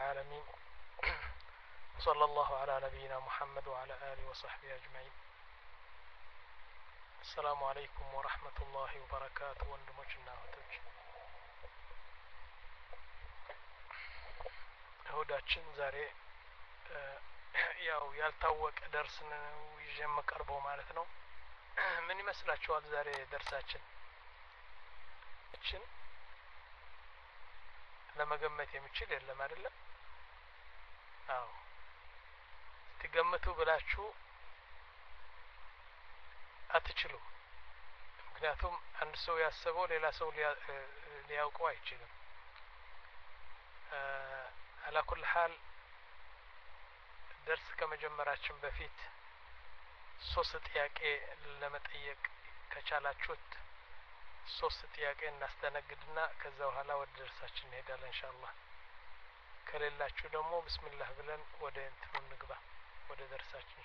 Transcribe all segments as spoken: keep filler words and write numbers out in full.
العالمين صلى الله على نبينا محمد وعلى آله وصحبه أجمعين. السلام عليكم ورحمة الله وبركاته ወንድሞችና እህቶች እሁዳችን ዛሬ ያው ያልታወቀ ደርስ ነው ይዤ መቀርበው ማለት ነው። ምን ይመስላችኋል ዛሬ ደርሳችን? እችን ለመገመት የሚችል የለም አይደለም? አዎ ትገምቱ ብላችሁ አትችሉ። ምክንያቱም አንድ ሰው ያሰበው ሌላ ሰው ሊያውቀው አይችልም። على كل حال درس ከመጀመራችን በፊት ሶስት ጥያቄ ለመጠየቅ ከቻላችሁት ሶስት ጥያቄ እናስተናግድና ከዛ በኋላ ወደ ደርሳችን እንሄዳለን ኢንሻአላህ። ከሌላችሁ ደግሞ ቢስሚላህ ብለን ወደ እንትኑ እንግባ ወደ ደርሳችን።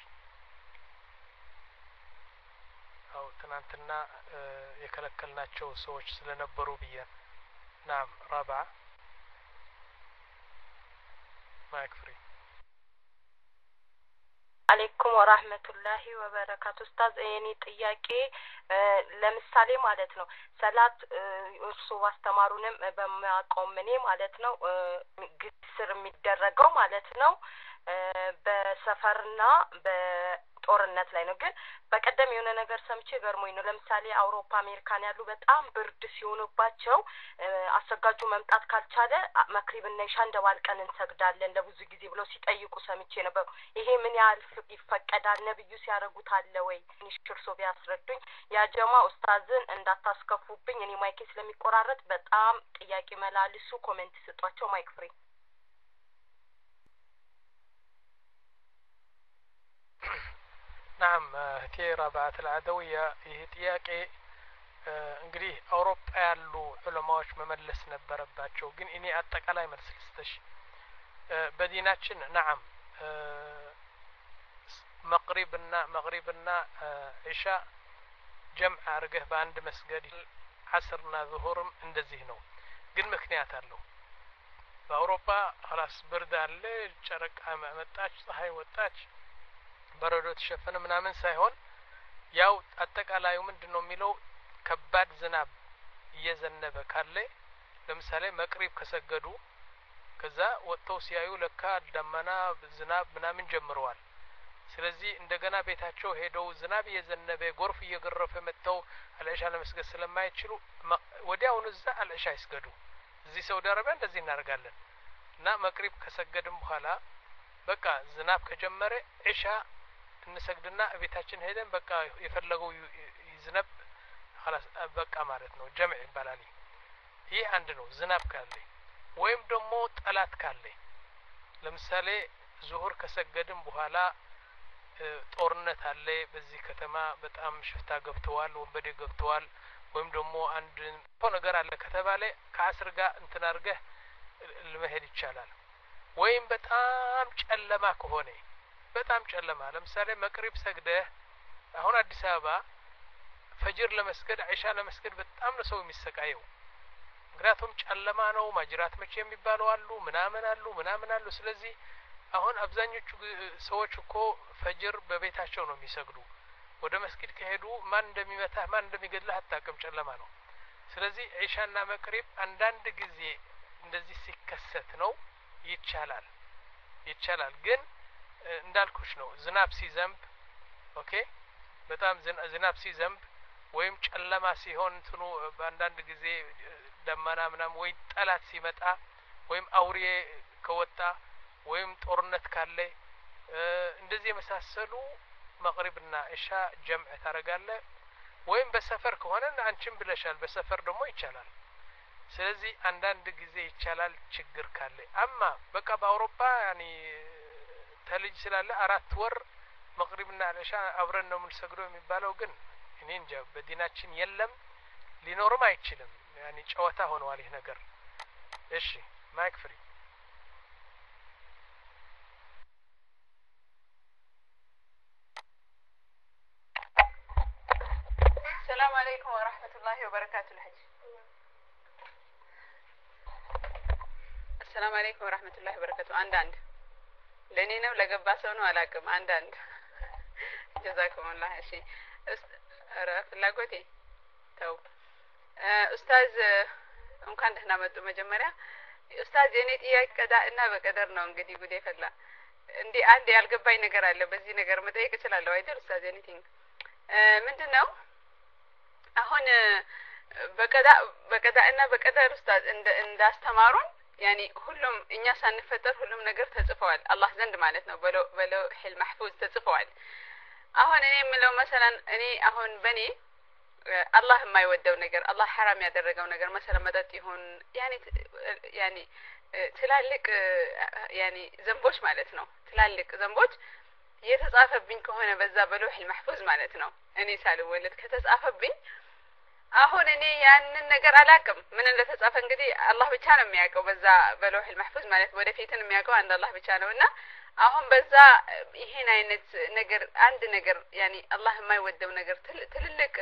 አው ትናንትና የከለከልናቸው ሰዎች ስለነበሩ ብያን ናም ራባ ማይክ ፍሪ አለይኩም ወራህመቱላሂ ወበረካቱ። ኡስታዝ የኔ ጥያቄ ለምሳሌ ማለት ነው ሰላት እርሱ ባስተማሩንም በማቆም እኔ ማለት ነው ግስር የሚደረገው ማለት ነው በሰፈርና በጦርነት ላይ ነው። ግን በቀደም የሆነ ነገር ሰምቼ ገርሞኝ ነው። ለምሳሌ አውሮፓ አሜሪካን ያሉ በጣም ብርድ ሲሆንባቸው አሰጋጁ መምጣት ካልቻለ መክሪብና ኢሻ እንደባልቀን እንሰግዳለን ለብዙ ጊዜ ብለው ሲጠይቁ ሰምቼ ነበር። ይሄ ምን ያህል ይፈቀዳል? ነብዩ ሲያረጉት አለ ወይ? ትንሽ እርሶ ቢያስረዱኝ። ያ ጀማ ኡስታዝን እንዳታስከፉብኝ፣ እኔ ማይክ ስለሚቆራረጥ በጣም ጥያቄ መላልሱ ኮሜንት ስጧቸው። ማይክ ፍሪ نعم هتي رابعة العدوية ይህ ጥያቄ እንግዲህ አውሮፓ ያሉ ዑለማዎች መመለስ ነበረባቸው። ግን እኔ አጠቃላይ መልስ ልስጥሽ። በዲናችን نعم መግሪብና መግሪብና ኢሻ ጀምዕ አርገህ በአንድ መስገድ ዓስርና ዙሁርም እንደዚህ ነው። ግን ምክንያት አለው። በአውሮፓ خلاص ብርድ አለ፣ ጨረቃ መጣች፣ ፀሐይ ወጣች፣ በረዶ ተሸፈነ ምናምን ሳይሆን ያው አጠቃላዩ ምንድነው የሚለው ከባድ ዝናብ እየዘነበ ካለ ለምሳሌ መቅሪብ ከሰገዱ ከዛ ወጥተው ሲያዩ ለካ ደመና ዝናብ ምናምን ጀምረዋል። ስለዚህ እንደገና ቤታቸው ሄደው ዝናብ እየዘነበ ጎርፍ እየገረፈ መጥተው አልዒሻ ለመስገድ ስለማይችሉ ወዲያውኑ እዛ አልዒሻ ይስገዱ። እዚህ ሳውዲ አረቢያ እንደዚህ እናደርጋለን። እና መቅሪብ ከሰገድን በኋላ በቃ ዝናብ ከጀመረ ኢሻ እንሰግድና ቤታችን ሄደን በቃ የፈለገው ይዝነብ خلاص በቃ ማለት ነው። ጀምዕ ይባላል። ይሄ አንድ ነው ዝናብ ካለ። ወይም ደግሞ ጠላት ካለ ለምሳሌ ዙሁር ከሰገድን በኋላ ጦርነት አለ በዚህ ከተማ በጣም ሽፍታ ገብተዋል፣ ወንበዴ ገብተዋል፣ ወይም ደግሞ አንድ ነገር አለ ከተባለ ከአስር ጋር እንትን አርገህ ለመሄድ ይቻላል። ወይም በጣም ጨለማ ከሆነ በጣም ጨለማ ለምሳሌ መቅሪብ ሰግደህ አሁን አዲስ አበባ ፈጅር ለመስገድ ኢሻ ለመስገድ በጣም ነው ሰው የሚሰቃየው። ምክንያቱም ጨለማ ነው። ማጅራት መቼ የሚባለው አሉ ምናምን አሉ ምናምን አሉ። ስለዚህ አሁን አብዛኞቹ ሰዎች እኮ ፈጅር በቤታቸው ነው የሚሰግዱ። ወደ መስጊድ ከሄዱ ማን እንደሚመታህ ማን እንደሚገድልህ አታውቅም፣ ጨለማ ነው። ስለዚህ ኢሻና መቅሪብ አንዳንድ ጊዜ እንደዚህ ሲከሰት ነው ይቻላል ይቻላል። ግን እንዳልኩሽ ነው ዝናብ ሲዘንብ ኦኬ በጣም ዝናብ ሲዘንብ ወይም ጨለማ ሲሆን እንትኑ በአንዳንድ ጊዜ ደመና ምናምን ወይ ጠላት ሲመጣ ወይም አውሬ ከወጣ ወይም ጦርነት ካለ እንደዚህ የመሳሰሉ መግሪብና ኢሻ ጀምዕ ታረጋለህ። ወይም በሰፈር ከሆነ አንቺም ብለሻል በሰፈር ደግሞ ይቻላል። ስለዚህ አንዳንድ ጊዜ ይቻላል ችግር ካለ። አማ በቃ በአውሮፓ ያኒ ተልጅ ስላለ አራት ወር መግሪብና ኢሻ አብረን ነው የምንሰግደው የሚባለው ግን እኔ እንጃ በዲናችን የለም ሊኖርም አይችልም። ያኒ ጨዋታ ሆኗል ይሄ ነገር። እሺ ማይክ ፍሪ السلام عليكم ورحمة الله وبركاته. الحج السلام عليكم ورحمة الله وبركاته عند عند لأني نو لقبا سونو علاكم عند عند جزاكم الله شيء أرى فلاقوتي تو أستاذ እንኳን ደህና መጡ መጀመሪያ ኡስታዝ የኔ ጥያቄ ቀዳና በቀደር ነው እንግዲህ ጉዴ ፈላ እንዴ አንድ ያልገባኝ ነገር አለ በዚህ ነገር መጠየቅ እችላለሁ አይደል ኡስታዝ ኤኒቲንግ ምንድነው አሁን በቀዳ በቀዳና በቀደር ኡስታዝ እንዳስተማሩን ያኒ ሁሉም እኛ ሳንፈጠር ሁሉም ነገር ተጽፈዋል አላህ ዘንድ ማለት ነው በለው በለው ሒል محفوظ ተጽፈዋል አሁን እኔ የምለው مثلا እኔ አሁን በኔ الله ما يودው ነገር الله حرام ያደረገው ነገር مثلا መጠጥ ይሁን ያኒ ያኒ ትላልቅ ያኒ ዘንቦች ማለት ነው ትላልቅ ዘንቦች የተጻፈብኝ ከሆነ በዛ በሎህ المحفوظ ማለት ነው እኔ ሳልወለድ ከተጻፈብኝ አሁን እኔ ያንን ነገር አላቅም ምን እንደተጻፈ እንግዲህ አላህ ብቻ ነው የሚያውቀው በዛ በሎህ المحفوظ ማለት ወደፊትን የሚያውቀው አንድ አላህ ብቻ ነውና አሁን በዛ ይሄን አይነት ነገር አንድ ነገር ያኒ አላህ የማይወደው ነገር ትልልቅ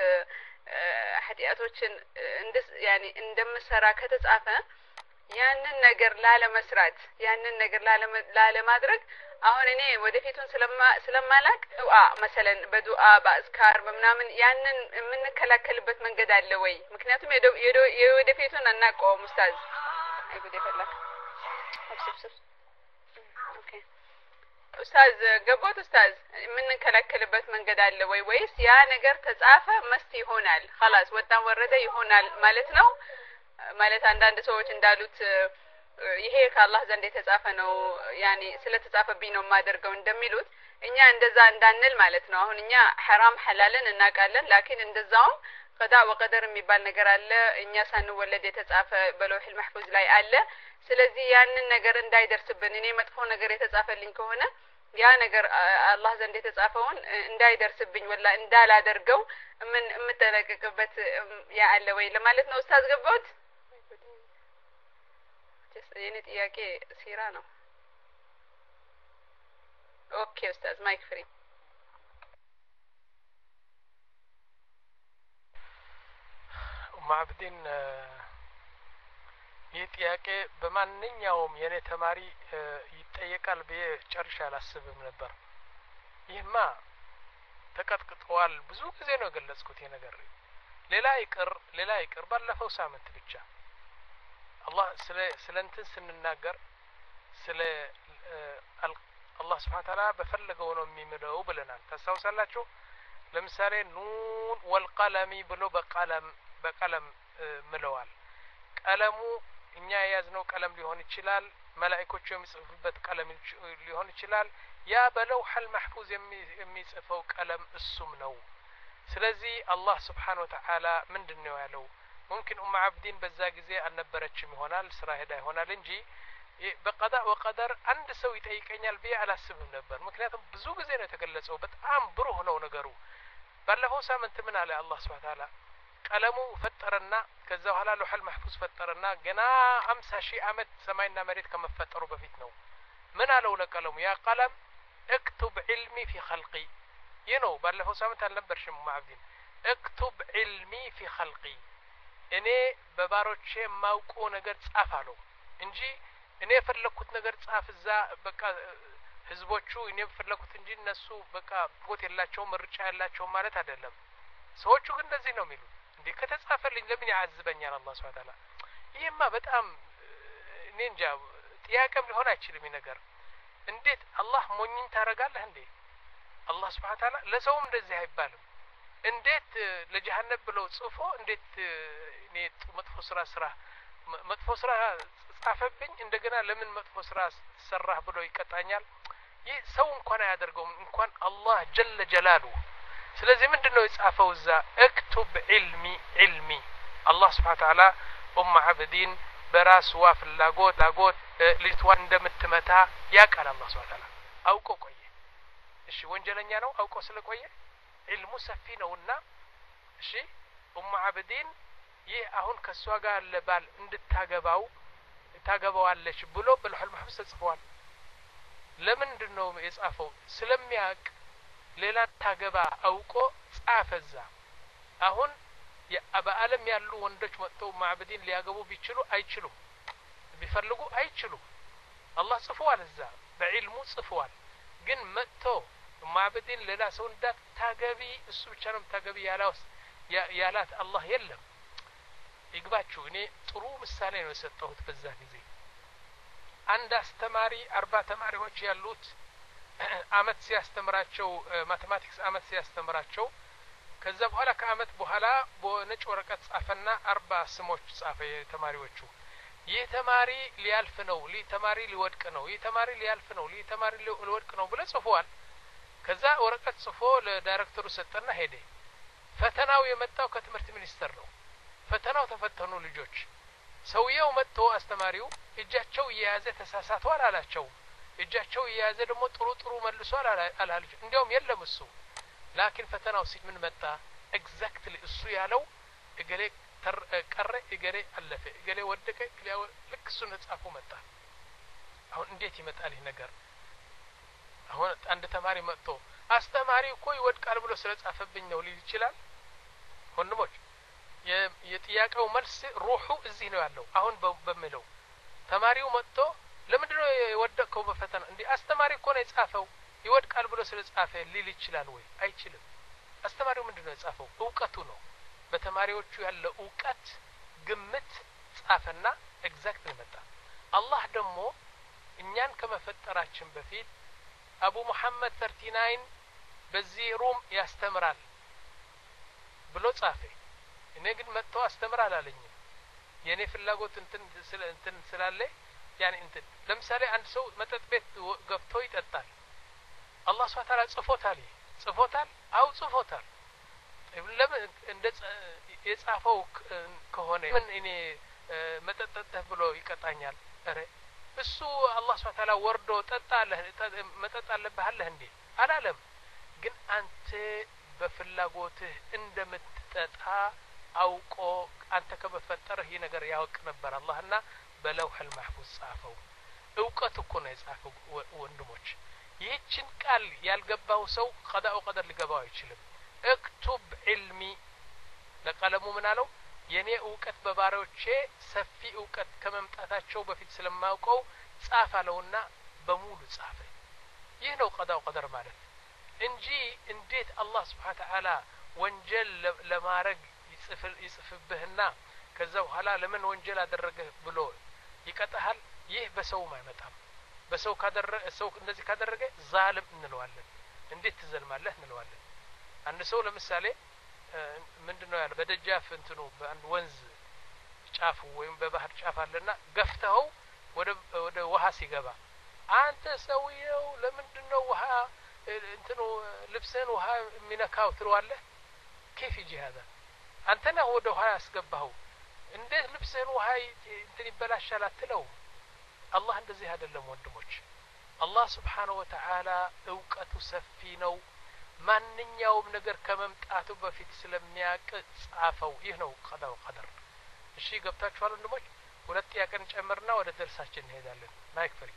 ኃጢአቶችን እንደ ያኒ እንደምሰራ ከተጻፈ ያንን ነገር ላለ መስራት ያንን ነገር ላለ ላለ ማድረግ አሁን እኔ ወደፊቱን ስለማ ስለማላክ ዱአ مثلا በዱአ በአዝካር በመናምን ያንን የምንከላከልበት መንገድ አለ ወይ ምክንያቱም የወደፊቱን አናውቀውም ኡስታዝ አይጉዴ ፈላክ አብስብስብ ኦኬ ኡስታዝ ገቦት ኡስታዝ የምንከላከልበት መንገድ አለ ወይ ወይስ ያ ነገር ተጻፈ መስት ይሆናል خلاص ወጣን ወረደ ይሆናል ማለት ነው ማለት አንዳንድ ሰዎች እንዳሉት ይሄ ከአላህ ዘንድ የተጻፈ ነው ያኒ ስለተጻፈብኝ ነው ማደርገው እንደሚሉት እኛ እንደዛ እንዳንል ማለት ነው አሁን እኛ حرام حلالን እናቃለን ላኪን እንደዛው ቀዳ ወቀደር የሚባል ነገር አለ እኛ ሳንወለድ የተጻፈ በሎህ المحفوظ ላይ አለ ስለዚህ ያንን ነገር እንዳይደርስብን እኔ መጥፎ ነገር የተጻፈልኝ ከሆነ ያ ነገር አላህ ዘንድ የተጻፈውን እንዳይደርስብኝ ወላ እንዳላደርገው ምን እምተለቀቀበት ያ አለ ወይ ለማለት ነው ኡስታዝ ገቦት የኔ ጥያቄ ሲራ ነው ኦኬ ኡስታዝ ማይክ ፍሪ ማብዲን ይጥያቄ በማንኛውም የኔ ተማሪ ይጠየቃል በጨርሻ አላስብም ነበር ይህማ ተቀጥቅጧል ብዙ ጊዜ ነው ገለጽኩት የነገር ሌላ ይቅር ሌላ ይቅር ባለፈው ሳምንት ብቻ አላህ ስለ ስለንትን ስንናገር ስለ አላህ Subhanahu Wa Ta'ala በፈለገው ነው የሚምለው ብለናል ታሳውሳላችሁ ለምሳሌ ኑን ወልቀለሚ ብሎ በቀለም በቀለም ምለዋል ቀለሙ እኛ ያዝነው ቀለም ሊሆን ይችላል መላእክቶቹ የሚጽፉበት ቀለም ሊሆን ይችላል ያ በለውህ المحفوظ የሚጽፈው ቀለም እሱም ነው ስለዚህ አላህ Subhanahu Wa Ta'ala ምንድነው ያለው ممكن ام عبدين በዛ ጊዜ አልነበረችም ይሆናል ስራ ሄዳ ይሆናል እንጂ በቀዳ ወቀደር አንድ ሰው ይጠይቀኛል በያ አላስብም ነበር ምክንያቱም ብዙ ጊዜ ነው የተገለጸው በጣም ብሩህ ነው ነገሩ ባለፈው ሳምንት ምን አለ አላህ Subhanahu Wa Ta'ala ቀለሙ ፈጠረና ከዛ በኋላ ለውህ المحفوظ ፈጠረና ገና አምሳ ሺህ አመት ሰማይና መሬት ከመፈጠሩ በፊት ነው ምን አለው ለቀለሙ ያ ቀለም اكتب علمي في خلقي ينو ባለፈው ሳምንት አልነበርሽም ማብዲን اكتب علمي في خلقي እኔ በባሮቼ ማውቆ ነገር ጻፍ አለው እንጂ እኔ ፈለኩት ነገር ጻፍ እዛ በቃ ህዝቦቹ እኔ ፈለኩት እንጂ እነሱ በቃ ቦት የላቸው ምርጫ ያላቸው ማለት አይደለም ሰዎቹ ግን እንደዚህ ነው የሚሉት እንዴ ከተጻፈልኝ ለምን ያዝበኛል አላህ Subhanahu Wa Ta'ala ይሄማ በጣም እኔ እንጃ ጥያቄም ሊሆን አይችልም ነገር እንዴት አላህ ሞኝን ታረጋለህ እንዴ አላህ Subhanahu Wa Ta'ala ለሰውም እንደዚህ አይባልም እንዴት ለጀሃነም ብለው ጽፎ እንዴት እኔ መጥፎ ስራ ስራ መጥፎ ስራ ጻፈብኝ እንደገና ለምን መጥፎ ስራ ሰራህ ብሎ ይቀጣኛል ይህ ሰው እንኳን አያደርገውም እንኳን አላህ ጀለ ጀላሉ ስለዚህ ምንድነው የጻፈው እዛ اكتب علمي علمي አላህ Subhanahu Wa Ta'ala ኡም አብዲን በራስ ዋፍላጎት ላጎት ልጅቷን እንደምትመታ ያቃል አላህ Subhanahu Wa Ta'ala አውቆ ቆየ እሺ ወንጀለኛ ነው አውቆ ስለቆየ علم ሰፊ ነውና እሺ ኡም አብዲን ይህ አሁን ከሷ ጋር ለባል እንድታገባው ታገባዋለች ብሎ በልሁል المحفوظ ተጽፏል ለምንድነው የጻፈው ስለሚያቅ ሌላ ታገባ አውቆ ጻፈዛ አሁን የአባዓለም ያሉ ወንዶች መጥተው ማዕበዲን ሊያገቡ ቢችሉ አይችሉም ቢፈልጉ አይችሉም አላህ ጽፏል እዛ በዕልሙ ጽፏል ግን መጥቶ ማዕበድን ሌላ ሰው እንዳታገቢ እሱ ብቻ ነው ታገቢ ያላውስ ያላት አላህ የለም ይግባችሁ እኔ ጥሩ ምሳሌ ነው የሰጠሁት በዛ ጊዜ አንድ አስተማሪ አርባ ተማሪዎች ያሉት አመት ሲያስተምራቸው ማቴማቲክስ አመት ሲያስተምራቸው ከዛ በኋላ ከአመት በኋላ በነጭ ወረቀት ጻፈና አርባ ስሞች ጻፈ ተማሪዎቹ ይህ ተማሪ ሊያልፍ ነው ይህ ተማሪ ሊወድቅ ነው ይህ ተማሪ ሊያልፍ ነው ይህ ተማሪ ሊወድቅ ነው ብለ ጽፏል ከዛ ወረቀት ጽፎ ለዳይሬክተሩ ሰጠና ሄደ ፈተናው የመጣው ከትምህርት ሚኒስተር ነው ፈተናው ተፈተኑ ልጆች ሰውየው መጥቶ አስተማሪው እጃቸው እያያዘ ተሳሳቷል አላቸው እጃቸው እያያዘ ደግሞ ጥሩ ጥሩ መልሷል አላልጅ እንዲያውም የለም እሱ ላኪን ፈተናው ሲል ምን መጣ ኤግዛክትሊ እሱ ያለው እገሌ ቀረ እገሌ አለፈ እገሌ ወደቀ ልክ እሱ ነጻፉ መጣ አሁን እንዴት ይመጣል ይሄ ነገር አሁን አንድ ተማሪ መጥቶ አስተማሪ እኮ ይወድቃል ብሎ ስለጻፈብኝ ነው ሊል ይችላል ወንድሞች የጥያቄው መልስ ሩሑ እዚህ ነው ያለው አሁን በመለው ተማሪው መጥቶ ለምንድነው የወደቀው በፈተና እንዴ አስተማሪ እኮ ነው የጻፈው ይወድቃል ብሎ ስለጻፈ ሊል ይችላል ወይ አይችልም አስተማሪው ምንድነው የጻፈው ዕውቀቱ ነው በተማሪዎቹ ያለ ዕውቀት ግምት ጻፈና ኤግዛክትሊ መጣ አላህ ደግሞ እኛን ከመፈጠራችን በፊት አቡ መሐመድ ሰላሳ ዘጠኝ በዚህ ሩም ያስተምራል ብሎ ጻፈ እኔ ግን መጥቶ አስተምራል አለኝ የኔ ፍላጎት እንትን ስለ እንትን ስላለ ያኔ እንትን ለምሳሌ አንድ ሰው መጠጥ ቤት ገብቶ ይጠጣል አላህ Subhanahu Ta'ala ጽፎታል ጽፎታል አው ጽፎታል ለምን እንደ የጻፈው ከሆነ ምን እኔ መጠጠጥ ብሎ ይቀጣኛል አረ እሱ አላህ Subhanahu Ta'ala ወርዶ ጠጣለህ መጠጥ አለብህ እንዴ አላለም ግን አንተ በፍላጎትህ እንደምትጠጣ አውቆ አንተ ከመፈጠረህ ይሄ ነገር ያውቅ ነበር አላህና በለውህ المحفوظ ጻፈው ዕውቀት እኮ ነው የጻፈው ወንድሞች ይህችን ቃል ያልገባው ሰው ቀዳኡ ቀደር ሊገባው አይችልም እክቱብ علمي ለቀለሙ ምን አለው የኔ ዕውቀት በባሪያዎቼ ሰፊ ዕውቀት ከመምጣታቸው በፊት ስለማውቀው ጻፋለውና በሙሉ ጻፈ ይህ ነው ቀዳኡ ቀደር ማለት እንጂ እንዴት አላህ Subhanahu Ta'ala ወንጀል ለማረግ ይጽፍል ይጽፍብህና ከዛ በኋላ ለምን ወንጀል አደረገህ ብሎ ይቀጣሃል ይህ በሰው ማይመጣም በሰው ካደረገ ሰው እንደዚህ ካደረገ ዛልም እንለዋለን እንዴት ትዘልማለህ እንለዋለን አንድ ሰው ለምሳሌ ምንድነው ያለ በደጃፍ እንትኑ በአንድ ወንዝ ጫፉ ወይም በባህር ጫፍ አለና ገፍተው ወደ ወደ ውሃ ሲገባ አንተ ሰውየው ለምንድነው ውሃ እንትኑ ልብስህን ውሃ የሚነካው ትለዋለህ كيف يجي هذا አንተ ነህ ወደ ውሃ ያስገባው እንዴት ልብስህን ውሃ እንትን ይበላሻል አትለው አላህ እንደዚህ አይደለም ወንድሞች አላህ Subhanahu Wa Ta'ala ዕውቀቱ ሰፊ ነው ማንኛውም ነገር ከመምጣቱ በፊት ስለሚያውቅ ጻፈው ይህ ነው ቀዳው ቀደር እሺ ገብታችኋል ወንድሞች ሁለት ያቀን ጨምርና ወደ ደርሳችን እንሄዳለን ማይክ ፍሪ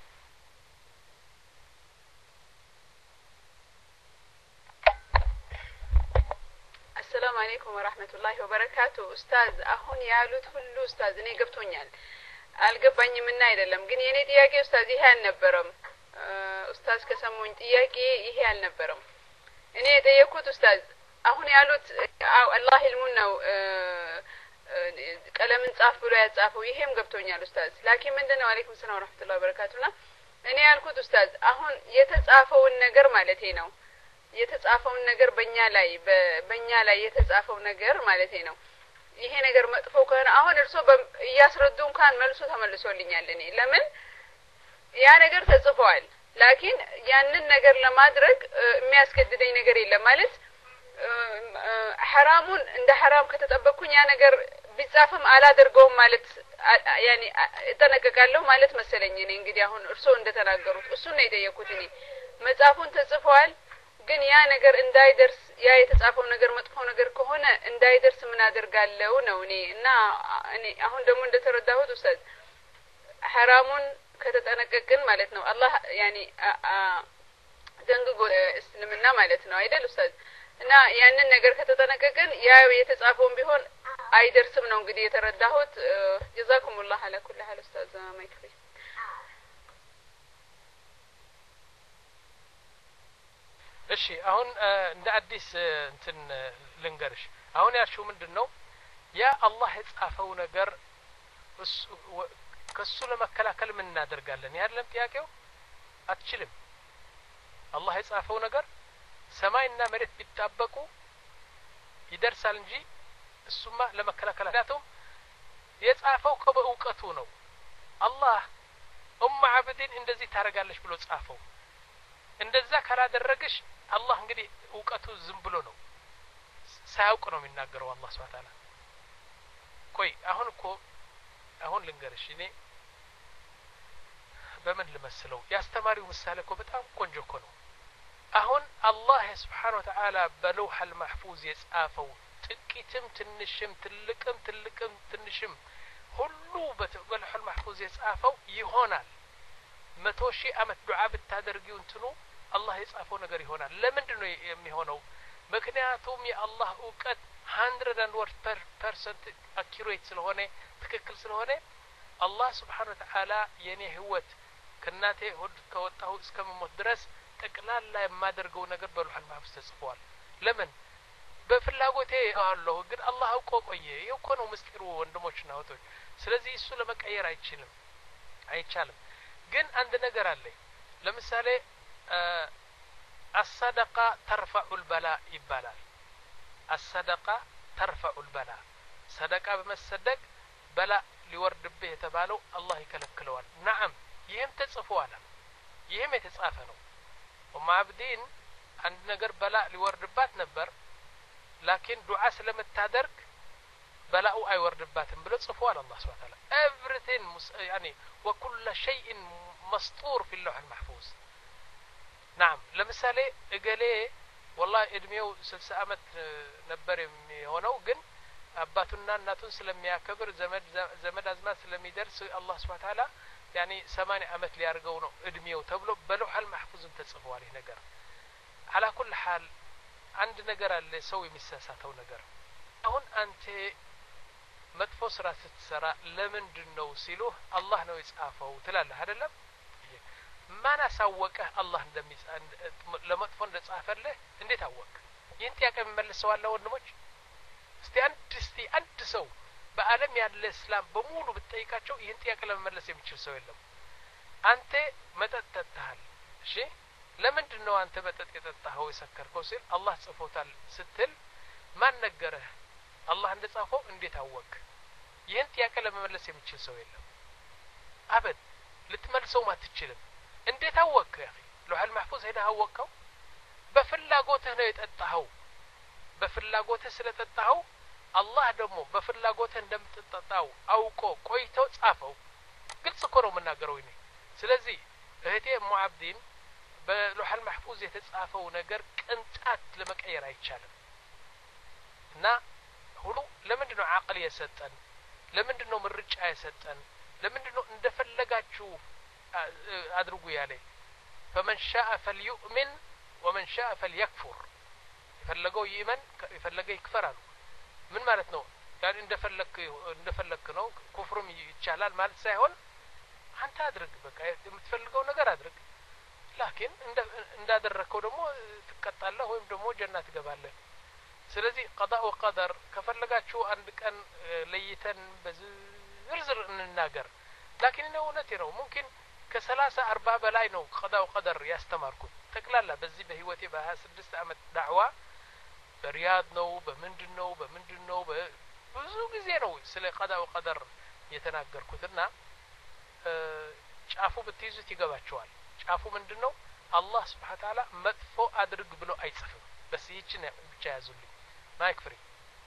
السلام عليكم ورحمة الله وبركاته أستاذ أهون يالوت كله أستاذ እኔ ገብቶኛል አልገባኝም እና አይደለም ግን የኔ ጥያቄ ኡስታዝ ይሄ አልነበረም ኡስታዝ ከሰሙኝ ጥያቄ ይሄ አልነበረም እኔ የጠየኩት ኡስታዝ አሁን ያሉት አላህ ilmun ነው ቀለምን ጻፍ ብሎ ያጻፈው ይሄም ገብቶኛል ኡስታዝ ላኪን ምንድነው አለይኩም ሰላም ወራህመቱላሂ ወበረካቱና እኔ ያልኩት ኡስታዝ አሁን የተጻፈውን ነገር ማለቴ ነው የተጻፈውን ነገር በእኛ ላይ በእኛ ላይ የተጻፈው ነገር ማለቴ ነው ይሄ ነገር መጥፎ ከሆነ አሁን እርሶ ያስረዱ እንኳን መልሶ ተመልሶልኛል እኔ ለምን ያ ነገር ተጽፏል ላኪን ያንን ነገር ለማድረግ የሚያስገድደኝ ነገር የለም ማለት حرامون እንደ حرام ከተጠበቅኩኝ ያ ነገር ቢጻፍም አላደርገውም ማለት ያኒ ተነቀቃለሁ ማለት መሰለኝ እኔ እንግዲህ አሁን እርሶ እንደተናገሩት እሱ ነው የጠየቁት እኔ መጻፉን ተጽፏል ግን ያ ነገር እንዳይደርስ ያ የተጻፈው ነገር መጥፎ ነገር ከሆነ እንዳይደርስ ምን አደርጋለሁ ነው እኔ እና እኔ አሁን ደግሞ እንደተረዳሁት ኡስታዝ حرامون ከተጠነቀቅን ማለት ነው አላህ ያኒ ደንግጎ እስልምና ማለት ነው አይደል ኡስታዝ እና ያንን ነገር ከተጠነቀቅን ያ የተጻፈውን ቢሆን አይደርስም ነው እንግዲህ የተረዳሁት ጀዛኩሙላህ አለ ኩል ሐል ኡስታዝ ማይክሪ እሺ አሁን እንደ አዲስ እንትን ልንገርሽ አሁን ያልሽው ምንድነው ያ አላህ የጻፈው ነገር ከሱ ለመከላከል ምን እናደርጋለን ያለም ጥያቄው አትችልም አላህ የጻፈው ነገር ሰማይና መሬት ቢጣበቁ ይደርሳል እንጂ እሱማ ለመከላከል አላተው የጻፈው ከበእውቀቱ ነው አላህ ኡም አብዲን እንደዚህ ታረጋለሽ ብሎ ጻፈው እንደዛ ካላደረግሽ አላህ እንግዲህ እውቀቱ ዝም ብሎ ነው ሳያውቅ ነው የሚናገረው አላህ Subhanahu Ta'ala ቆይ አሁን እኮ አሁን ልንገርሽ እኔ በምን ልመስለው ያስተማሪው ምሳሌ እኮ በጣም ቆንጆ እኮ ነው አሁን አላህ Subhanahu Ta'ala በለውህ المحفوظ የጻፈው ጥቂትም ትንሽም ትልቅም ትልቅም ትንሽም ሁሉ በለውህ المحفوظ የጻፈው ይሆናል መቶ ሺህ አመት ዱዓ ብታደርጊው እንትኑ አላህ የጻፈው ነገር ይሆናል ለምንድን ነው የሚሆነው ምክንያቱም የአላህ ዕውቀት one hundred percent accurate ስለሆነ ትክክል ስለሆነ አላህ Subhanahu Ta'ala የኔ ህይወት ከናቴ ሆድ ከወጣው እስከመሞት ድረስ ጠቅላላ የማደርገው ነገር በለውህ المحفوظ ተጽፏል ለምን በፍላጎቴ አላህ ግን አላህ አውቆ ቆየ ይኮ ነው ምስጢሩ ወንድሞችና እህቶች ስለዚህ እሱ ለመቀየር አይችልም አይቻልም ግን አንድ ነገር አለ ለምሳሌ الصدقه ترفع البلاء ይባላል الصدقه ترفع البلاء صدقه በመሰደቅ በላ ሊወርድብህ የተባለው አላህ ይከለክለዋል نعم ይሄም ተጽፏል ይሄም የተጻፈ ነው ወማብዲን አንድ ነገር በላ ሊወርድባት ነበር ላኪን ዱዓ ስለምታደርግ በላው አይወርድባትም ብሎ ጽፏል አላህ Subhanahu Ta'ala everything يعني وكل شيء مسطور في اللوح المحفوظ نعم ለምሳሌ እገሌ والله እድሜው ስልሳ አመት ነበር የሚሆነው ግን አባቱና እናቱን ስለሚያከብር ዘመድ ዘመድ አዝማት ስለሚደርስ አላህ Subhanahu Ta'ala يعني ሰማንያ አመት ሊያርገው ነው እድሜው ተብሎ በለውህ المحفوظ ተጽፏል ይሄ ነገር على كل حال አንድ ነገር አለ ሰው የሚሳሳተው ነገር አሁን አንተ መጥፎ ስራ ስትሰራ ለምንድነው ሲሉ አላህ ነው የጻፈው ትላለህ አይደለም ማን አሳወቀ አላህ እንደሚጻፍ ለመጥፎ እንደጻፈልህ እንዴት አወቅ ይህን ጥያቄ መልሰው አለ ወንድሞች እስቲ አንድ እስቲ አንድ ሰው በአለም ያለ እስላም በሙሉ ብትጠይቃቸው ይህን ጥያቄ ለመመለስ የሚችል ሰው የለም አንተ መጠጥ ጠጥተሃል እሺ ለምንድነው አንተ መጠጥ የጠጣኸው የሰከርከው ሲል አላህ ጽፎታል ስትል ማን ነገረህ አላህ እንደጻፈው እንዴት አወቅ ይህን ጥያቄ ለመመለስ የሚችል ሰው የለም አበድ ልትመልሰው ማትችልም እንዴት አወቅ ያ ለውህ المحفوظ ሄደህ አወቀው በፍላጎትህ ነው የጠጣኸው በፍላጎትህ ስለጠጣኸው አላህ ደግሞ በፍላጎትህ እንደምትጠጣው አውቆ ቆይቶ ጻፈው ግልጽ እኮ ነው የምናገረው እኔ ስለዚህ እህቴ ሙአብዲን በለውህ المحفوظ የተጻፈው ነገር ቅንጣት ለመቀየር አይቻልም እና ሁሉ ለምንድነው አቅል የሰጠን ለምንድነው ምርጫ የሰጠን ለምንድነው እንደፈለጋችሁ አድርጉ ያለ فمن شاء فليؤمن ومن شاء فليكفر يفلقوا يمن يفلقوا يكفروا من ማለት ነው يعني እንደፈለክ እንደፈለክ ነው ኩፍሩም ይቻላል ማለት ሳይሆን አንተ አድርግ በቃ የምትፈልገው ነገር አድርግ ላኪን እንዳደረከው ደግሞ ትቀጣለህ ወይም ደግሞ ጀነት ትገባለህ ስለዚህ قضاء وقدر ከፈለጋችሁ አንድ ቀን ለይተን በዝርዝር እንናገር ላኪን ነው እውነቴ ነው ممكن ከ30 40 በላይ ነው قضاء وقدر ያስተማርኩት ጠቅላላ በዚህ በህይወቴ በ26 አመት ዳዕዋ በሪያድ ነው በምንድነው በምንድነው ብዙ ጊዜ ነው ስለ قضاء وقدر የተናገርኩትና ጫፉ በትይዙት ይገባቸዋል ጫፉ ምንድነው አላህ Subhanahu Ta'ala መጥፎ አድርግ ብሎ አይጽፍም በስ ይችን ብቻ ያዙልኝ ማይክ ፍሪ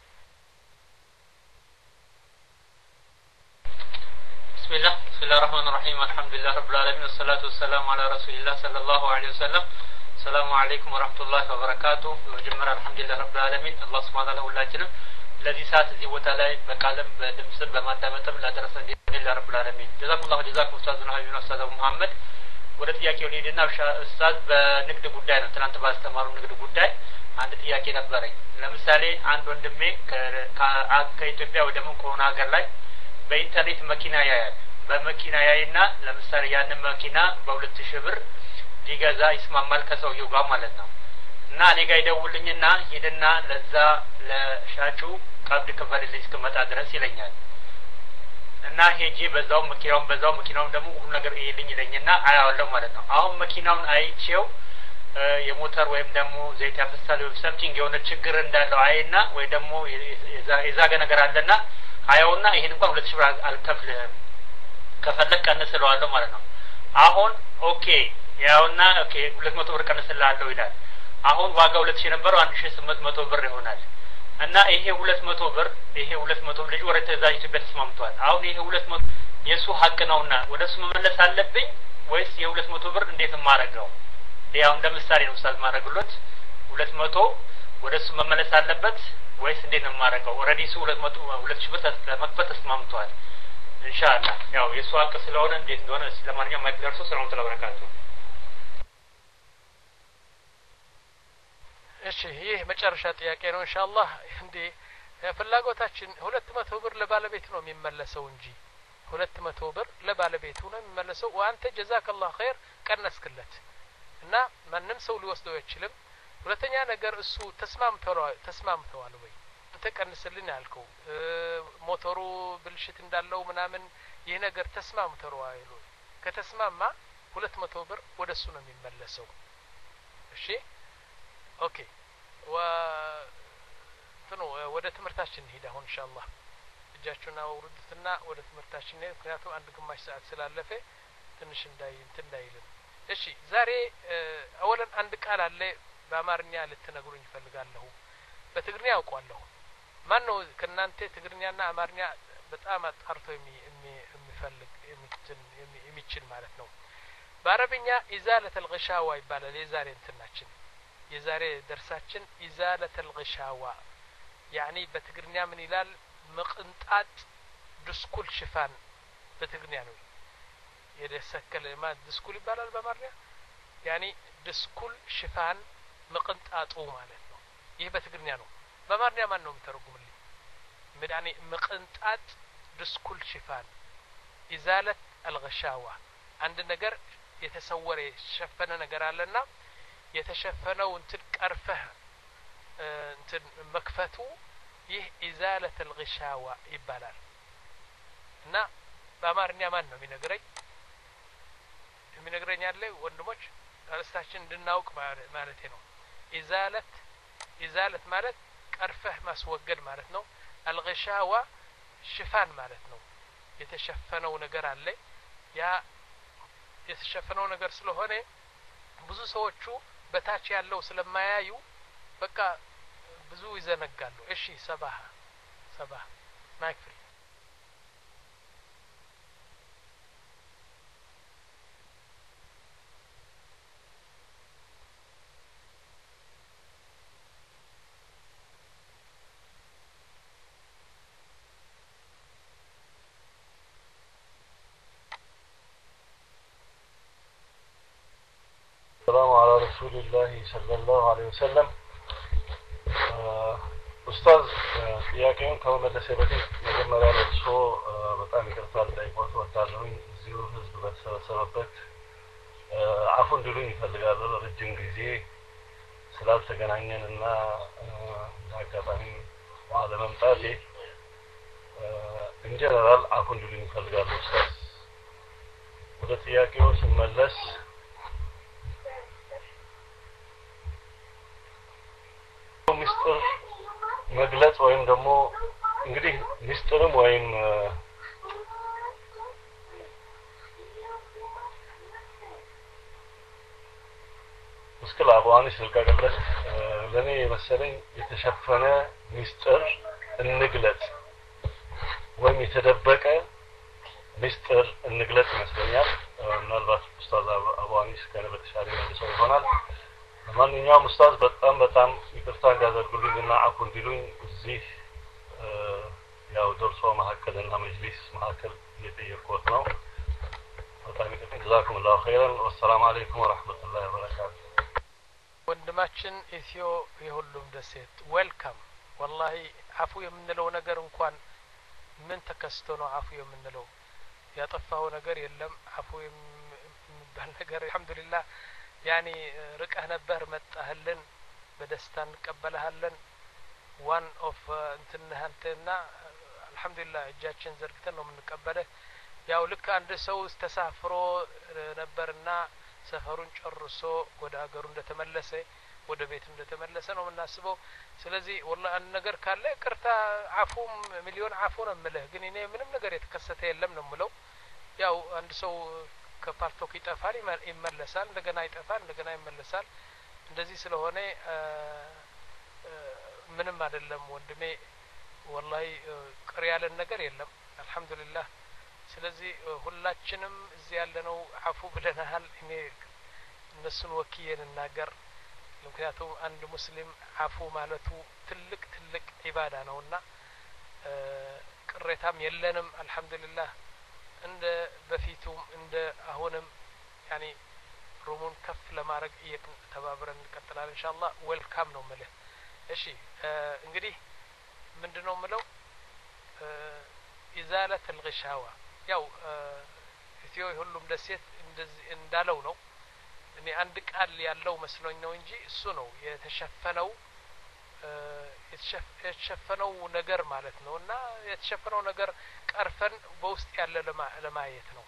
بسم الله بسم الله الرحمن الرحيم الحمد لله رب العالمين والصلاه والسلام على رسول الله صلى الله عليه وسلم السلام عليكم ورحمه الله وبركاته وجمرا الحمد لله رب العالمين الله سبحانه وتعالى ሁላችንም ለዚህ ሰዓት እዚህ ቦታ ላይ በቃለም በድምጽም በማዳመጥም ላደረሰን ለله رب العالمين جزاكم الله جزاكم استاذنا حبيبنا استاذ محمد ወደ ጥያቄው ሊሄድና ኡስታዝ በንግድ ጉዳይ ነው ትናንት ባስተማሩ ንግድ ጉዳይ አንድ ጥያቄ ነበረኝ። ለምሳሌ አንድ ወንድሜ ከኢትዮጵያ ወደ ምን ከሆነ ሀገር ላይ በኢንተርኔት መኪና ያያል። በመኪና ያይና ለምሳሌ ያንን መኪና በሁለት ሺህ ብር ሊገዛ ይስማማል ከሰውየው ጋር ማለት ነው። እና እኔ ጋር ይደውልኝና ሄድና ለዛ ለሻጩ ቀብድ ክፈልልኝ እስከመጣ ድረስ ይለኛል። እና ሄጄ በዛው መኪናውን በዛው መኪናውን ደግሞ ሁሉ ነገር ይልኝ ይለኝና አያዋለሁ ማለት ነው። አሁን መኪናውን አይቼው የሞተር ወይም ደግሞ ዘይት ያፈሳል ወይ ሰምቲንግ የሆነ ችግር እንዳለው አይና ወይ ደግሞ የዛገ ነገር አለና አያውና ይሄን እንኳን ሁለት ሺህ ብር አልከፍልህም ከፈለክ ቀንስለዋለሁ ማለት ነው። አሁን ኦኬ ያውና ኦኬ ሁለት መቶ ብር ቀንስልሃለሁ ይላል። አሁን ዋጋው ሁለት ሺህ ነበረው አንድ ሺህ ስምንት መቶ ብር ይሆናል። እና ይሄ ሁለት መቶ ብር ይሄ ሁለት መቶ ልጅ ወደ ተዛዥ ኢትዮጵያ ተስማምቷል። አሁን ይሄ ሁለት መቶ የሱ ሀቅ ነውና ወደሱ መመለስ አለብኝ ወይስ የሁለት መቶ ብር እንዴት ማረጋው? ያው እንደምሳሌ ነው ኡስታዝ ማረግሎት ሁለት መቶ ወደሱ መመለስ አለበት ወይስ እንዴት ነው ማረጋው? ኦሬዲ ሱ ሁለት መቶ ሁለት ሺህ ብር ለመክፈል ተስማምቷል። ኢንሻአላህ ያው የሱ ሀቅ ስለሆነ እንዴት እንደሆነ ለማንኛውም ማይክደርሶ ሰላም ተለበረካቱ። እሺ ይህ መጨረሻ ጥያቄ ነው ኢንሻአላህ። እንዴ ፍላጎታችን ሁለት መቶ ብር ለባለቤት ነው የሚመለሰው እንጂ ሁለት መቶ ብር ለባለቤቱ ነው የሚመለሰው። ወአንተ ጀዛከላህ ኸይር ቀነስክለት እና ማንም ሰው ሊወስደው አይችልም። ሁለተኛ ነገር እሱ ተስማምተዋል ተስማምተዋል ወይ ተቀንስልን ያልከው ሞተሩ ብልሽት እንዳለው ምናምን ይሄ ነገር ተስማምተዋል ወይ? ከተስማማ ሁለት መቶ ብር ወደሱ ነው የሚመለሰው። እሺ ኦኬ ወ እንትኑ ወደ ትምህርታችን እንሂድ አሁን ኢንሻአላህ። እጃችሁን አውርዱትና ወደ ትምህርታችን እንሂድ። ምክንያቱም አንድ ግማሽ ሰዓት ስላለፈ ትንሽ እንዳይ እንትን እንዳይልን። እሺ ዛሬ አወለን አንድ ቃል አለ በአማርኛ ልትነግሩኝ እፈልጋለሁ። በትግርኛ አውቀዋለሁ። ማን ነው ከናንተ ትግርኛና አማርኛ በጣም አጣርቶ የሚፈልግ የሚትን የሚችል ማለት ነው? በአረብኛ ኢዛለተል ገሻዋ ይባላል። የዛሬ እንትናችን የዛሬ ደርሳችን ኢዛለተል ገሻዋ ያኒ በትግርኛ ምን ይላል? መቅንጣት ድስኩል ሽፋን በትግርኛ ነው የደሰከለ ማ ድስኩል ይባላል በአማርኛ ያኒ ድስኩል ሽፋን መቅንጣጡ ማለት ነው። ይህ በትግርኛ ነው። በአማርኛ ማን ነው የሚተረጉምልኝ? ያኒ መቅንጣት ድስኩል ሽፋን ኢዛለት አልገሻዋ አንድ ነገር የተሰወረ የተሸፈነ ነገር አለና የተሸፈነው እንትን ቀርፈህ እንትን መክፈቱ ይህ ኢዛለት አልገሻዋ ይባላል። እና በአማርኛ ማን ነው የሚነግረኝ? የሚነግረኝ አለ ወንድሞች አርስታችን እንድናውቅ ማለት ነው። ኢዛለት ኢዛለት ማለት ቀርፈህ ማስወገድ ማለት ነው። አልገሻዋ ሽፋን ማለት ነው። የተሸፈነው ነገር አለ። ያ የተሸፈነው ነገር ስለሆነ ብዙ ሰዎቹ በታች ያለው ስለማያዩ በቃ ብዙ ይዘነጋሉ። እሺ ሰባህ ሰባህ ማይክ ፍሪ السلام على رسول الله صلى الله عليه وسلم ኡስታዝ ጥያቄውን ከመመለሴ በፊት መጀመሪያ ለእርሶ በጣም ይቅርታ ልጠይቅዎት እወዳለሁኝ። እዚሁ ህዝብ በተሰበሰበበት አፉ እንዲሉኝ ይፈልጋለሁ። ረጅም ጊዜ ስላልተገናኘንና አጋጣሚ ባለመምጣቴ ኢንጀነራል አፉ እንዲሉኝ ይፈልጋለሁ ኡስታዝ። ወደ ጥያቄው ስመለስ ሚስጥር መግለጽ ወይም ደግሞ እንግዲህ ሚስጥርም ወይም ሙስኪል አባዋን ስለቀቀለት ለኔ መሰለኝ የተሸፈነ ሚስጥር እንግለጽ ወይም የተደበቀ ሚስጥር እንግለጽ ይመስለኛል። ምናልባት ኡስታዝ አባዋን እስከነ በተሻለ መልሰው ይሆናል። ማንኛውም ኡስታዝ በጣም በጣም ይቅርታ እንዲያደርጉልኝና አፉ እንዲሉኝ እዚህ ያው ደርሶ መሀከልና መጅሊስ መሀከል እየጠየቅኩት ነው። በጣም ይቅርታ ጀዛኩም ላሁ ኸይረን ወሰላሙ አለይኩም ወራህመቱላሂ ወበረካቱ። ወንድማ ወንድማችን ኢትዮ የሁሉም ደሴት ዌልካም والله አፉ የምንለው ነገር እንኳን ምን ተከስቶ ነው አፉ የምንለው ያጠፋው ነገር የለም አፉ የሚባል ነገር አልহামዱሊላህ ያኒ ርቀህ ነበር መጣህልን በደስታ እንቀበልሃለን ዋን ኦፍ እንትነህንተና አልহামዱሊላህ እጃችን ዘርግተን ነው የምንቀበለው ያው ልክ አንድ ሰው ተሳፍሮ ነበርና ሰፈሩን ጨርሶ ወደ ሀገሩ እንደተመለሰ ወደ ቤት እንደተመለሰ ነው የምናስበው ስለዚህ والله አንድ ነገር ካለ ቅርታ አፉም ሚሊዮን አፉ ነው የምልህ ግን እኔ ምንም ነገር የተከሰተ የለም ነው የምለው ያው አንድ ሰው ከፓርቶክ ይጠፋል ይመለሳል እንደገና ይጠፋል እንደገና ይመለሳል እንደዚህ ስለሆነ ምንም አይደለም ወንድሜ والله ቅር ያለን ነገር የለም አልহামዱሊላህ ስለዚህ ሁላችንም እዚህ ያለነው አፉ ብለናል እኔ እነሱን ወኪየን እናገር ምክንያቱም አንድ ሙስሊም አፉ ማለቱ ትልቅ ትልቅ ኢባዳ ነውና ቅሬታም የለንም አልহামዱሊላህ እንደ በፊቱም እንደ አሁንም ያኒ ሩሙን ከፍ ለማድረግ እየተባበረን እንቀጥላለን ኢንሻአላህ ዌልካም ነው ማለት እሺ እንግዲህ ምንድነው ምለው ኢዛለት الغشاوة ያው ኢትዮ ሁሉም ደሴት እንደዚህ እንዳለው ነው እኔ አንድ ቃል ያለው መስሎኝ ነው እንጂ እሱ ነው የተሸፈነው የተሸፈነው ነገር ማለት ነውና የተሸፈነው ነገር ቀርፈን በውስጥ ያለ ለማየት ነው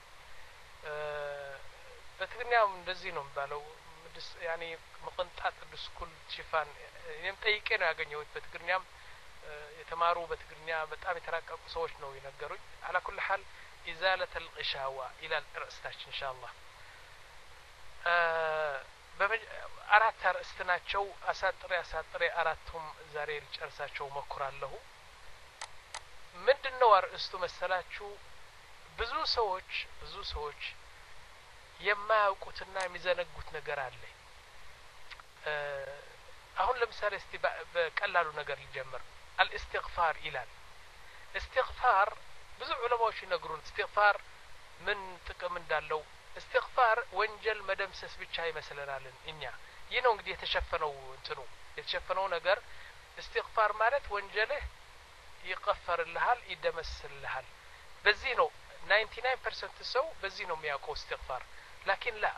በትግኛም እንደዚህ ነው ባለው ያኒ መቅንጣት ድስኩል ሽፋን እኔም ጠይቄ ነው ያገኘሁት በትግኛም የተማሩ በትግኛ በጣም የተራቀቁ ሰዎች ነው ይነገሩኝ على كل حال إزالة الغشاوة إلى الرأستاش إن شاء الله አራት አርዕስትናቸው አሳጥሬ አሳጥሬ አራቱም ዛሬ ልጨርሳቸው መኩራለሁ ምንድነው አርዕስቱ መሰላችሁ ብዙ ሰዎች ብዙ ሰዎች የማያውቁትና የሚዘነጉት ነገር አለ አሁን ለምሳሌ እስቲ በቀላሉ ነገር ልጀምር الاستغفار ይላል استغفار ብዙ ዑለማዎች ይነግሩን استغفار ምን ጥቅም እንዳለው استغفار ወንጀል መደምሰስ ብቻ ይመስለናል እኛ ይህ ነው እንግዲህ የተሸፈነው እንትኑ የተሸፈነው ነገር استغفار ማለት ወንጀልህ ይቀፈርልሃል ይደመስልሃል በዚህ ነው ninety nine percent ሰው በዚህ ነው የሚያውቀው استغفار لكن لا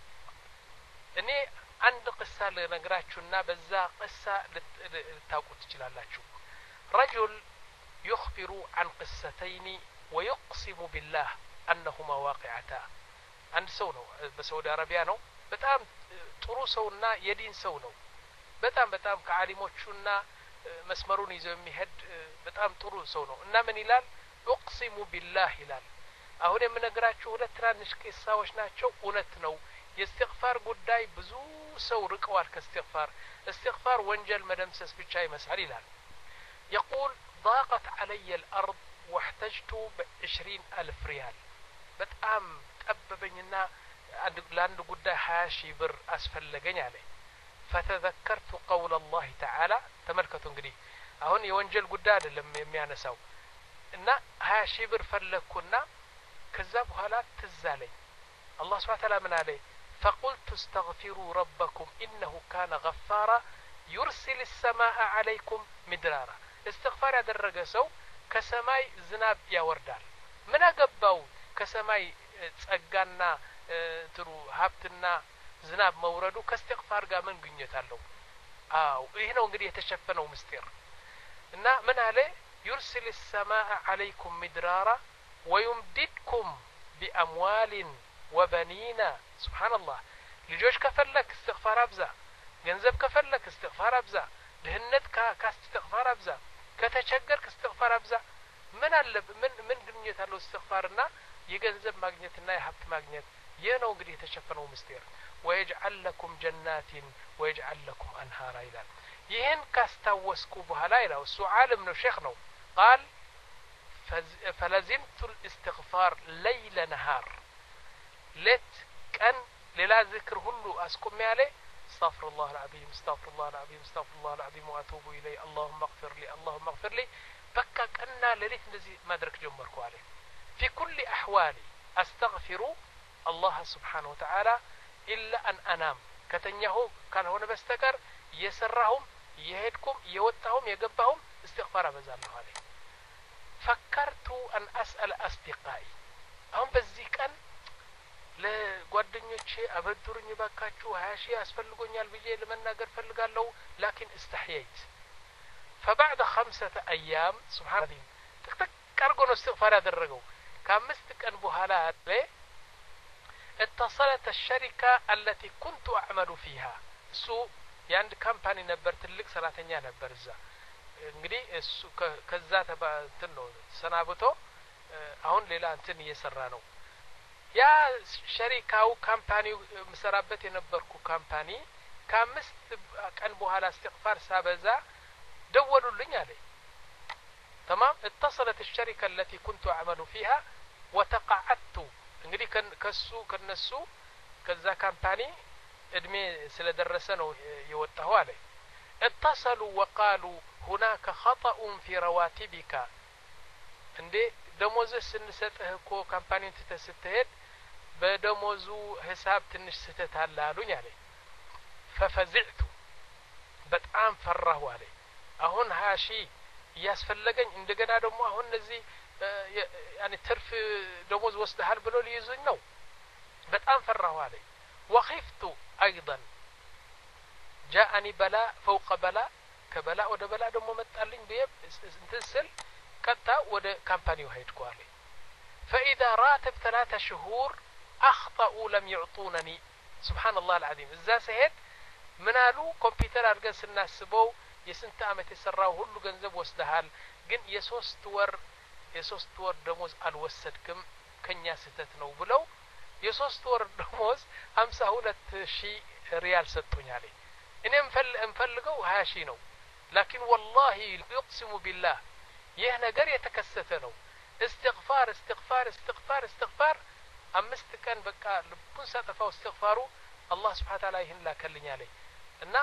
እኔ አንድ قصة ልነግራችሁና በዛ قصة ልታውቁት ትችላላችሁ رجل يخبر عن قصتين ويقسم بالله أنهما واقعتا عند ሰው ነው በሳውዲ አረቢያ ነው በጣም ጥሩ ሰውና የዲን ሰው ነው በጣም በጣም ከዓሊሞቹና መስመሩን ይዘው የሚሄድ በጣም ጥሩ ሰው ነው እና ምን ይላል اقسم بالله ይላል አሁን የምነግራችሁ ሁለት ትናንሽ ቂሳዎች ናቸው እውነት ነው የእስትግፋር ጉዳይ ብዙ ሰው ርቀዋል ከእስትግፋር استغفار ወንጀል መደምሰስ ብቻ ይመስላል ይላል يقول ضاقت علي الأرض واحتجت بعشرين ألف ريال በጣም ጠበበኝና ለአንድ ጉዳይ ሀያ ሺህ ብር አስፈለገኝ አለ فتذكرت قول الله تعالى ተመልከቱ እንግዲህ አሁን የወንጀል ጉዳይ አይደለም የሚያነሳው እና ሀያ ሺህ ብር ፈለኩና ከዛ በኋላ ትዛለኝ الله سبحانه وتعالى من عليه فقلت استغفروا ربكم إنه كان غفارا يرسل السماء عليكم مدرارا استغفار ያደረገ ሰው ከሰማይ ዝናብ ያወርዳል ምን አገባው ከሰማይ ጸጋና ጥሩ ሀብትና ዝናብ መውረዱ ከእስትግፋር ጋር ምን ግንኙነት አለው አው ይሄ ነው እንግዲህ የተሸፈነው ምስጢር እና ምን አለ يرسل السماء عليكم مدرارا ويمددكم بأموال وبنين سبحان الله ልጆች ከፈለክ استغفار አብዛ ገንዘብ ከፈለክ استغفار አብዛ ድህነት ካስተግፋር አብዛ ከተቸገርክ استغفار አብዛ ምን አለ ምን ምን ግንኙነት አለው استغفارና የገንዘብ ማግኘትና የሀብት ማግኘት ይህ ነው እንግዲህ የተሸፈነው ምስጢር ويجعل لكم جنات ويجعل لكم أنهارا ይላል ይሄን ካስታወስኩ በኋላ ይላል እሱ ዓለም ነው ሼክ ነው قال فلزمت الاستغفار ليل نهار ليت كان ሌላ ذكر ሁሉ አስቆም ያለ استغفر الله العظيم استغفر الله العظيم استغفر الله العظيم واتوب اليه اللهم اغفر لي اللهم اغفر لي በቃ ቀና ለሊት እንደዚህ ማድረግ ጀመርኩ አለ في كل احوالي استغفر الله سبحانه وتعالى الا ان انام ከተኛሁ ካልሆነ በስተቀር እየሰራሁም እየሄድኩም እየወጣሁም የገባሁም استغفار አበዛለሁ አለ فكرت ان اسال اصدقائي አሁን በዚህ ቀን ለጓደኞቼ አበድሩኝ ባካችሁ ሀያ ሺህ ያስፈልጎኛል ብዬ ለመናገር ፈልጋለሁ لكن استحييت فبعد خمسة ايام سبحان الله تك ቀርጎ ነው استغفار ያደረገው ከአምስት ቀን በኋላ አለ اتصلت الشركة التي كنت اعمل فيها እሱ የአንድ ካምፓኒ ነበር ትልቅ ሰራተኛ ነበር እዛ እንግዲህ እሱ ከዛ ተባንተን ነው ሰናብቶ አሁን ሌላ እንትን እየሰራ ነው ያ ሸሪካው ካምፓኒው መሰራበት የነበርኩ ካምፓኒ ከአምስት ቀን በኋላ استغفار ሳበዛ ደወሉልኝ አለ تمام اتصلت الشركة التي كنت اعمل فيها وتقاعدت እንግዲህ ከሱ ከነሱ ከዛ ካምፓኒ እድሜ ስለደረሰ ነው የወጣው አለ اتصلوا وقالوا هناك خطأ في رواتبك እንዴ ደሞዝ ስንሰጥህ እኮ ካምፓኒን ተተስተሄድ በደሞዙ ሂሳብ ትንሽ ስተት አለ አሉኝ አለ ففزعت በጣም ፈራሁ አለ አሁን ሀያ ሺህ ያስፈልገኝ እንደገና ደግሞ አሁን እዚህ يعني ትርፍ ደሞዝ ወስደሃል ብሎ ሊይዙኝ ነው በጣም ፈራሁ አለ وخفت ايضا جاءني بلاء فوق بلاء كبلاء ወደ በላእ ደግሞ መጣልኝ በየብ እንትስል ቀጣ ወደ ካምፓኒው ሄድኩ አለ فاذا راتب ثلاثة شهور اخطأوا لم يعطونني سبحان الله العظيم እዛ ሰሄድ ምናሉ ኮምፒውተር አድርገን ስናስበው የስንት አመት የሰራው ሁሉ ገንዘብ ወስደሃል ግን የሶስት ወር የሶስት ወር ደሞዝ አልወሰድክም ከኛ ስተት ነው ብለው የሶስት ወር ደሞዝ ሃምሳ ሁለት ሺህ ሪያል ሰጡኝ አለ እኔም እንፈልገው ሀያ ሺህ ነው لكن والله يقسم بالله ይህ ነገር የተከሰተ ነው استغفار استغفار استغفار استغفار አምስት ቀን በቃ ልቡን ሳጠፋው استغفارu الله سبحانه وتعالى ይህን ላከልኝ አለ እና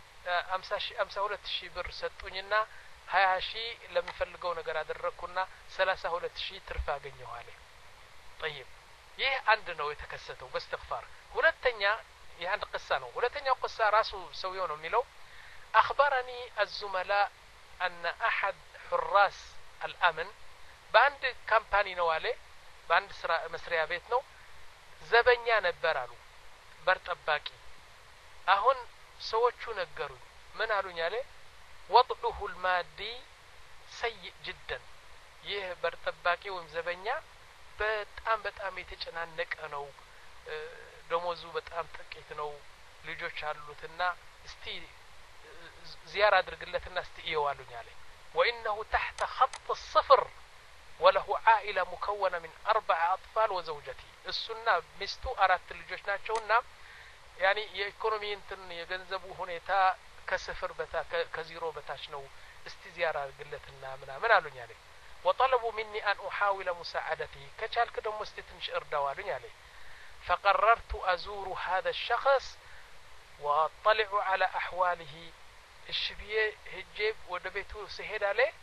ሃምሳ ሁለት ሺህ ብር ሰጡኝና ሀያ ሺህ ለምፈልገው ነገር አደረኩና ሰላሳ ሁለት ሺህ ትርፍ አገኘሁ አለ طيب ይህ አንድ ነው የተከሰተው በእስትግፋር ሁለተኛ ይህ አንድ قصة ነው ሁለተኛው قصة ራሱ ሰውየው ነው የሚለው اخبرني الزملاء ان احد حراس الامن باند كامباني ነው አለ باند ስራ መስሪያ ቤት ነው ዘበኛ ነበር አሉ በር ጠባቂ አሁን ሰዎቹ ነገሩኝ ምን አሉኝ አለ وضعه المادي سيء جدا ይህ በር ጠባቂ ወይም ዘበኛ በጣም በጣም የተጨናነቀ ነው ደሞዙ በጣም ጥቂት ነው ልጆች አሉትና እስቲ زيارة አድርግለትና እስቲ ይዋሉኝ አለ وانه تحت خط الصفر وله عائلة مكونة من اربع اطفال وزوجته እሱና ሚስቱ አራት ልጆች ናቸውና يعني የኢኮኖሚ እንትን የገንዘቡ ሁኔታ ከስፍር በታ ከዜሮ በታች ነው እስቲ زيارة አድርግለትና ምናምን አሉኝ አለ وطلبوا مني ان احاول مساعدته كچالك ደሞ እስቲ ትንሽ እርዳው አሉኝ አለ فقررت ازور هذا الشخص واطلع على احواله الشبيه هجيب ودبيته سهد عليه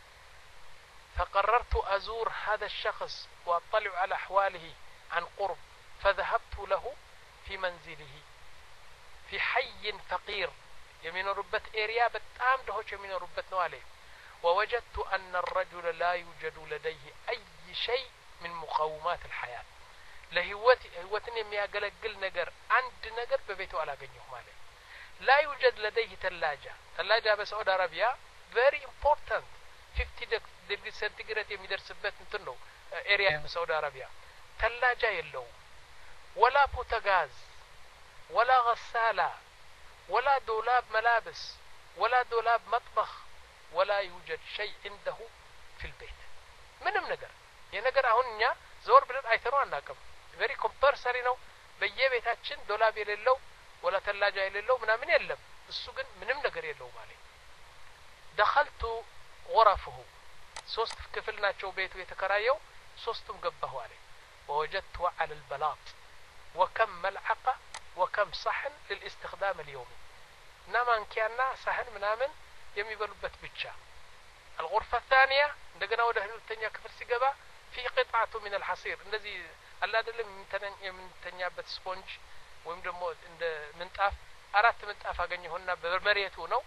فقررت ازور هذا الشخص واطلع على احواله عن قرب فذهبت له في منزله في حي فقير يمين ربت اريا بتام دهوش يمين ربت ነው عليه ووجدت ان الرجل لا يوجد لديه اي شيء من مقومات الحياة ለህይወት ህይወትን የሚያገለግል ነገር አንድ ነገር በቤቱ አላገኘሁም ማለት لا يوجد لديه ثلاجة ثلاجة በሳዑዲ አረቢያ very important fifty degree centigrade የሚደርስበት እንትን ነው ኤሪያ በሳዑዲ አረቢያ ثلاجة የለው ولا بوتاغاز ولا غسالة ولا دولاب ملابس ولا دولاب مطبخ ولا يوجد شيء عنده في البيت ምንም ነገር የነገር አሁንኛ ዞር ብለን አይተነው አናውቅም very compulsory ነው በየቤታችን ዶላብ የሌለው ወላ ተላጃ የሌለው ምናምን የለም እሱ ግን ምንም ነገር የለው ማለት دخلت غرفه ሶስት ክፍል ናቸው ቤቱ የተከራየው ሶስቱም ገባሁ አለ ووجدت على البلاط وكم ملعقة وكم صحن للاستخدام اليومي نمانكيانا صحن ምናምን የሚበሉበት ብቻ الغرفة الثانية እንደገና ወደ ሁለተኛ ክፍል ሲገባ في قطعة من الحصير እንደዚህ አላ አይደለም የምንተኛበት ስፖንጅ ወይም ደግሞ እንደ ምንጣፍ አራት ምንጣፍ አገኘሁና በመሬቱ ነው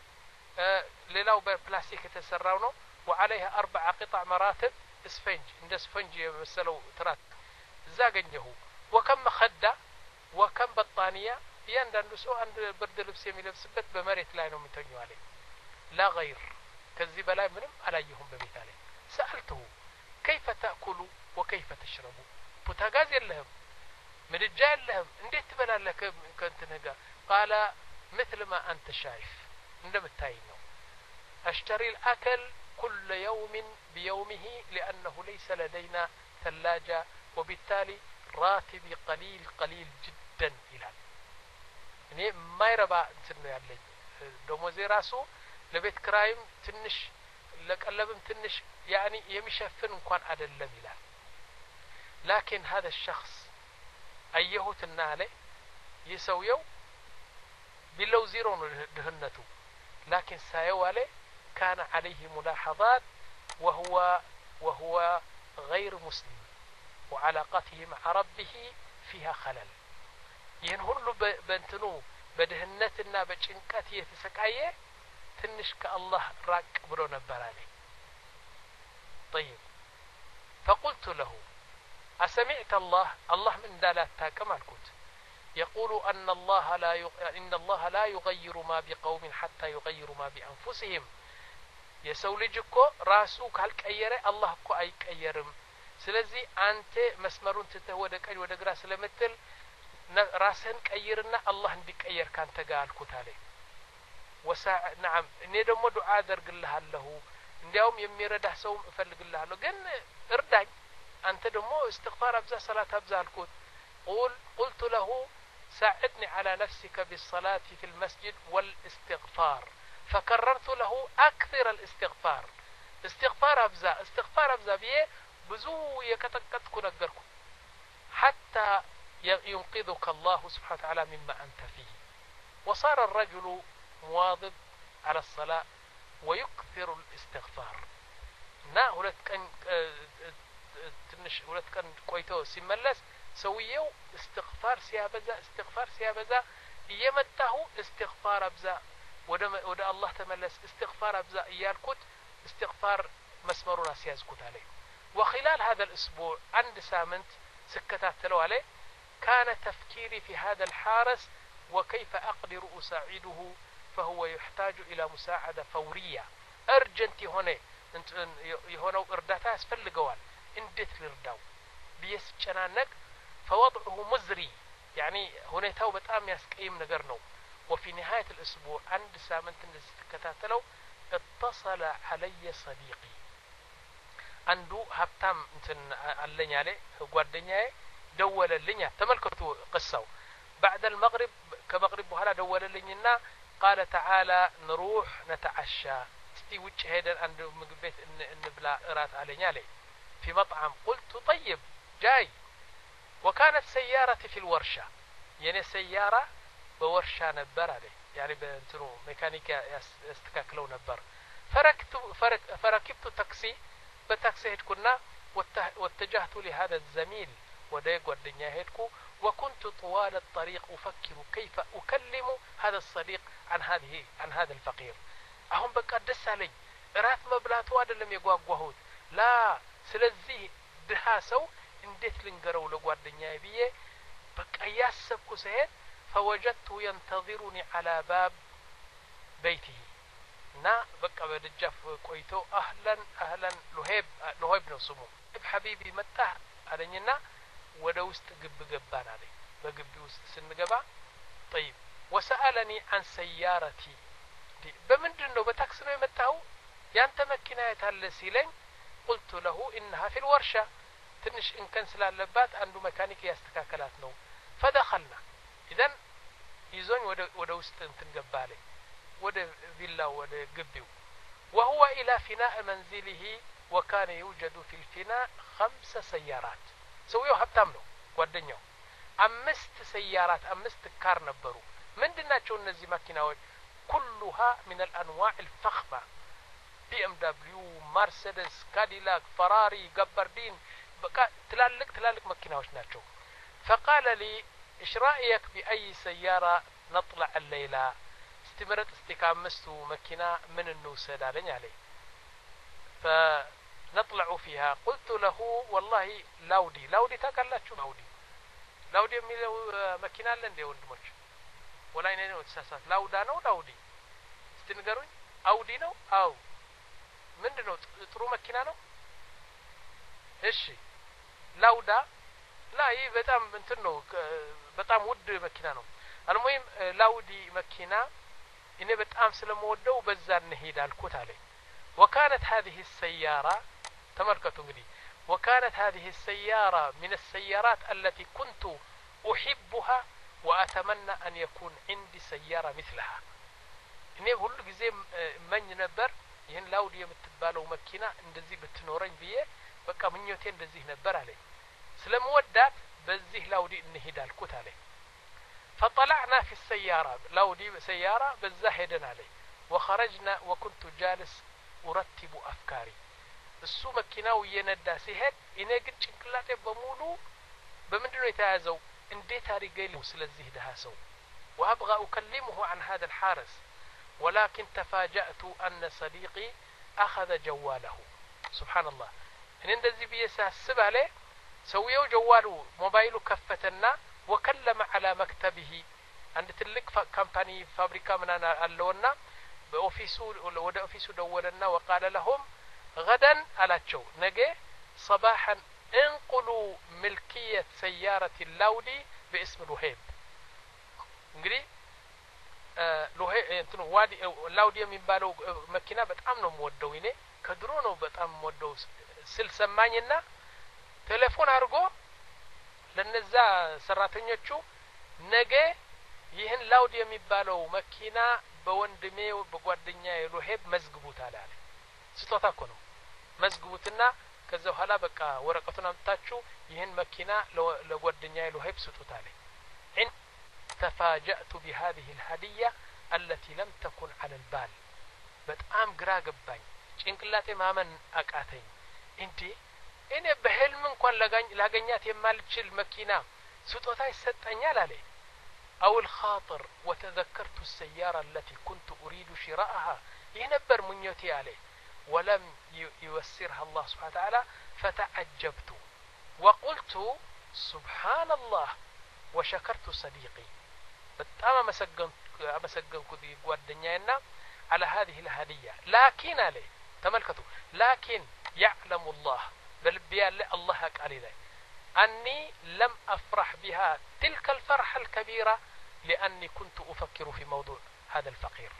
ሌላው በፕላስቲክ የተሰራው ነው وعليها اربع قطع مراتب اسفنج እንደ ስፈንጅ የመሰለው ትራት እዛ አገኘሁ وكم مخده وكم بطانيه እያንዳንዱ ሰው አንድ ብርድ ልብስ የሚለብስበት በመሬት ላይ ነው የሚተኙ አለ لا غير ከዚህ በላይ ምንም አላየሁም በቤት አለ سألته كيف تأكل وكيف تشرب ፖታጋዝ የለህም ምድጃ የለህም እንዴት ትበላለህ ከእንትን ጋር قال مثل ما انت شايف እንደምታይ ነው اشتري الاكل كل يوم بيومه لانه ليس لدينا ثلاجة وبالتالي راتبي قليل قليل جدا ይላል እኔ ማይረባ እንትን ነው ያለኝ ደሞዜ ራሱ ለቤት ክራይም ትንሽ ለቀለብም ትንሽ يعني የሚሸፍን እንኳን አይደለም ይላል لكن هذا الشخص አየሁትና አለ ይሰውየው ቢለው ዜሮ ነው ድህነቱ لكن ሳየው አለ كان عليه ملاحظات وهو وهو غير مسلم وعلاقته مع ربه فيها خلل ይህን ሁሉ በእንትኑ በድህነትና በጭንቀት የተሰቃየ ትንሽ ከአላህ ራቅ ብሎ ነበር አለ طيب فقلت له أسمعت الله الله من لا تاكم الكت يقول أن الله لا يغ... إن الله لا يغير ما بقوم حتى يغيروا ما بأنفسهم يسوي لجكو راسوك هل كأيره الله كو أي كأيرم سلزي أنت مسمرون تتهودك أي ودك راس لمثل راسهن كأيرنا الله ندك أير كان تقال كتالي وساع نعم إني دم دعاء درج الله له اليوم يميرده سوم فلق الله له جن ارداي أنت دمو استغفار أبزا صلاة أبزا الكوت قول قلت له ساعدني على نفسك بالصلاة في المسجد والاستغفار فكررت له أكثر الاستغفار استغفار أبزا استغفار أبزا بيه بزو يكتكتك نقركم حتى ينقذك الله سبحانه وتعالى مما أنت فيه وصار الرجل مواظب على الصلاة ويكثر الاستغفار نا هلت كان ትንሽ ሁለት ቀን ቆይቶ ሲመለስ ሰውየው استغفار ሲያበዛ استغفار ሲያበዛ እየመጣሁ استغفار አብዛ ወደ ወደ አላህ ተመለስ استغفار አብዛ እያልኩት استغفار መስመሩን አስያዝኩት አለ وخلال هذا الاسبوع عند سامنت سكتاتلو عليه كان تفكيري في هذا الحارس وكيف اقدر اساعده فهو يحتاج الى مساعدة فورية ارجنت هنا يهونو ارداتا يسፈልገዋል እንዴት ልርዳው ቢያስጨናነቅ فوضعه مزري يعني ሁኔታው በጣም ያስቀይም ነገር ነው وفي نهاية الاسبوع عند سامنت እንደተከታተለው اتصل علي صديقي አንዱ ሀብታም እንትን አለኝ አለ ጓደኛዬ ደወለልኝ ተመልከቱ قصው بعد المغرب كمغرب በኋላ ደወለልኝና قال تعالى نروح نتعشى استي وجه ሄደን አንድ ምግብ ቤት እንብላ እራት አለኝ አለ في مطعم قلت طيب جاي وكانت سيارتي في الورشة يعني سيارة بورشة نبر عليه يعني بنتنو ميكانيكا يستكاكلو نبر فركت فرك فركبت تاكسي بتاكسي هدكنا واتجهت لهذا الزميل وديق والدنيا هدكو وكنت طوال الطريق أفكر كيف أكلم هذا الصديق عن هذه عن هذا الفقير أهم بقى دس علي رات مبلاتو هذا لم يقواقوهود لا ስለዚህ ድሃ ሰው እንዴት ልንገረው ለጓደኛዬ ብዬ በቃ ያሰብኩ ሰሄድ فوجدت ينتظرني على باب بيته نا በቃ በደጃፍ ቆይቶ اهلا اهلا لهيب لهيب ነው ስሙ حبيبي መጣ አለኝና ወደ ውስጥ ግብ ገባን አለኝ በግቢ ውስጥ ስንገባ طيب وسألني عن سيارتي በምንድነው በታክሲ ነው የመጣው ያንተ መኪና የታለ ሲለኝ قلت له إنها في الورشة تنش إن كان سلالبات عنده ميكانيكي يستكاكلات نو فدخلنا إذن يزون ودا وستن تنقبالي ودا فيلا ودا قبيو وهو إلى فناء منزله وكان يوجد في الفناء خمس سيارات سويو هبتامنو ودنيو أمست سيارات أمست كار نبرو من دناتشو النزي ماكيناوي كلها من الأنواع الفخمة بي ام دبليو مرسيدس كاديلاك فراري جبردين تلالك تلالك ماكيناوش ناتشو فقال لي ايش رايك باي سياره نطلع الليلة استمرت استكامستو مكينة من النوسد علي عليه فنطلع فيها قلت له والله لاودي لاودي تاكلاتشو لاودي لاودي የሚለው መኪና አለ እንደ ወንድሞች ወላይ ነው ተሳሳት ላውዳ ነው ላውዲ እስቲ ንገሩኝ አውዲ ነው አው ምንድነው ጥሩ መኪና ነው እሺ ላውዳ ላይ በጣም እንትን ነው በጣም ውድ መኪና ነው አልሙሂም ላውዲ መኪና እኔ በጣም ስለምወደው በዛ እንሄድ አልኩት አለኝ وكانت هذه السيارة تملكتوا እንግዲህ وكانت هذه السيارة من السيارات التي كنت أحبها وأتمنى أن يكون عندي سيارة مثلها እኔ ሁሉ ጊዜ መኝ ነበር ይሄን ላውዲ የምትባለው መኪና እንደዚህ ብትኖረኝ ብዬ በቃ ምኞቴ እንደዚህ ነበር አለኝ ስለምወዳት በዚህ ላውዲ እንሄድ አልኩት አለኝ فطلعنا في السيارة لاودي سيارة بزاهدنا عليه وخرجنا وكنت جالس أرتب أفكاري እሱ መኪናው እየነዳ ሲሄድ እኔ ግን ጭንቅላቴ በሙሉ በምንድነው የተያዘው እንዴት አድርገው ስለዚህ ደሃ ሰው وابغى اكلمه عن هذا الحارس ولكن تفاجأت أن صديقي أخذ جواله سبحان الله እኔ እንደዚህ በየሳስብ አለ ሰውየው ጀዋሉ ሞባይሉ ከፈተና وكلم على مكتبه عند تلك كمباني فابريكا من اللونا بأوفيسو ودا أوفيسو دولنا وقال لهم غدا ألاتشو نجي صباحا انقلوا ملكية سيارة اللاودي باسم لوهيب نجري آه لوهيب انتو وادي اللاودي من بالو مكينة بتأمنوا مودوينه كدرونو بتأمن مودو سل سمانينا تلفون أرجو ለነዛ ሰራተኞቹ ነገ ይህን ላውዲ የሚባለው መኪና በወንድሜው በጓደኛዬ ሉሄብ መዝግቡታል አለ ስጦታ እኮ ነው መዝግቡትና ከዛ በኋላ በቃ ወረቀቱን አምጣችሁ ይህን መኪና ለጓደኛዬ ሉሄብ ስጡታል ان تفاجأت بهذه الهدية التي لم تكن على البال በጣም ግራ ገባኝ ጭንቅላቴ ማመን አቃተኝ እንዴ እኔ በህልም እንኳን ላጋኝ ላገኛት የማልችል መኪና ስጦታ ይሰጠኛል አለ او الخاطر وتذكرت السيارة التي كنت اريد شراءها ينبر منيتي عليه ولم يوسرها الله سبحانه وتعالى فتعجبت وقلت سبحان الله وشكرت صديقي بتام مسجن مسجن كدي ጓደኛዬና على هذه الهدية لكن عليه تملكتوا لكن يعلم الله بلبيا الله قال لي أني لم أفرح بها تلك الفرحة الكبيرة لأني كنت أفكر في موضوع هذا الفقير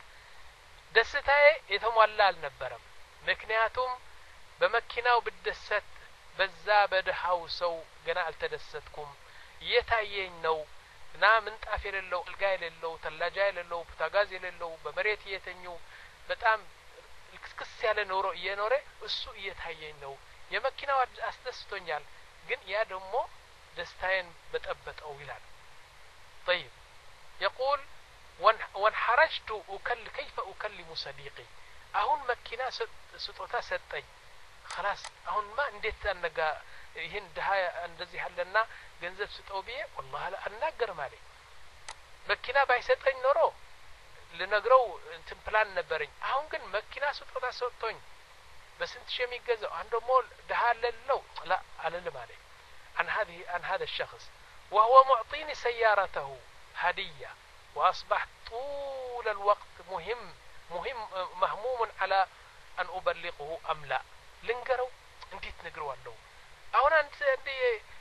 دستاي يتمولى النبرم مكنياتهم بمكناو بالدست بزا بدهاو سو جنا التدستكم يتايين نو نا منطاف يللو الغاي يللو تلاجا يللو بوتاغاز يللو بمريت يتنيو በጣም ልክስክስ ያለ ኖሮ እየኖረ እሱ እየታየኝ ነው የመኪናው አስደስቶኛል ግን ያ ደግሞ ደስታዬን በጠበጠው ይላል طيب يقول وانحرجت أكل كيف أكلم صديقي አሁን መኪና ስጦታ ሰጠኝ خلاص አሁን ማ እንዴት አነጋ ይሄን ደሃ እንደዚህ ያለና ገንዘብ ስጠው ቢዬ والله لا አናገር ማለት መኪና ባይሰጠኝ ኖሮ ለነግረው እንትን ፕላን ነበርኝ አሁን ግን መኪና ስጦታ ሰጥቶኝ بسنت شيء ميجزا عنده مول دهال للو لا على المالي عن هذه عن هذا الشخص وهو معطيني سيارته هدية وأصبح طول الوقت مهم مهم مهموم على أن أبلغه أم لا لنقروا انتي تنقروا له أولا أنت عندي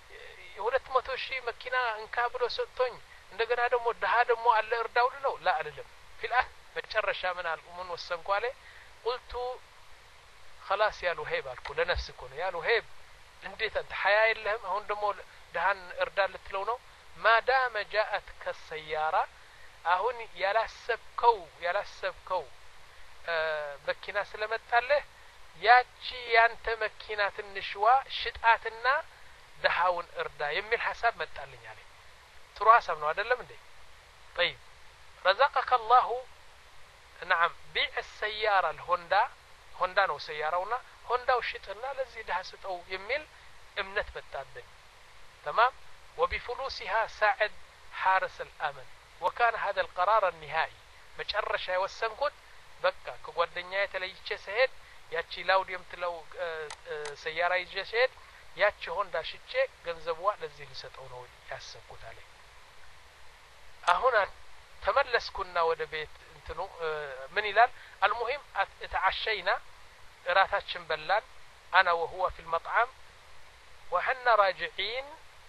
ولت متوشي مكينة انكابلو ستوني عندنا هذا مو دهال مو على إرداول له لا على في الآخر بتشرش من الأمون والسمكوا عليه قلت خلاص يا لوهيب አልኩ ለነፍስኩ ነው ያ لوهيب እንዴት አንተ حياة የለህም አሁን ደግሞ ደሃን እርዳል ልትለው ነው ማዳመ جاءت كالسيارة አሁን ያላሰብከው ያላሰብከው መኪና ስለመጣለህ ያቺ ያንተ መኪና ትንሽዋ ሽጣትና ደሃውን እርዳ የሚል ሐሳብ መጣልኝ አለ ጥሩ ሐሳብ ነው አይደለም እንዴ طيب رزقك الله نعم بيع السيارة الهوندا هوندا ነው سيارውና هونዳው ሽጥና ለዚህ ደሃ ስጠው የሚል እምነት መጣብኝ تمام وبفلوسها ساعد حارس الامن وكان هذا القرار النهائي መጨረሻ የወሰንኩት በቃ ከጓደኛዬ ተለይቼ ስሄድ ያቺ ላውድ የምትለው ሰያራ ይዤ ስሄድ ያቺ ሆንዳ ሽጬ ገንዘቧ ለዚህ ልሰጠው ነው ያሰብኩት አለ አሁን ተመለስኩና ወደ ቤት እንትኑ ምን ይላል المهم اتعشينا እራታችን በላን انا وهو في المطعم وحنا راجعين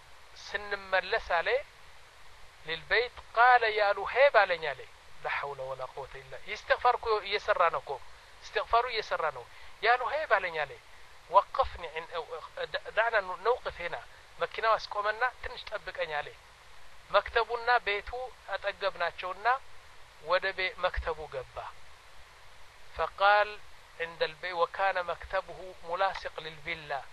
سنملس عليه للبيت قال يا لهيب علينا عليه لا حول ولا قوه الا يستغفركم يسرانكم استغفروا يسرانو يا لهيب علينا عليه وقفني عند دعنا نوقف هنا مكيناو اسقومنا تنش طبقني عليه مكتبونا بيتو اطغبناچونا ወደ መክተቡ ገባ فقال عند البيت وكان مكتبه ملاصق للفيلا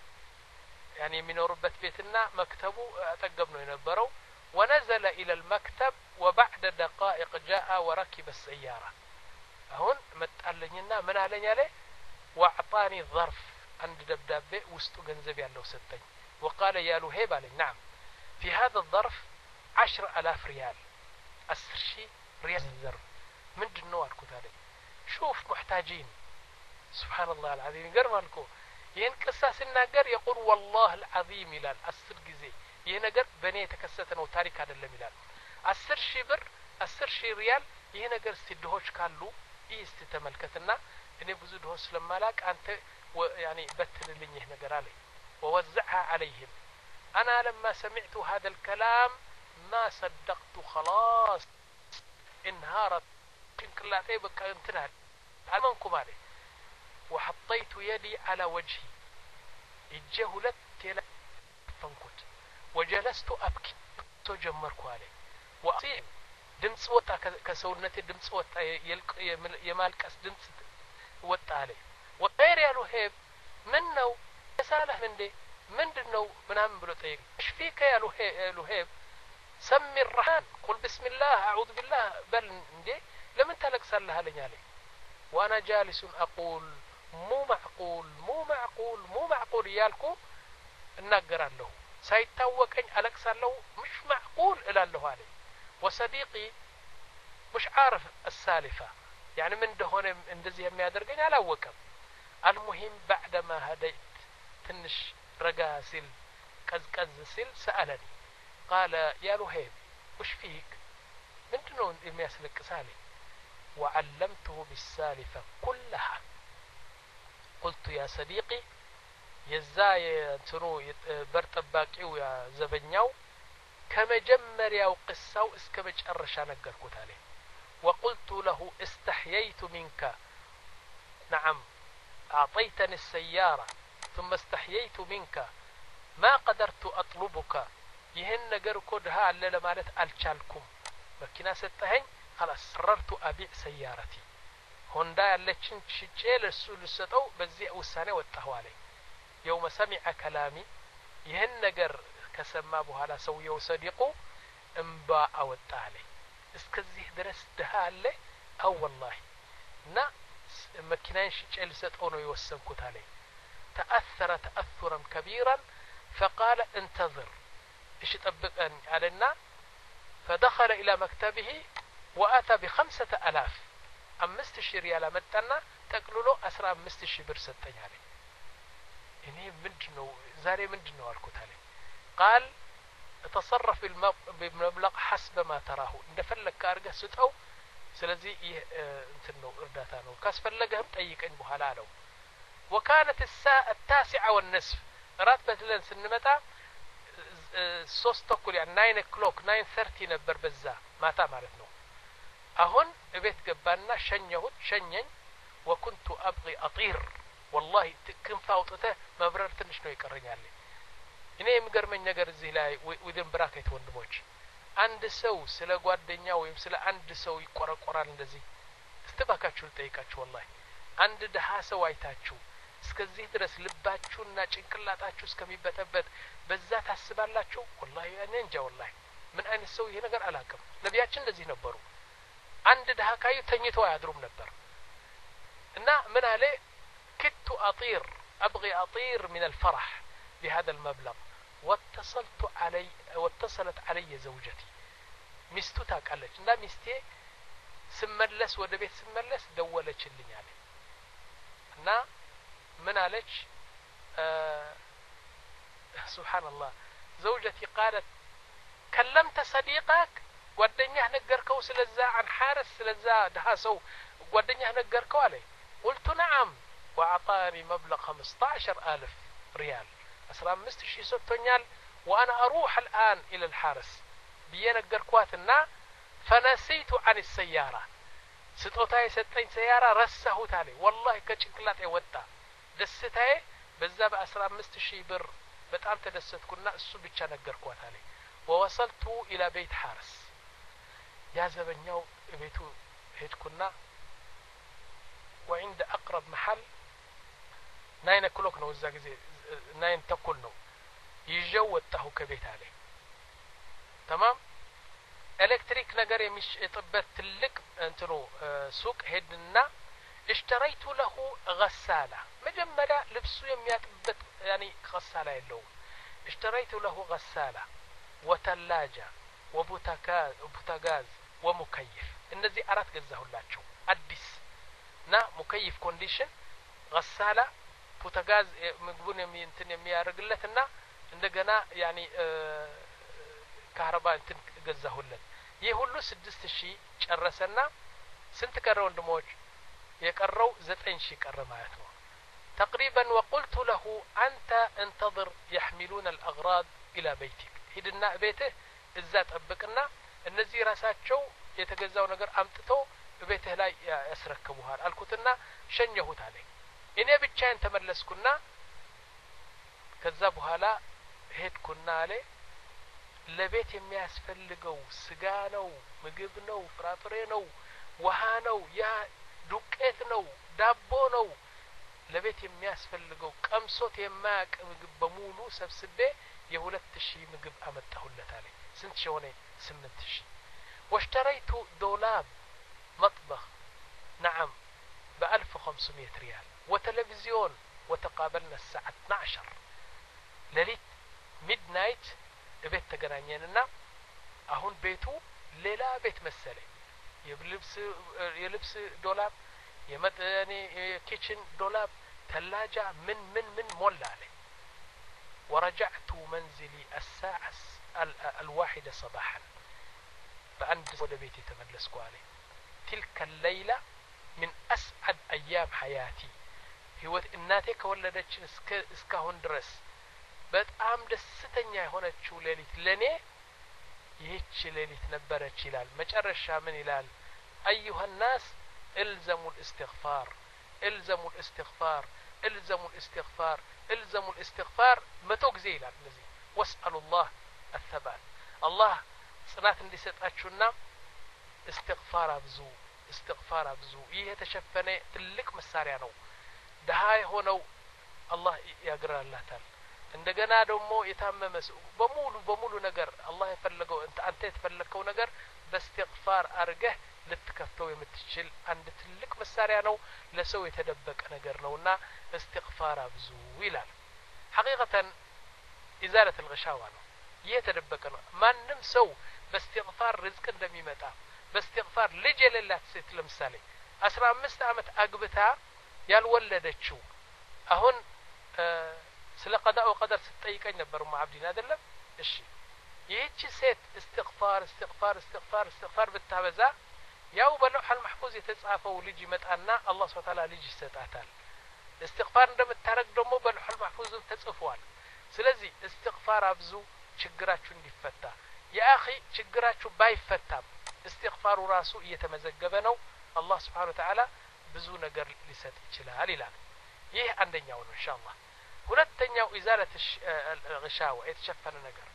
يعني የሚኖርበት ቤትና መክተቡ አጠገብ ነው የነበረው ونزل الى المكتب وبعد دقائق جاء وركب السياره አሁን መጣለኝና ምን አለኝ አለ واعطاني ظرف عند دبدابه ውስጡ ገንዘብ ያለው ሰጠኝ وقال يا لهيب علي نعم في هذا الظرف عشرة آلاف ريال عشرة شيء ريال الزر من دنو አልኩት አለ شوف محتاجين سبحان الله العظيم ገርማልኩ ይሄን ቅሳ ሲናገር يقول والله العظيم ይላል አስር ጊዜ ይሄ ነገር በኔ የተከሰተ ነው ታሪክ አይደለም ይላል አስር ሺህ ብር አስር ሺህ ሪያል ይሄ ነገር ሲድሆች ካሉ ይስት ተመልከትና እኔ ብዙ ድሆች ስለማላቅ አንተ يعني በትልልኝ ይሄ ነገር አለ ووزعها عليهم انا لما سمعت هذا الكلام ما صدقت خلاص انهارت ጭንቅላቴ በቃ እንትናል አልመንኩም አለ وحطيت يدي على وجهي اجه ሁለት ተለፈንኩት وجلست ابكي ተጀመርኩ አለ واصيح ድምጽ ወጣ ከሰውነቴ ድምጽ ወጣ የማልቀስ ድምጽ ወጣ አለ وغير يا لهيب من ነው ሰላህ እንዴ ምንድነው ምናምን ብሎ ጠየቅ ايش فيك يا لهيب سمي الرحمن قل بسم الله اعوذ بالله بل እንዴ لمن تلقسلها علي علي وانا جالس اقول مو معقول مو معقول مو معقول يالكو እናገራለሁ ሳይታወቀኝ አለቅሳለሁ مش معقول እላለሁ አለ وصديقي مش عارف السالفه يعني من እንደሆነ እንደዚህ የሚያደርገኝ አላወቀም المهم بعد ما هديت ትንሽ ረጋ ሲል ቀዝቀዝ ሲል سألني قال يا لهيب وش فيك ምንድነው የሚያስለቅስ አለ وعلمته بالسالفة كلها قلت يا صديقي يزاي እንትኑ በርጠባቂው ያ ዘበኛው ከመጀመሪያው ቅሳው እስከ መጨረሻ ነገርኩት አለ وقلت له استحييت منك نعم أعطيتني السيارة ثم استحييت منك ما قدرت أطلبك ይሄን ነገር እኮ ድሃ አለ ለማለት አልቻልኩም መኪና ሰጠኸኝ خلاص قررت أبيع سيارتي هوندا ያለችን ሽጬ ለሱ ልሰጠው በዚህ ውሳኔ ወጣሁ አለ يوم سمع كلامي ይሄን ነገር ከሰማ በኋላ ሰውየው ሰዲቁ እንባ አወጣ አለ እስከዚህ ድረስ ድሃ አለ አው والله እና መኪናን ሽጬ ልሰጠው ነው የወሰንኩት አለ تأثر تأثرا كبيرا فقال انتظر ايش طبقن علينا فدخل الى مكتبه واتى بخمسة الاف امست شي ريال متنا تقللو عشرة خمسة شي ብር ሰጠኝ አለ እኔ ምንድነው ዛሬ ምንድነው አልኩት አለ قال تصرف بالمبلغ حسب ما تراه እንደፈለክ አርገህ ስጠው ስለዚህ ይሄ እንትን ነው እርዳታ ነው ካስፈለገህም ጠይቀኝ በኋላ አለው وكانت الساعة التاسعة والنصف رات بدلن ስንመጣ ሶስት ተኩል ያ nine o'clock nine thirty ነበር በዛ ማታ ማለት ነው አሁን እቤት ገባና ሸኘሁት ሸኘኝ وكنت ابغي اطير والله ክንፍ አውጥተህ መብረር ትንሽ ነው ይቀርኛል እኔ የምገርመኝ ነገር እዚህ ላይ ወይድን ብራኬት ወንድሞች አንድ ሰው ስለ ጓደኛ ወይም ስለ አንድ ሰው ይቆረቆራል እንደዚህ እስተባካችሁ ልጠይቃችሁ والله አንድ ደሃ ሰው አይታችሁ እስከዚህ ድረስ ልባችሁና ጭንቅላታችሁ እስከሚበጠበጥ በዛ ታስባላችሁ والله እኔ እንጃ والله ምን አይነት ሰው ይሄ ነገር አላቀም ነብያችን እንደዚህ ነበሩ አንድ ደሃ ካዩ ተኝተው አያድሩም ነበር እና ምን አለ كنت اطير ابغي اطير من الفرح بهذا المبلغ واتصلت علي واتصلت علي زوجتي ሚስቱ ታውቃለች እና ሚስቴ ስመለስ ወደ ቤት ስመለስ ደወለችልኝ አለ እና ምን አለች ሱብሃንአላህ زوجتي قالت كلمت صديقك ጓደኛህ ነገርከው ስለዛ عن حارس ስለዛ ደሃሰው ጓደኛህ ነገርከው አለ قلت نعم واعطاني مبلغ خمسة عشر ألف ريال አስራ አምስት ሺህ ሰጥቶኛል وانا اروح الان الى الحارس بينገርኳትና فنسيت عن السيارة ስጦታ የሰጠኝ ሰያራ ረሳሁት አለ والله ከጭንቅላቴ ወጣ ደስታዬ በዛ በ15 ሺህ ብር በጣም ተደሰትኩና እሱ ብቻ ነገርኳት አለ ووصلت الى بيت حارس يا زبنياو ቤቱ ሄድኩና وعند اقرب محل ናይን ኦክሎክ ነው እዛ ጊዜ ናይን ተኩል ነው ይዤው ወጣሁ ከቤት አለ تمام ኤሌክትሪክ ነገር የሚሽጥበት ትልቅ እንትኑ ሱቅ ሄድና اشتريت له غسالة مجمدة لبسو የሚያጥበት يعني غسالة የለውም اشتريت له غسالة وثلاجة وبوتاغاز وبوتاغاز ومكيف እነዚህ አራት ገዛሁላቸው አዲስ ና ሙከይፍ ኮንዲሽን غسالة بوتاغاز ምግቡን የሚንትን የሚያርግለትና እንደገና يعني ካህረባ እንትን ገዛሁለት ይሄ ሁሉ ስድስት ሺህ ጨረሰና ስንት ቀረ ወንድሞች የቀረው ዘጠኝ ሺህ ቀረ ማለት ነው تقريبا وقلت له انت انتظر يحملون الاغراض الى بيتك ሂድና ቤትህ እዛ ጠብቅና እነዚህ ራሳቸው የተገዛው ነገር አምጥተው ቤትህ ላይ ያስረክቡሃል አልኩትና ሸኘሁት አለኝ እኔ ብቻዬን ተመለስኩና ከዛ በኋላ ሄድኩና አለ ለቤት የሚያስፈልገው ስጋ ነው ምግብ ነው ፍራፍሬ ነው ውሃ ነው ያ ዱቄት ነው ዳቦ ነው ለቤት የሚያስፈልገው ቀምሶት የማያቅ ምግብ በሙሉ ሰብስቤ የሁለት ሺህ ምግብ አመጣሁለት አለ ስንት ሺህ ሆነ ስምንት ሺህ واشتريت دولاب مطبخ نعم بألف وخمسمائة ريال وتلفزيون وتقابلنا الساعة اثنا عشر ليلة ميد نايت ቤት ተገናኘንና አሁን ቤቱ ሌላ ቤት መሰለ የልብስ የልብስ ዶላብ የመጠኔ ኪችን ዶላብ ተላጃ ምን ምን ምን ሞላ አለ ورجعت منزلي الساعة الواحدة صباحا በአንድ ወደ ቤት ተመለስኩ አለ تلك الليلة من أسعد أيام حياتي ህይወት እናቴ ከወለደች እስከ እስካሁን ድረስ በጣም ደስተኛ የሆነችው ሌሊት ለኔ ይህች ሌሊት ነበረች ይላል መጨረሻ ምን ይላል ايها الناس الزموا الاستغفار الزموا الاستغفار الزموا الاستغفار الزموا الاستغفار መቶ ጊዜ ይላል ለዚህ واسالوا الله الثبات الله ጽናት እንዲሰጣችሁና استغفار አብዙ استغفار አብዙ ይሄ የተሸፈነ ትልቅ መሳሪያ ነው ደሃ የሆነው አላህ ያግራላታል እንደገና ደግሞ የታመመ በሙሉ በሙሉ ነገር አላህ የፈለገው አንተ የተፈለከው ነገር በእስትግፋር አርገህ ልትከፍተው የምትችል አንድ ትልቅ መሳሪያ ነው ለሰው የተደበቀ ነገር ነውና استغفار አብዙ ይላል حقيقة إزالة الغشاوة ነው የተደበቀ ነው ማንንም ሰው በእስትግፋር ርዝቅ እንደሚመጣ በእስትግፋር ልጅ የሌላት ሴት ለምሳሌ አስራ አምስት አመት አግብታ ያልወለደችው አሁን ስለ قضاء وقدر ስትጠይቀኝ ነበር ማዓብዲን አይደለም እሺ ይህች ሴት استغفار استغفار استغفار استغفار ብታበዛ ያው በለውህ المحفوظ የተጻፈው ልጅ ይመጣና አላህ Subhanahu Wa Ta'ala ልጅ ይሰጣታል استغفار እንደምታረግ ደግሞ በለውህ المحفوظ ተጽፏል ስለዚህ استغفار አብዙ ችግራችሁ እንዲፈታ ያኺ ችግራችሁ ባይፈታም استغفار ራሱ እየተመዘገበ ነው አላህ Subhanahu Wa Ta'ala ብዙ ነገር ሊሰጥ ይችላል ይላል ይህ አንደኛው ነው ኢንሻአላህ ሁለተኛው ኢዛለት الغشاوة የተሸፈነ ነገር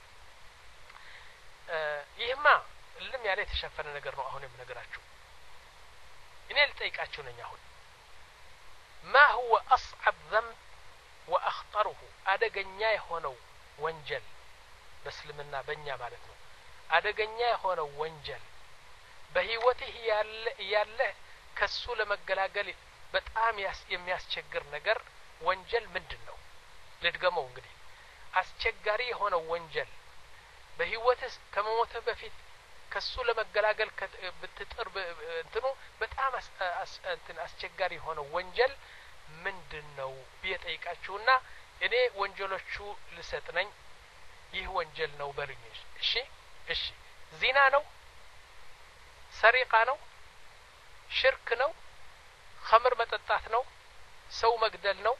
ይህማ ልም ያለ የተሸፈነ ነገር ነው አሁን የምነግራችሁ እኔ ልጠይቃችሁ ነኝ አሁን ما هو أصعب ذنب وأخطره አደገኛ የሆነው ወንጀል በእስልምና በእኛ ማለት ነው አደገኛ የሆነው ወንጀል በህይወትህ ያለ ያለ ከሱ ለመገላገል በጣም የሚያስቸግር ነገር ወንጀል ምንድነው ለድገመው እንግዲህ አስቸጋሪ የሆነው ወንጀል በህይወትህ ከመሞትህ በፊት ከሱ ለመገላገል ብትጥር እንትኑ በጣም እንትን አስቸጋሪ ሆነ ወንጀል ምንድነው ቢጠይቃችሁና እኔ ወንጀሎቹ ልሰጥ ነኝ ይህ ወንጀል ነው በሉኝ እሺ እሺ ዚና ነው ሰሪቃ ነው ሽርክ ነው ኸምር መጠጣት ነው ሰው መግደል ነው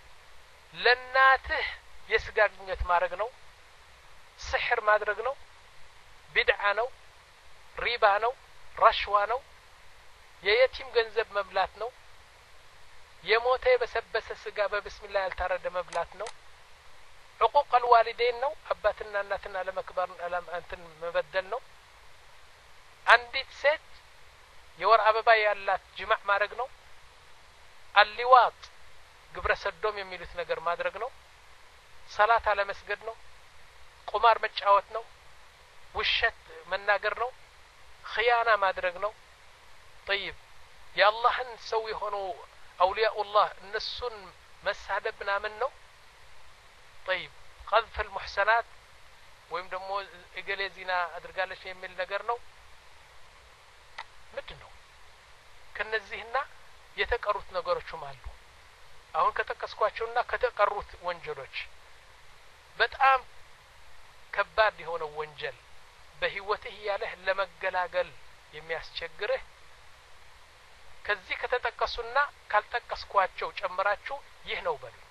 ለናትህ የስጋ ግንኙነት ማድረግ ነው ስሕር ማድረግ ነው ቢድዓ ነው ሪባ ነው ረሽዋ ነው የየቲም ገንዘብ መብላት ነው የሞተ በሰበሰ ስጋ በብስሚላህ ያልታረደ መብላት ነው عقوق الوالدين ነው አባትና እናትና ለመክበር እንትን መበደል ነው አንዲት ሴት የወር አበባ ያላት ጅማዕ ማድረግ ነው አልሊዋጥ ግብረ ሰዶም የሚሉት ነገር ማድረግ ነው ሰላት አለመስገድ ነው ቁማር መጫወት ነው ውሸት መናገር ነው ኺያና ማድረግ ነው طيب ያላህን ሰው የሆነው አውሊያኡላህ እነሱን መሳደብ ምናምን ነው طيب قذف المحسنات ወይም ደግሞ እገሌ ዚና አድርጋለች የሚል ነገር ነው ምንድነው ከነዚህና የተቀሩት ነገሮችም አሉ አሁን ከተቀስኳቸውና ከተቀሩት ወንጀሎች በጣም ከባድ የሆነ ወንጀል በህይወትህ ያለህ ለመገላገል የሚያስቸግርህ ከዚህ ከተጠቀሱና ካልተጠቀስኳቸው ጨምራችሁ ይህ ነው በሉ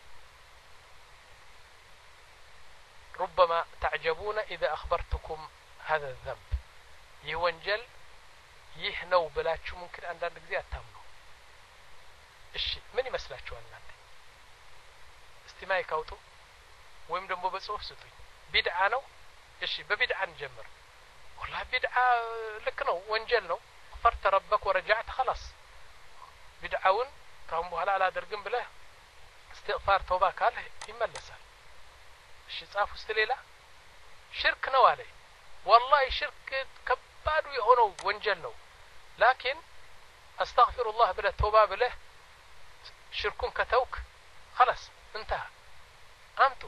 ربما تعجبون إذا أخبرتكم هذا الذنب ይህ ወንጀል ይህ ነው ብላችሁ ممكن አንዳንድ ጊዜ አታምኑ እሺ ምን ይመስላችኋል እናንተ እስቲ ማይክ አውጡ ወይም ደግሞ በጽሁፍ ስጡኝ ቢድዓ ነው እሺ በቢድዓ እንጀምር والله ቢድዓ ልክ ነው ወንጀል ነው فرت ربك ورجعت خلاص ቢድዓውን ካሁን በኋላ አላደርግም ብለህ استغفار توبه ካለ ይመለሳል እሺ ጻፉ ስለሌላ ሽርክ ነው አለ والله ሽርክ ከባዱ የሆነው ወንጀል ነው لكن استغفر الله ብለህ توبه ብለህ ሽርኩን ከተውክ خلاص انتهى አምጡ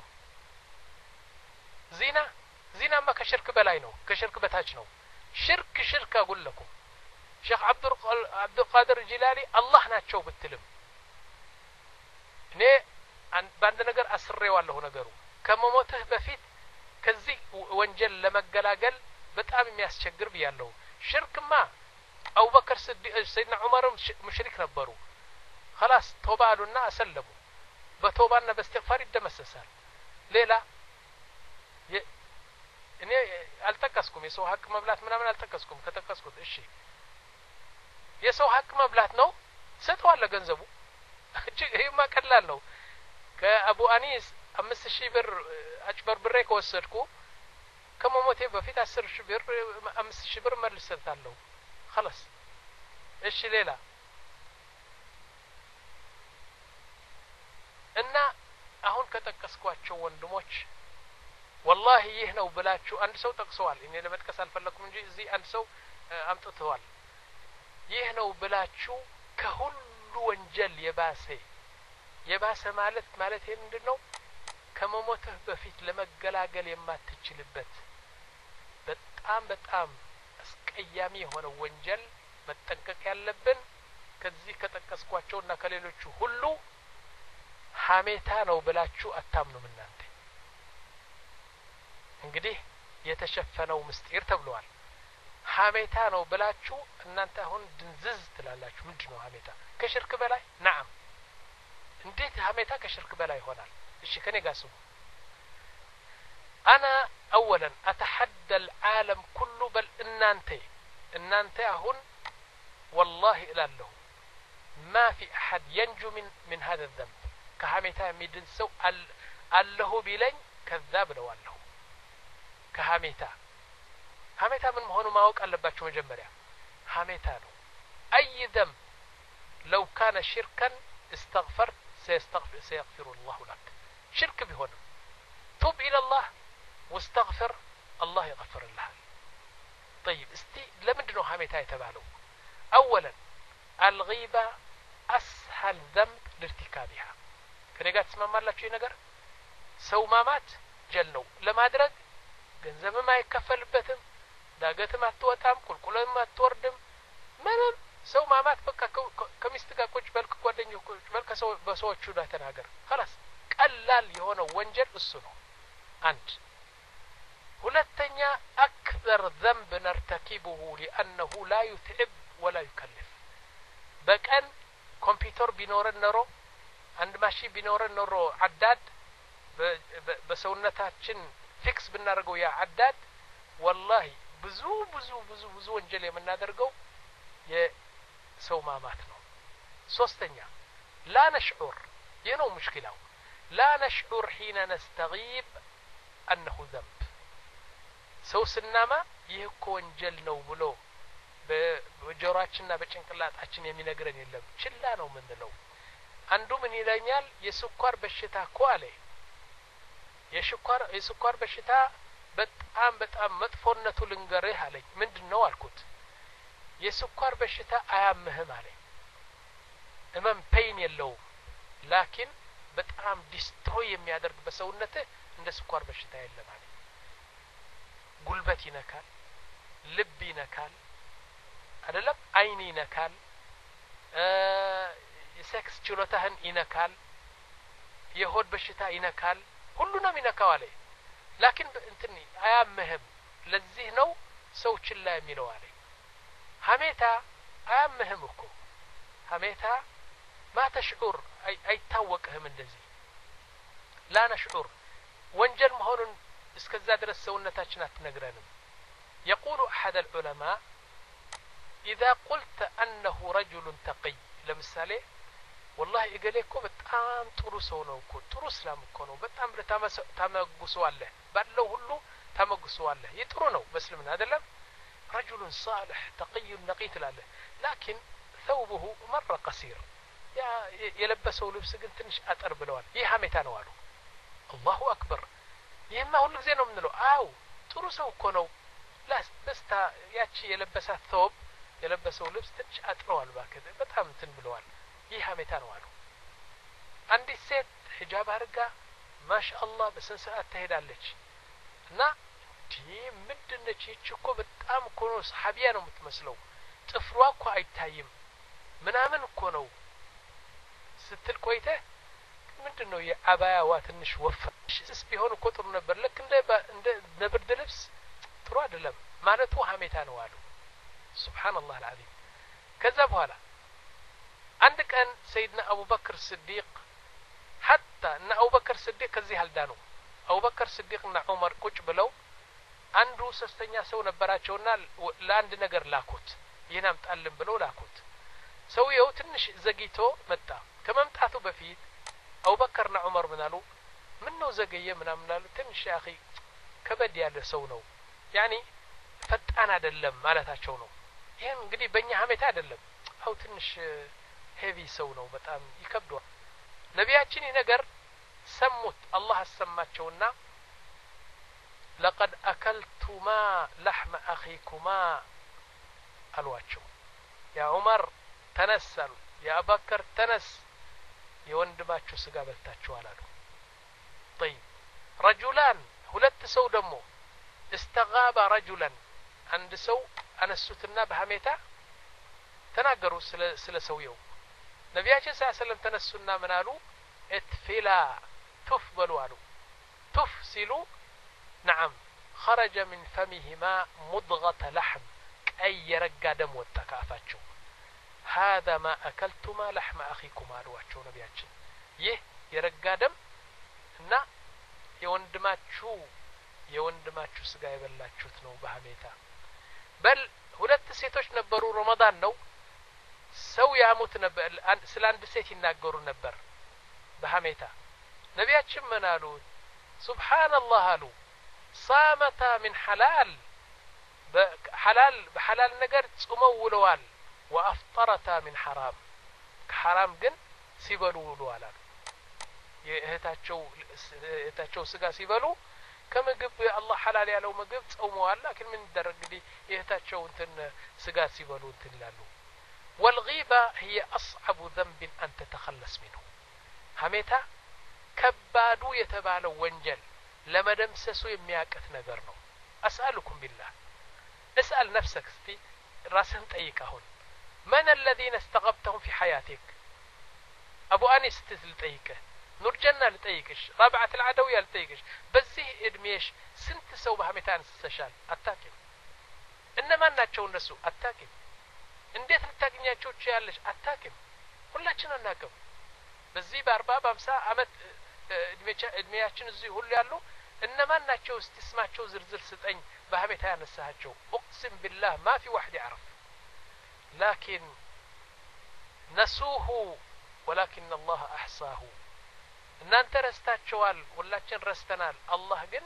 ዚና ዚናማ ከሽርክ በላይ ነው ከሽርክ በታች ነው ሽርክ ሽርክ አقول لكم ሼክ አብዱል አብዱል ቃድር ጂላሊ አላህ ናቸው ብትልም እኔ ባንድ ነገር አስሬዋለሁ ነገሩ ከመሞትህ በፊት ከዚህ ወንጀል ለመገላገል በጣም የሚያስቸግር ብያለሁ ሽርክማ አቡበከር ሲዲቅ ሰይድና ዑመርም ሙሽሪክ ነበሩ خلاص توبه አሉና አሰለሙ በተውባና በእስትግፋር ይደመሰሳል ሌላ እኔ አልተቀስኩም የሰው ሀቅ መብላት ምናምን አልተቀስኩም ከተቀስኩት እሺ የሰው ሀቅ መብላት ነው ሰጥቷል ገንዘቡ ይሄማ ቀላል ነው ከአቡ አኒስ አምስት ሺህ ብር አጭበርብሬ ከወሰድኩ ከመሞቴ በፊት አስር ሺህ ብር አምስት ሺህ ብር መልሰታለሁ خلاص እሺ ሌላ እና አሁን ከተቀስኳቸው ወንድሞች والله ይህ ነው ብላችሁ አንድ ሰው ጠቅሰዋል እኔ ለመጥቀስ አልፈለኩም እንጂ እዚህ አንድ ሰው አምጥተዋል ይህ ነው ብላችሁ ከሁሉ ወንጀል የባሰ የባሰ ማለት ማለት ይሄ ምንድነው ከመሞትህ በፊት ለመገላገል የማትችልበት በጣም በጣም አስቀያሚ የሆነ ወንጀል መጠንቀቅ ያለብን ከዚህ ከተቀስኳቸውና ከሌሎቹ ሁሉ ሐሜታ ነው ብላችሁ አታምኑም እናንተ እንግዲህ የተሸፈነው ምስጢር ተብሏል ሐሜታ ነው ብላችሁ እናንተ አሁን ድንዝዝ ትላላችሁ ምንድነው ሐሜታ ከሽርክ በላይ نعم እንዴት ሐሜታ ከሽርክ በላይ ይሆናል እሺ ከኔ ጋር ስሙ انا اولا اتحدى العالم كله بل እናንተ እናንተ አሁን والله እላለሁ ما في احد ينجو من من هذا الذنب ከሐሜታ የሚድን ሰው አለሁ ቢለኝ ከذاب ነው አለሁ ከሐሜታ ሐሜታ ምን መሆኑ ማወቅ አለባችሁ መጀመሪያ ሐሜታ ነው اي ذنب لو كان شركا استغفرت سيستغفر سيغفر الله لك شرك بهون توب الى الله واستغفر الله يغفر لك طيب استي لمندنو ሐሜታ የተባለው اولا الغيبه اسهل ذنب لارتكابها ከነጋት ተስማማላችሁ ይሄ ነገር ሰው ማማት ጀል ነው ለማድረግ ገንዘብም አይከፈልበትም ዳገትም አትወጣም ቁልቁልም አትወርድም ምንም ሰው ማማት በቃ ከሚስት ጋር ቁጭ በልክ ጓደኞች ቁጭ በልክ ሰው በሰዎቹ ላይ ተናገር خلاص ቀላል የሆነ ወንጀል እሱ ነው አንድ ሁለተኛ أكثر ذنب نرتكبه لأنه لا يتعب ولا يكلف በቀን ኮምፒውተር ቢኖረን ኖሮ አንድ ማሽን ቢኖረን ኖሮ عداد በሰውነታችን ፊክስ ብናደርገው ያ عداد والله ብዙ ብዙ ብዙ ብዙ ወንጀል የምናደርገው የሰው ማማት ነው ሶስተኛ لا نشعر ينو مشكلة لا نشعر حين نستغيب أنه ذنب سو سنما يهكو ወንጀል ነው ብሎ በጆሮአችንና በጭንቅላታችን የሚነግረን የለም ችላ ነው ምንለው አንዱ ምን ይለኛል የስኳር በሽታ እኮ አለ የስኳር የስኳር በሽታ በጣም በጣም መጥፎነቱ ልንገርህ አለኝ ምንድነው አልኩት የስኳር በሽታ አያምህም አለኝ እመም ፔን የለው ላኪን በጣም ዲስትሮይ የሚያደርግ በሰውነትህ እንደ ስኳር በሽታ የለም አለኝ ጉልበት ይነካል ልብ ይነካል አይደለም አይን ይነካል የሴክስ ችሎታህን ይነካል የሆድ በሽታ ይነካል ሁሉንም ይነካው አለኝ ላኪን እንትን አያምህም ለዚህ ነው ሰው ችላ የሚለው አለኝ ሐሜታ አያምህም እኮ ሐሜታ ما تشعر اي አይታወቅህም እንደዚህ لا نشعر ወንጀል መሆኑን እስከዛ ድረስ ሰውነታችን አትነግረንም يقول احد العلماء اذا قلت انه رجل تقي ለምሳሌ والله እገሌኮ በጣም ጥሩ ሰው ነው እኮ ጥሩ እስላም እኮ ነው በጣም ታመጉሰዋለህ ባለው ሁሉ ታመጉሰዋለህ ይጥሩ ነው መስልምና አይደለም رجل صالح تقي نقي ትላለህ لكن ثوبه مره قصير ያ የለበሰው ልብስ ግን ትንሽ አጠር ብለዋል ይህ ሐሜታ ነው አሉ الله اكبر ይሄማ ሁሉ ጊዜ ነው ምንለው አው ጥሩ ሰው እኮ ነው ላስ በስታ ያቺ የለበሳት ثوب የለበሰው ልብስ ትንሽ አጥረዋል ባከደ በጣም እንትን ብለዋል ይህ ሐሜታ ነው አሉ አንዲት ሴት ሒጃብ አርጋ ማሻአላህ በስንሰዓት ትሄዳለች እና ዲ ምንድነች ይቺ እኮ በጣም እኮ ነው ሰሃቢያ ነው የምትመስለው ጥፍሯ እኮ አይታይም ምናምን እኮ ነው ስትል ቆይተ ምንድነው የአባያዋ ትንሽ ወፍራሽ ቢሆን እኮ ጥሩ ነበር ለክ እንደ እንደ ነብርድ ልብስ ጥሩ አይደለም ማለቱ ሐሜታ ነው አሉ ሱብሃንአላህ العظيم ከዛ በኋላ አንድ ቀን ሰይድና አቡበክር ስዲቅ حتى ان አቡበክር ስዲቅ ከዚህ አልዳኑ አቡበክር ስዲቅና ዑመር ቁጭ ብለው አንዱ ሶስተኛ ሰው ነበራቸውና ለአንድ ነገር ላኩት ይናም ጣልም ብለው ላኩት ሰውየው ትንሽ ዘግይቶ መጣ ከመምጣቱ በፊት አቡበክርና ዑመር ምናሉ ምን ነው ዘገየ ምናምን አሉ ትንሽ ያኺ ከበድ ያለ ሰው ነው ያኒ ፈጣን አይደለም ማለታቸው ነው ይሄን እንግዲህ በእኛ ሐሜታ አይደለም አው ትንሽ ሄቪ ሰው ነው በጣም ይከብደዋል ነቢያችን ይነገር ሰሙት አላህ አሰማቸውና لقد اكلتما لحم اخيكما አሏቸው ያ ዑመር ተነሰሉ ያ አቡበክር ተነስ የወንድማችሁ ስጋ በልታችኋል አሉ طيب رجلان ሁለት ሰው ደግሞ استغاب رجلا አንድ ሰው አነሱትና በሐሜታ ተናገሩ ስለ ስለ ሰውየው ነቢያችን ሰለላሁ ዐለይሂ ወሰለም ተነሱና ምን አሉ اتفላ ቱፍ በሉ አሉ ቱፍ ሲሉ نعم خرج من فمهما مضغة لحم اي يرقى دم وتكافاچو هذا ما اكلتما لحم اخيكما አሏቸው ነቢያችን ይህ يرقى دم እና የወንድማችሁ የወንድማችሁ ስጋ የበላችሁት ነው በሐሜታ በል ሁለት ሴቶች ነበሩ ረመዳን ነው ሰው ያሙት ነበር ስለ አንድ ሴት ይናገሩ ነበር በሐሜታ ነቢያችን ምን አሉ ሱብሃንአላህ አሉ صامتا من حلال بحلال بحلال ነገር ጾመው ውለዋል وافطرتا من حرام حرام ግን ሲበሉ ውለዋል አሉ የእህታቸው እህታቸው ስጋ ሲበሉ ከምግብ አላህ حلال ያለው ምግብ ጾመዋል لكن ምን ደረግዲ የእህታቸው እንትን ስጋ ሲበሉ እንትን ይላሉ والغيبة هي أصعب ذنب أن تتخلص منه ሐሜታ ከባዱ የተባለው ወንጀል ለመደምሰሱ የሚያቀት ነገር ነው أسألكم بالله اسأل نفسك استي راسهم طيق هون من الذين استغبتهم في حياتك أبو أنيس تلطيقه نور جنة لطيقش رابعة العدوية لطيقش بزيه ادميش سنت سو بهمتان استشال አታቂም እነማን ናቸው እነሱ አታቂም እንዴት ልታገኛቸው ትችያለሽ አታቂም ሁላችን አናቀም በዚህ በ40 በ50 አመት እድሜያችን እዚህ ሁሉ ያሉ እነማን ናቸው እስቲስማቸው ዝርዝር ስጠኝ በህመታ ያነሳቸው اقسم بالله ما في واحد يعرف لكن نسوه ولكن الله احصاه እናንተ ረስታቸዋል ሁላችን ረስተናል አላህ ግን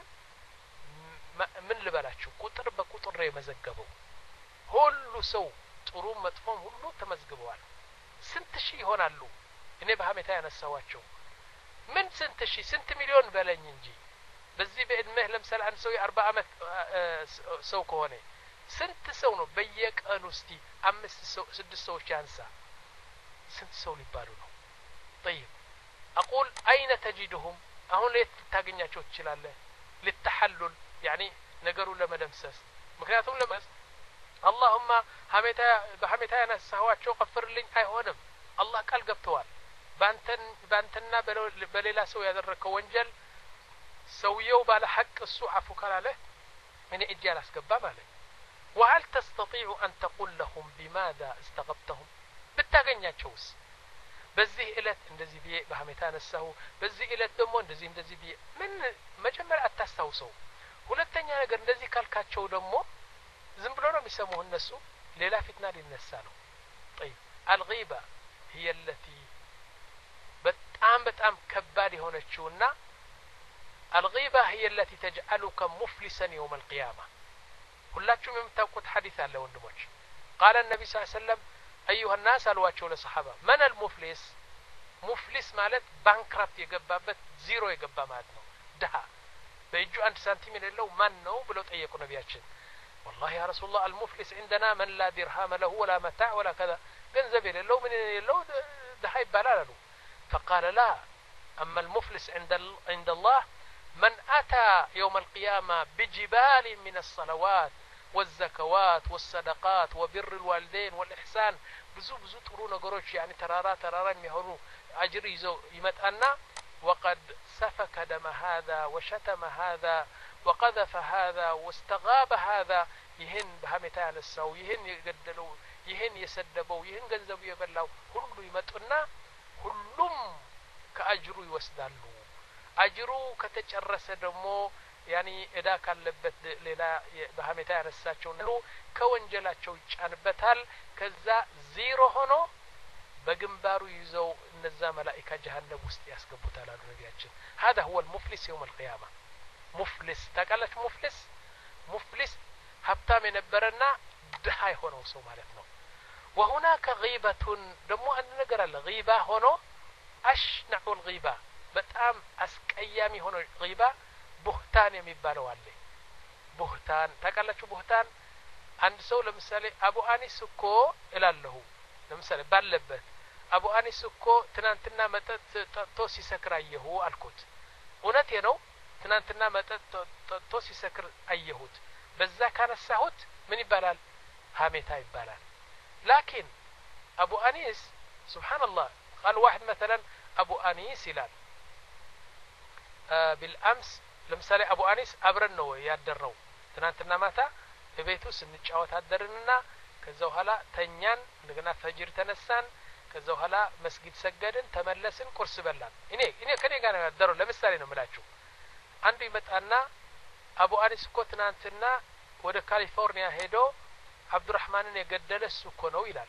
ምን ልበላችሁ ቁጥር በቁጥር ነው የመዘገበው ሁሉ ሰው ጥሩ መጥፎም ሁሉ ተመዝግበዋል ስንት ሺህ ይሆናሉ እኔ በህመታ ያነሳዋቸው ምን ስንት ሺህ ስንት ሚሊዮን በለኝ እንጂ በዚህ በእድሜህ ለምሳሌ አንድ ሰው የ40 አመት ሰው ከሆነ ስንት ሰው ነው በየቀኑ እስቲ አምስት ሰው ስድስት ሰዎች ያንሳ ስንት ሰው ሊባሉ ነው طيب اقول اين تجدهم አሁን ለየት ታገኛቸው ትችላለህ للتحلل يعني ነገሩ ለመደምሰስ ምክንያቱም ለማስ اللهم ሀሜታ በሀሜታ ያነሳዋቸው ቀፍርልኝ አይሆንም አላህ ቃል ገብተዋል ባንተን ባንተና በሌላ ሰው ያደረከው ወንጀል ሰውየው ባለ ሐቅ እሱ አፉ ካላለ እኔ እጄ አላስገባ ማለት وهل تستطيع أن تقول لهم بماذا استغبتهم ብታገኛቸውስ በዚህ እለት እንደዚህ ቢየ በህመታ ነሳው በዚህ እለት ደግሞ እንደዚህ እንደዚህ ቢየ ምን መጀመሪያ አታስታውሰው ሁለተኛ ነገር እንደዚህ ካልካቸው ደግሞ ዝም ብሎ ነው የሚሰሙህ እነሱ ሌላ ፊትና ሊነሳ ነው طيب الغيبة هي التي በጣም በጣም ከባድ የሆነችውና الغيبة هي التي تجعلك مفلسا يوم القيامة ሁላችሁም የምታውቁት ሐዲስ አለ ወንድሞች قال النبي صلى الله عليه وسلم ايها الناس አልዋቸው ለሰሃባ من المفلس مفلس ማለት ባንክራፕት የገባበት ዜሮ የገባ ማለት ነው ድሃ በእጁ አንድ ሳንቲም የሌለው ማን ነው ብለው ጠየቁ ነቢያችን والله يا رسول الله المفلس عندنا من لا درهم له ولا متاع ولا كذا ገንዘብ የሌለው ምን የሌለው ድሃ ይባላል አሉ فقال لا اما المفلس عند عند الله من اتى يوم القيامه بجبال من الصلوات والزكوات والصدقات وبر الوالدين والإحسان ብዙ ብዙ ጥሩ ነገሮች يعني ተራራ ተራራ የሚሆኑ አጅር ይዘው ይመጣና وقد سفك دم هذا وشتم هذا وقذف هذا واستغاب هذا ይህን በህመታ ያነሳው ይህን የገደለው ይህን የሰደበው ይህን ገንዘብ የበላው ሁሉ ይመጡና ሁሉም ከአጅሩ ይወስዳሉ አጅሩ ከተጨረሰ ደግሞ يعني እዳ ካለበት ሌላ በህመታ ያነሳቸው ነው ከወንጀላቸው ይጫንበታል ከዛ ዜሮ ሆኖ በግንባሩ ይዘው እነዛ መላእክት ጀሃነም ውስጥ ያስገቡታል አሉ ነቢያችን هذا هو المفلس يوم القيامة مفلس ታውቃለች مفلس مفلس ሀብታም የነበረና ድሃ የሆነው ሰው ማለት ነው وهناك غيبة ደግሞ አንድ ነገር አለ غيبة ሆኖ أشنع الغيبة በጣም አስቀያሚ ሆኖ غيبة ቡህታን የሚባለው አለ ቡህታን ታውቃላችሁ ቡህታን አንድ ሰው ለምሳሌ አቡ አኒስ እኮ እላለሁ ለምሳሌ ባለበት አቡ አኒስ እኮ ትናንትና መጠጥ ጠጥቶ ሲሰክር አየሁ አልኩት እውነቴ ነው ትናንትና መጠጥ ጠጥቶ ሲሰክር አየሁት በዛ ካነሳሁት ምን ይባላል ሀሜታ ይባላል لكن ابو انيس سبحان الله قال واحد مثلا ابو انيس ይላል بالامس ለምሳሌ አቡ አኒስ አብረን ነው ያደረው ትናንትና ማታ በቤቱ ስንጫወት አደረንና ከዛው ኋላ ተኛን እንደገና ፈጅር ተነሳን ከዛው ኋላ መስጊድ ሰገድን ተመለስን ቁርስ በላን እኔ እኔ ከኔ ጋር ነው ያደረው ለምሳሌ ነው የምላችሁ አንዱ ይመጣና አቡ አኒስ እኮ ትናንትና ወደ ካሊፎርኒያ ሄዶ አብዱራህማንን የገደለ እሱ እኮ ነው ይላል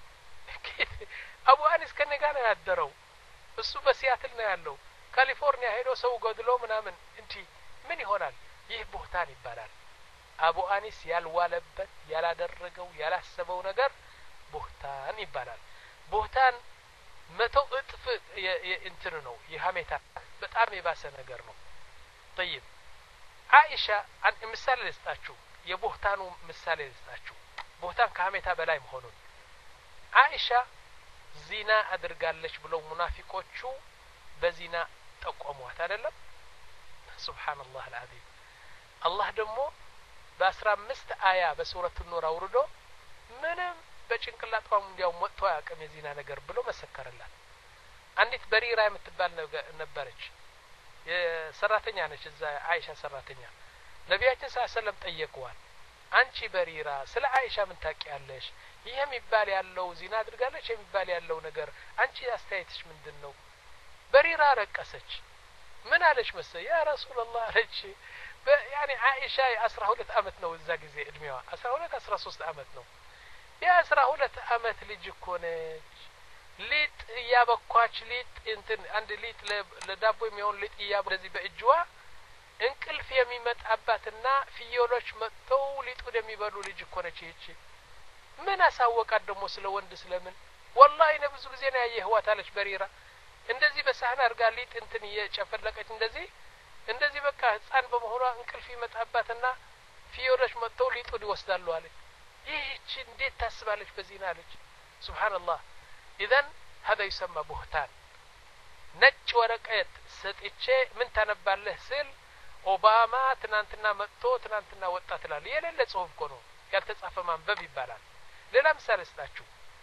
አቡ አኒስ ከኔ ጋር ነው ያደረው እሱ በሲያትል ነው ያለው ካሊፎርኒያ ሄዶ ሰው ገድሎ ምናምን እንጂ ምን ይሆናል ይህ ቡህታን ይባላል አቡ አኒስ ያልዋለበት ያላደረገው ያላሰበው ነገር ቡህታን ይባላል ቡህታን መቶ እጥፍ እንትን ነው የሀሜታ በጣም የባሰ ነገር ነው طيب عائشة عن مثال ልስጣችሁ የቡህታኑ ምሳሌ ልስጣችሁ ቡህታን ከሀሜታ በላይ መሆኑን عائشة ዚና አድርጋለች ብለው ሙናፊቆቹ በዚና ጠቆሟት አይደለም سبحان الله العظيم الله ደግሞ በአስራ አምስት አያ በሱረቱ ኑር አውርዶ ምንም በጭንቅላቷም እንዲያው ወጥቶ ያቀም የዚና ነገር ብሎ መሰከረላት። አንዲት በሪራ የምትባል ነበረች የሰራተኛ ነች እዛ አይሻ ሰራተኛ ነብያችን ሰለላሁ ዐለይሂ ወሰለም ጠየቁዋል አንቺ በሪራ ስለ አይሻ ምን ታውቂያለሽ ይሄ የሚባል ያለው ዚና አድርጋለች የሚባል ያለው ነገር አንቺ አስተያየትሽ ምንድነው በሪራ ረቀሰች ምን አለች መሰለ ያ ረሱላህ አለች ያኒ አይሻ አስራ ሁለት አመት ነው እዛ ጊዜ እድሜዋ አስራ ሁለት አስራ ሶስት አመት ነው ያ አስራ ሁለት አመት ልጅ እኮ ነች ሊጥ ያበኳች ሊጥ እንትን አንድ ሊጥ ለዳቦ የሚሆን ሊጥ ያበ ለዚህ በእጅዋ እንቅልፍ የሚመጣባትና ፍየሎች መጥተው ሊጡ የሚበሉ ልጅ እኮ ነች ይቺ ምን አሳወቃት ደግሞ ስለ ወንድ ስለምን والله እኔ ብዙ ጊዜ ነው ያየህዋት አለች በሪራ እንደዚህ በሳህን አርጋ ሊጥ እንትን እየጨፈለቀች እንደዚህ እንደዚህ በቃ ህፃን በመሆኗ እንቅልፍ ይመጣባትና ፍየሎች መጥተው ሊጡ ይወስዳሉ አለች ይህች እንዴት ታስባለች በዚና አለች ሱብሃንአላህ اذا هذا يسمى بهتان ነጭ ወረቀት ሰጥቼ ምን ታነባለህ ስል ኦባማ ትናንትና መጥቶ ትናንትና ወጣ ትላል የሌለ ጽሁፍ እኮ ነው ያልተጻፈ ማንበብ ይባላል ሌላ ምሳሌ ስጣችሁ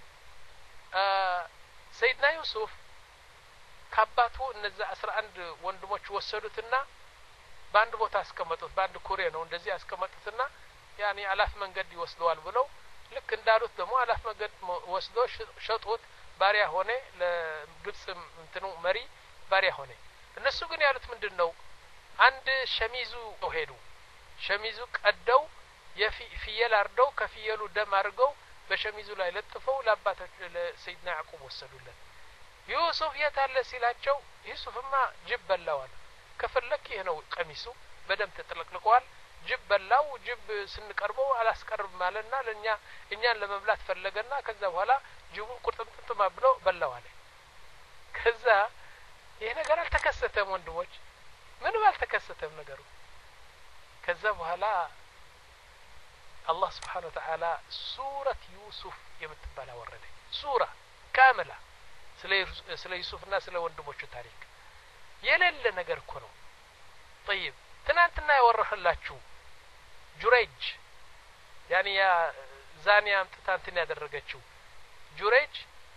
ሰይድና ዩሱፍ ካባቱ እነዛ አስራ አንድ ወንድሞች ወሰዱትና ባንድ ቦታ አስቀመጡት ባንድ ኩሬ ነው እንደዚህ አስቀመጡትና ያኒ አላፍ መንገድ ይወስደዋል ብለው ልክ እንዳሉት ደግሞ አላፍ መንገድ ወስዶ ሸጡት ባሪያ ሆነ ለግብጽ እንትኑ መሪ ባሪያ ሆነ እነሱ ግን ያሉት ምንድነው አንድ ሸሚዙ ሄዱ ሸሚዙ ቀደው የፍየል አርደው ከፍየሉ ደም አርገው በሸሚዙ ላይ ለጥፈው ለአባታቸው ለሰይድና ያዕቆብ ወሰዱለት ዩሱፍ የታለ ሲላቸው ዩሱፍማ ጅብ በላዋል ከፈለክ ይሄ ነው ቀሚሱ በደም ተጠለቅልቋል ጅብ በላው ጅብ ስንቀርበው አላስቀርብ ማለና ለኛ እኛን ለመብላት ፈለገና ከዛ በኋላ ጅቡን ቁርጥምጥም ብሎ በላው አለ ከዛ ይሄ ነገር አልተከሰተም ወንድሞች ምንም አልተከሰተም ነገሩ ከዛ በኋላ አላህ Subhanahu Wa Ta'ala ሱረት ዩሱፍ የምትባል አወረደ ሱራ ካመላ ስለ ስለ ዩሱፍና ስለ ወንድሞቹ ታሪክ የሌለ ነገር እኮ ነው طيب ትናንትና ያወራህላችሁ ጁረይጅ ያኒ ያ ዛኒያ አምጥታንትን ያደረገችው ጁረይጅ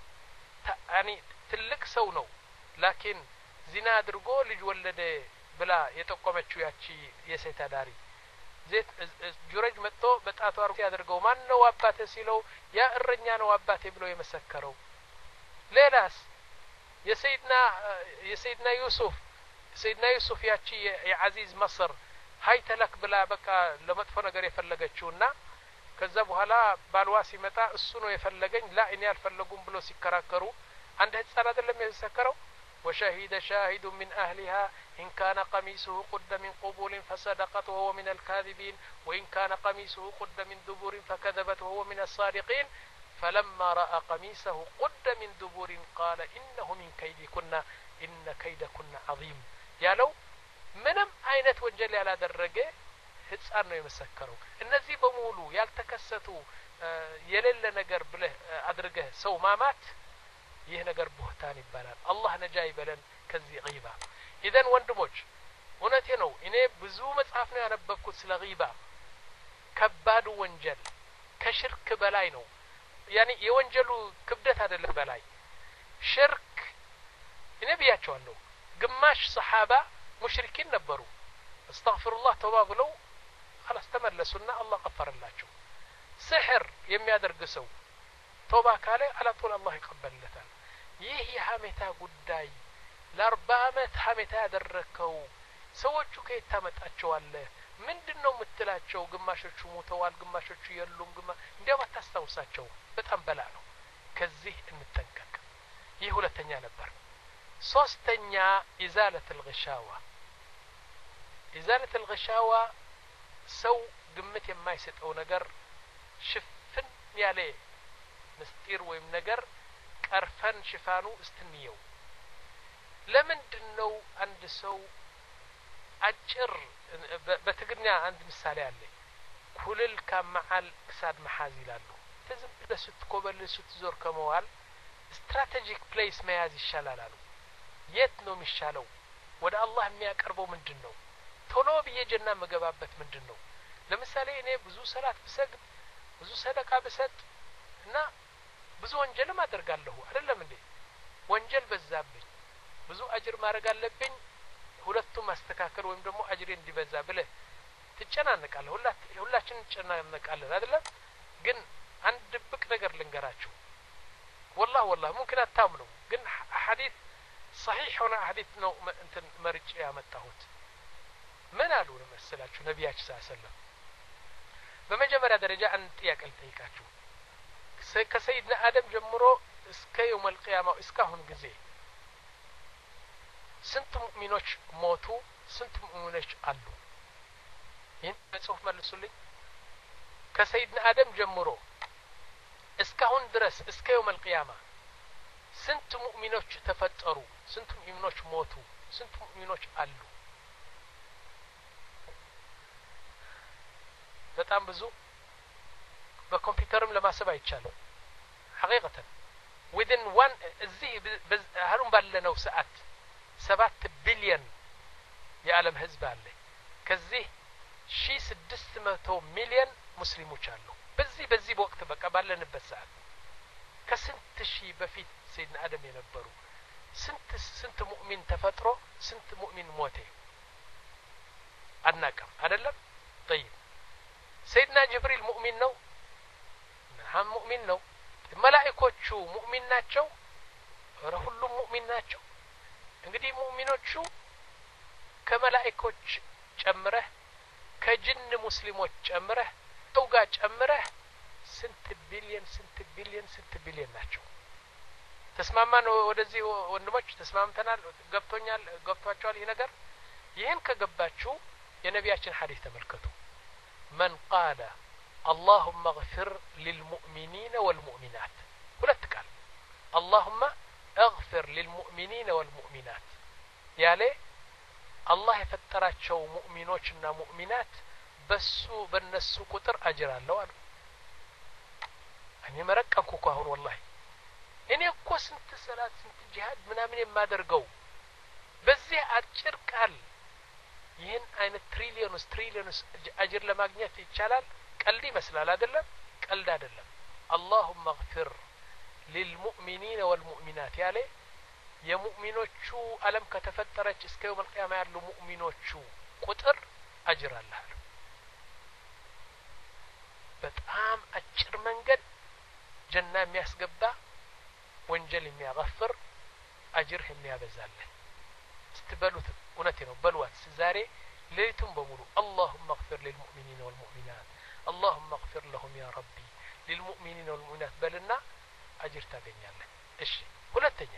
ያኒ ትልቅ ሰው ነው ላኪን ዚና አድርጎ ልጅ ወለደ ብላ የጠቆመችው ያቺ የሴት አዳሪ ዜት ጁረይጅ መጥቶ በጣቷ አርኩ ያደርገው ማን ነው አባቴ ሲለው ያ እረኛ ነው አባቴ ብሎ የመሰከረው ሌላስ የሰይድና የሰይድና ዩሱፍ ሰይድና ዩሱፍ ያቺ የአዚዝ መስር ሃይተለክ ብላ በቃ ለመጥፎ ነገር የፈለገችውና ከዛ በኋላ ባልዋ ሲመጣ እሱ ነው የፈለገኝ ላ እኔ አልፈለጉም ብሎ ሲከራከሩ አንድ ህፃን አይደለም የሰከረው وشهد شاهد من أهلها إن كان قميصه قد من قبول فصدقت وهو من الكاذبين وإن كان قميصه قد من دبر فكذبت وهو من الصادقين فلما رأى قميصه قد من دبر قال إنه من كيدكن إن كيدكن عظيم يا لو منم አይነት ወንጀል ያላደረገ ህፃን ነው የመሰከረው እነዚህ በሙሉ ያልተከሰቱ የሌለ ነገር ብለህ አድርገህ ሰው ማማት ይህ ነገር ቡህታን ይባላል አላህ ነጃ ይበለን ከዚህ ጊባ ኢዘን ወንድሞች እውነቴ ነው እኔ ብዙ መጽሐፍ ነው ያነበብኩት ስለ ጊባ ከባዱ ወንጀል ከሽርክ በላይ ነው ያኒ የወንጀሉ ክብደት አይደለም በላይ ሽርክ እኔ ብያቸዋለሁ ግማሽ ሰሃባ ሙሽሪኪን ነበሩ استغفرالله توبه ብለው خلاص ተመለሱና አላህ ቀፈረላቸው ሲህር የሚያደርግ ሰው ቶባ ካለ አላጦል አላህ ይቀበልለታል ይህ የሐሜታ ጉዳይ ለአርባ አመት ሐሜታ ያደረከው ሰዎቹ ከየት ታመጣቸዋለ ምንድነው የምትላቸው ግማሾቹ ሞተዋል ግማሾቹ የሉም ግማ እንዲያው አታስታውሳቸው በጣም በላ ነው ከዚህ እንጠንቀቅ ይህ ሁለተኛ ነበር ሶስተኛ ኢዛለት الغشاوة ኢዛለት الغشاوة ሰው ግምት የማይሰጠው ነገር ሽፍን ያለ ምስጢር ወይም ነገር ቀርፈን ሽፋኑ እስትንየው ለምንድነው አንድ ሰው አጭር በትግርኛ አንድ ምሳሌ አለ ኩልል ከመዓል ክሳድ መሐዝ ይላሉ ተዝም ለሱት ኮበል ሱት ዞር ከመዋል ስትራቴጂክ ፕሌስ መያዝ ይሻላል አሉ የት ነው የሚሻለው ወደ አላህ የሚያቀርበው ምንድነው ቶሎ በየጀና መገባበት ምንድነው ለምሳሌ እኔ ብዙ ሰላት ብሰግድ ብዙ ሰደቃ ብሰጥ እና ብዙ ወንጀልም አደርጋለሁ አይደለም እንዴ ወንጀል በዛብኝ ብዙ አጅር ማድረግ አለብኝ ሁለቱም ማስተካከል ወይም ደግሞ አጅሬ እንዲበዛ ብለ ትጨናነቃለህ ሁላችን እንጨናነቃለን አይደለም ግን አንድ ድብቅ ነገር ልንገራችሁ والله والله ممكن አታምኑ ግን ሐዲስ صحيح ሆነ ሐዲስ ነው እንትን መርጬ ያመጣሁት ምን አሉ ለምሳሌላችሁ ነብያችን ሰለላሁ ዐለይሂ ወሰለም በመጀመሪያ ደረጃ አንድ ጥያቄ ልጠይቃችሁ ከሰይድና አደም ጀምሮ እስከ يوم القيامه እስካሁን ጊዜ ስንት ሙእሚኖች ሞቱ ስንት ሙእሚኖች አሉ ይሄን በጽሁፍ መልሱልኝ ከሰይድና አደም ጀምሮ እስካሁን ድረስ እስከ يوم القيامه ስንት ሙእሚኖች ተፈጠሩ ስንት ሙእሚኖች ሞቱ ስንት ሙእሚኖች አሉ በጣም ብዙ በኮምፒውተርም ለማሰብ አይቻልም ሐቂቀተን within one እዚህ አሁን ባለነው ሰዓት ሰባት ቢሊዮን የዓለም ህዝብ አለ ከዚህ ሺህ ስድስት መቶ ሚሊዮን ሙስሊሞች አሉ በዚህ በዚህ ወቅት በቃ ባለንበት ሰዓት ከስንት ሺህ በፊት ሰይድና አደም የነበሩ ስንት ስንት ሙእሚን ተፈጥሮ ስንት ሙእሚን ሞተ አናቀም አይደለም طيب ሰይድና ጅብሪል ሙእሚን ነው ነዓም ሙእሚን ነው መላእክቶቹ ሙእሚን ናቸው ወረ ሁሉም ሙእሚን ናቸው እንግዲህ ሙእሚኖቹ ከመላእክቶች ጨምረህ ከጅን ሙስሊሞች ጨምረህ ተውጋ ጨምረህ ስንት ቢሊዮን ስንት ቢሊዮን ስንት ቢሊዮን ናቸው ተስማማን ወደዚህ ወንድሞች ተስማምተናል ገብቶኛል ገብቷቸዋል ይሄ ነገር ይሄን ከገባችሁ የነቢያችን ሐዲስ ተመልከቱ من قال اللهم اغفر للمؤمنين والمؤمنات ሁለት ቃል اللهم اغفر للمؤمنين والمؤمنات ያለ አላህ የፈጠራቸው ሙእሚኖችና ሙእሚናት በሱ በነሱ ቁጥር አጅር አለው አሉ እኔ መረቀንኩ እኮ አሁን والله እኔ እኮ ስንት ሰላት ስንት ጂሃድ ምናምን የማደርገው በዚህ አጭር ቃል ይሄን አይነት ትሪሊዮንስ ትሪሊዮንስ አጅር ለማግኘት ይቻላል ቀልድ ይመስላል አይደለም ቀልድ አይደለም اللهم اغفر للمؤمنين والمؤمنات ያለ የሙእሚኖቹ ዓለም ከተፈጠረች እስከ يوم القيامه ያሉ ሙእሚኖቹ ቁጥር አጅር አለው በጣም አጭር መንገድ ጀና የሚያስገባ ወንጀል የሚያغفر አጅር የሚያበዛልህ استبلوت እውነቴ ነው በልዋት ዛሬ ለይቱም በሙሉ اللهم اغفر للمؤمنين والمؤمنات اللهم اغفر لهم يا ربي للمؤمنين والمؤمنات በልና አጅር ታገኛለህ እሺ ሁለተኛ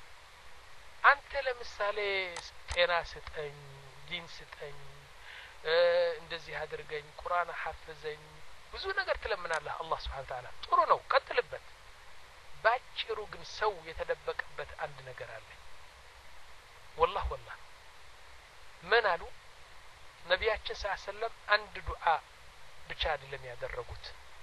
አንተ ለምሳሌ ጤና ስጠኝ ዲን ስጠኝ እንደዚህ አድርገኝ ቁርአን ሐፍዘኝ ብዙ ነገር ትለምናለህ አላህ Subhanahu Wa Ta'ala ጥሩ ነው ቀጥልበት ባጭሩ ግን ሰው የተደበቀበት አንድ ነገር አለ والله والله ምን አሉ ነብያችን ሰለላሁ ዐለይሂ ወሰለም አንድ ዱዓ ብቻ አይደለም ያደረጉት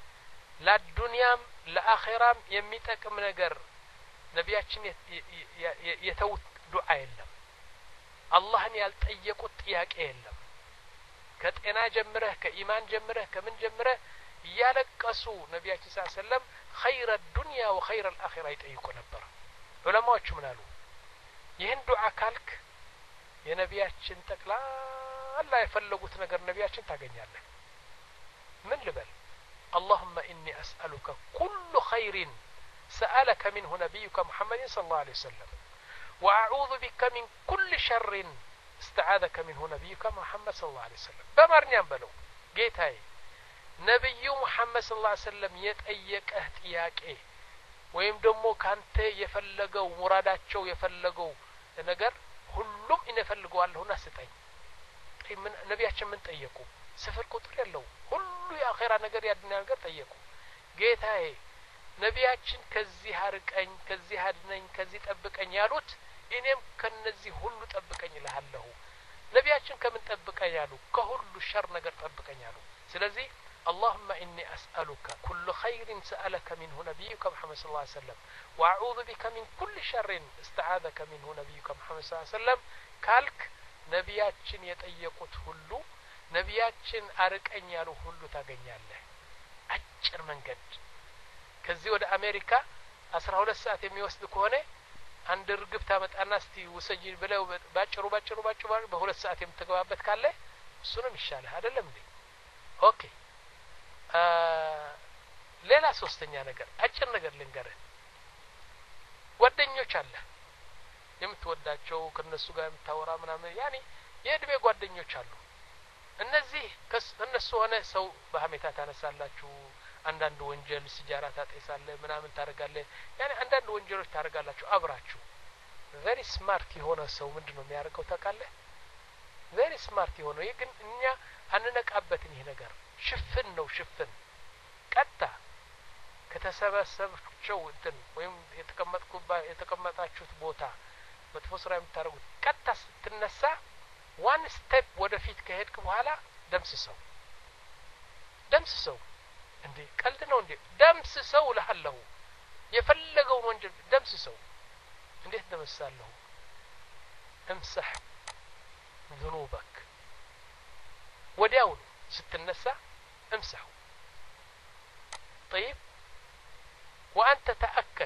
ለዱንያም ለአኺራም የሚጠቅም ነገር ነብያችን የተውት ዱዓ የለም አላህን ያልጠየቁት ጥያቄ የለም ከጤና ጀምረህ ከኢማን ጀምረህ ከምን ጀምረህ ያለቀሱ ነብያችን ሰለላሁ ዐለይሂ ወሰለም خير الدنيا وخير الاخره ይጠይቁ ነበር ዑለማዎቹ ምን አሉ ይሄን ዱዓ ካልክ የነብያችን ጠቅላላ የፈለጉት ነገር ነብያችን ታገኛለህ ምን ልበል اللهم اني اسالك كل خير سالك منه نبيك محمد صلى الله عليه وسلم واعوذ بك من كل شر استعاذك منه نبيك محمد صلى الله عليه وسلم በማርኛም በለው ጌታዬ ነብዩ محمد صلى الله عليه وسلم የጠየቀህ ጥያቄ ወይም ደግሞ ካንተ የፈለገው ሙራዳቸው የፈለገው ነገር ሁሉም እነፈልገዋለሁና ስጠኝ ምን ነብያችን ምን ጠየቁ ስፍር ቁጥር የለው ሁሉ የአኺራ ነገር ያድና ነገር ጠየቁ ጌታዬ ነብያችን ከዚህ አርቀኝ ከዚህ አድነኝ ከዚህ ጠብቀኝ ያሉት እኔም ከነዚህ ሁሉ ጠብቀኝ ይላልሁ ነብያችን ከምን ጠብቀኝ ያሉ ከሁሉ ሸር ነገር ጠብቀኝ ያሉ ስለዚህ اللهم إني أسألك كل خير سألك منه نبيك محمد صلى الله عليه وسلم وأعوذ بك من كل شر استعاذك منه نبيك محمد صلى الله عليه وسلم كالك نبياتشن يتأيقوت هلو ነቢያችን አርቀኝ ያሉ ሁሉ ታገኛለህ አጭር መንገድ ከዚህ ወደ አሜሪካ አስራ ሁለት ሰዓት የሚወስድ ከሆነ አንድ ርግብ ታመጣና እስቲ ወሰጂ ብለው ባጭሩ ባጭሩ ባጭሩ በሁለት ሰዓት የምትገባበት ካለ እሱ ነው የሚሻለው አይደለም እንዴ ኦኬ ሌላ ሶስተኛ ነገር አጭር ነገር ልንገርህ ጓደኞች አለ የምትወዳቸው ከነሱ ጋር የምታወራ ምናምን ያኒ የእድሜ ጓደኞች አሉ እነዚህ ከነሱ ሆነ ሰው በሐሜታ ታነሳላችሁ አንዳንድ ወንጀል ሲጃራ ታጠይሳለ ምናምን ታረጋለህ ያኒ አንዳንድ ወንጀሎች ታረጋላችሁ አብራችሁ very smart የሆነ ሰው ምንድነው የሚያደርገው ታውቃለህ very smart የሆነ ይሄ ግን እኛ አንነቃበትን ይሄ ነገር ሽፍን ነው ሽፍን ቀጣ ከተሰበሰባችሁ እንትን ወይም የተቀመጥኩባ የተቀመጣችሁት ቦታ መጥፎ ስራ የምታረጉት ቀጣ ስትነሳ one step ወደፊት ከሄድክ በኋላ ደምስሰው ደምስሰው እንዴ ቀልድ ነው እንዴ ደምስሰው ለሐለው የፈለገውን ወንጀል ደምስሰው እንዴት ደምሳለሁ امسح ذنوبك ወዲያው ስትነሳ امسحه طيب وانت تاكد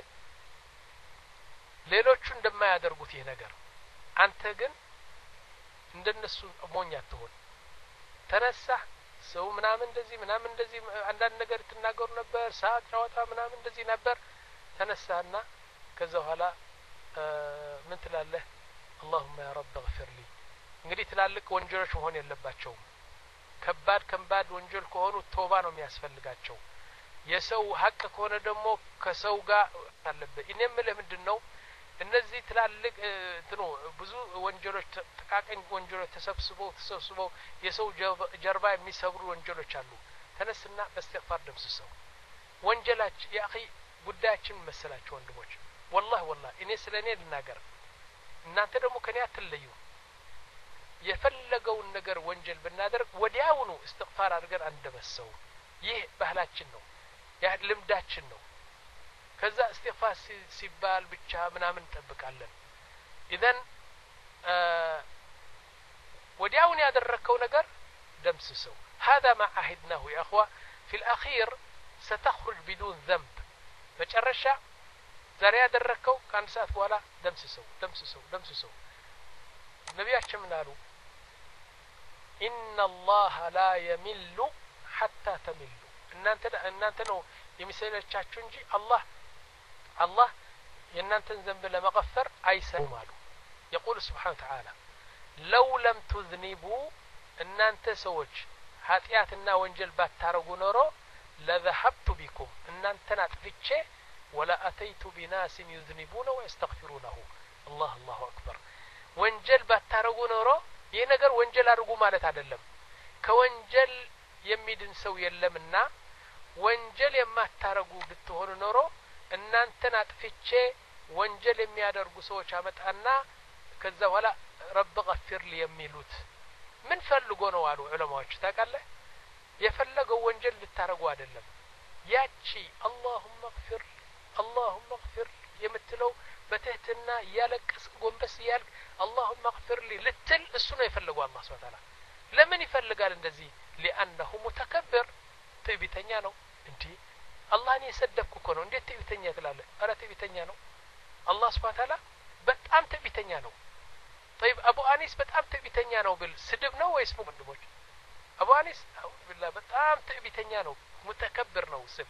ሌሎቹ እንደማያደርጉት ይሄ ነገር አንተ ግን እንደነሱ ሞኛ አትሆን ተነሳ ሰው ምናምን እንደዚህ ምናምን እንደዚህ አንዳንድ ነገር ትናገሩ ነበር ሰዓት ጨዋታ ምናምን እንደዚህ ነበር ተነሳና ከዛ በኋላ ምን ትላለህ اللهم يا رب اغفر لي እንግዲህ ትላልቅ ወንጀሎች መሆን የለባቸውም ከባድ ከባድ ወንጀል ከሆኑ ተውባ ነው የሚያስፈልጋቸው የሰው ሀቅ ከሆነ ደግሞ ከሰው ጋር አለበት እኔም ለምንድነው እነዚህ ትላልቅ እንትኑ ብዙ ወንጀሎች ተቃቀኝ ወንጀሎች ተሰብስበው ተሰብስበው የሰው ጀርባ የሚሰብሩ ወንጀሎች አሉ ተነስና በእስትግፋር ደምስሰው ወንጀላችን ያ اخي ጉዳያችን መሰላችሁ ወንድሞች والله والله እኔ ስለኔ ልናገር እናንተ ደግሞ ከኔ አትለዩ የፈለገውን ነገር ወንጀል ብናደርግ ወዲያውኑ እስትግፋር አድርገን አንደበሰው ይህ ባህላችን ነው ያ ልምዳችን ነው ከዛ እስትግፋር ሲባል ብቻ ምናምን እንጠብቃለን ኢዘን ወዲያውኑ ያደረከው ነገር ደምስሰው هذا ما عهدناه يا اخوه في الاخير ستخرج بدون ذنب መጨረሻ ዛሬ ያደረከው ከአንድ ሰዓት በኋላ ደምስሰው ደምስሰው ደምስሰው ነብያችን ምን አሉ ان الله لا يمل حتى تمل እናንተ እናንተ ነው የሚሰለቻችሁ እንጂ አላህ አላህ የእናንተን ዘንብ ለመغፈር አይሰማም አሉ يقول سبحانه وتعالى لو لم تذنبوا እናንተ ሰዎች ኃጢያትና ወንጀል ባታረጉ ኖሮ لذهبت بكم እናንተን አጥፍቼ ولا اتيت بناس يذنبون ويستغفرونه الله الله اكبر ወንጀል ባታረጉ ኖሮ ይሄ ነገር ወንጀል አድርጉ ማለት አይደለም ከወንጀል የሚድን ሰው የለምና ወንጀል የማታረጉ ብትሆኑ ኖሮ እናንተን አጥፍቼ ወንጀል የሚያደርጉ ሰዎች አመጣና ከዛ በኋላ ረብ غفر لي የሚሉት ምን ፈልጎ ነው አሉ ዑለማዎች ታውቃለህ የፈለገው ወንጀል ልታረጉ አይደለም ያቺ اللهم اغفر اللهم اغفر የምትለው በትህትና ያለቀስ ጎንበስ ያልክ اللهم اغفر لي ልትል እሱ ነው የፈለገው አላህ Subhanahu Wa Ta'ala ለምን ይፈልጋል እንደዚህ لانه متكبر ትዕቢተኛ ነው እንዴ አላህን የሰደብኩ እኮ ነው እንዴት ትዕቢተኛ ትላለህ አረ ትዕቢተኛ ነው አላህ Subhanahu Wa Ta'ala በጣም ትዕቢተኛ ነው طيب ابو انيس በጣም ትዕቢተኛ ነው ብል ስድብ ነው ወይስ ወንድሞች ابو انيس አውዝ ቢላህ በጣም ትዕቢተኛ ነው متكبر ነው ስብ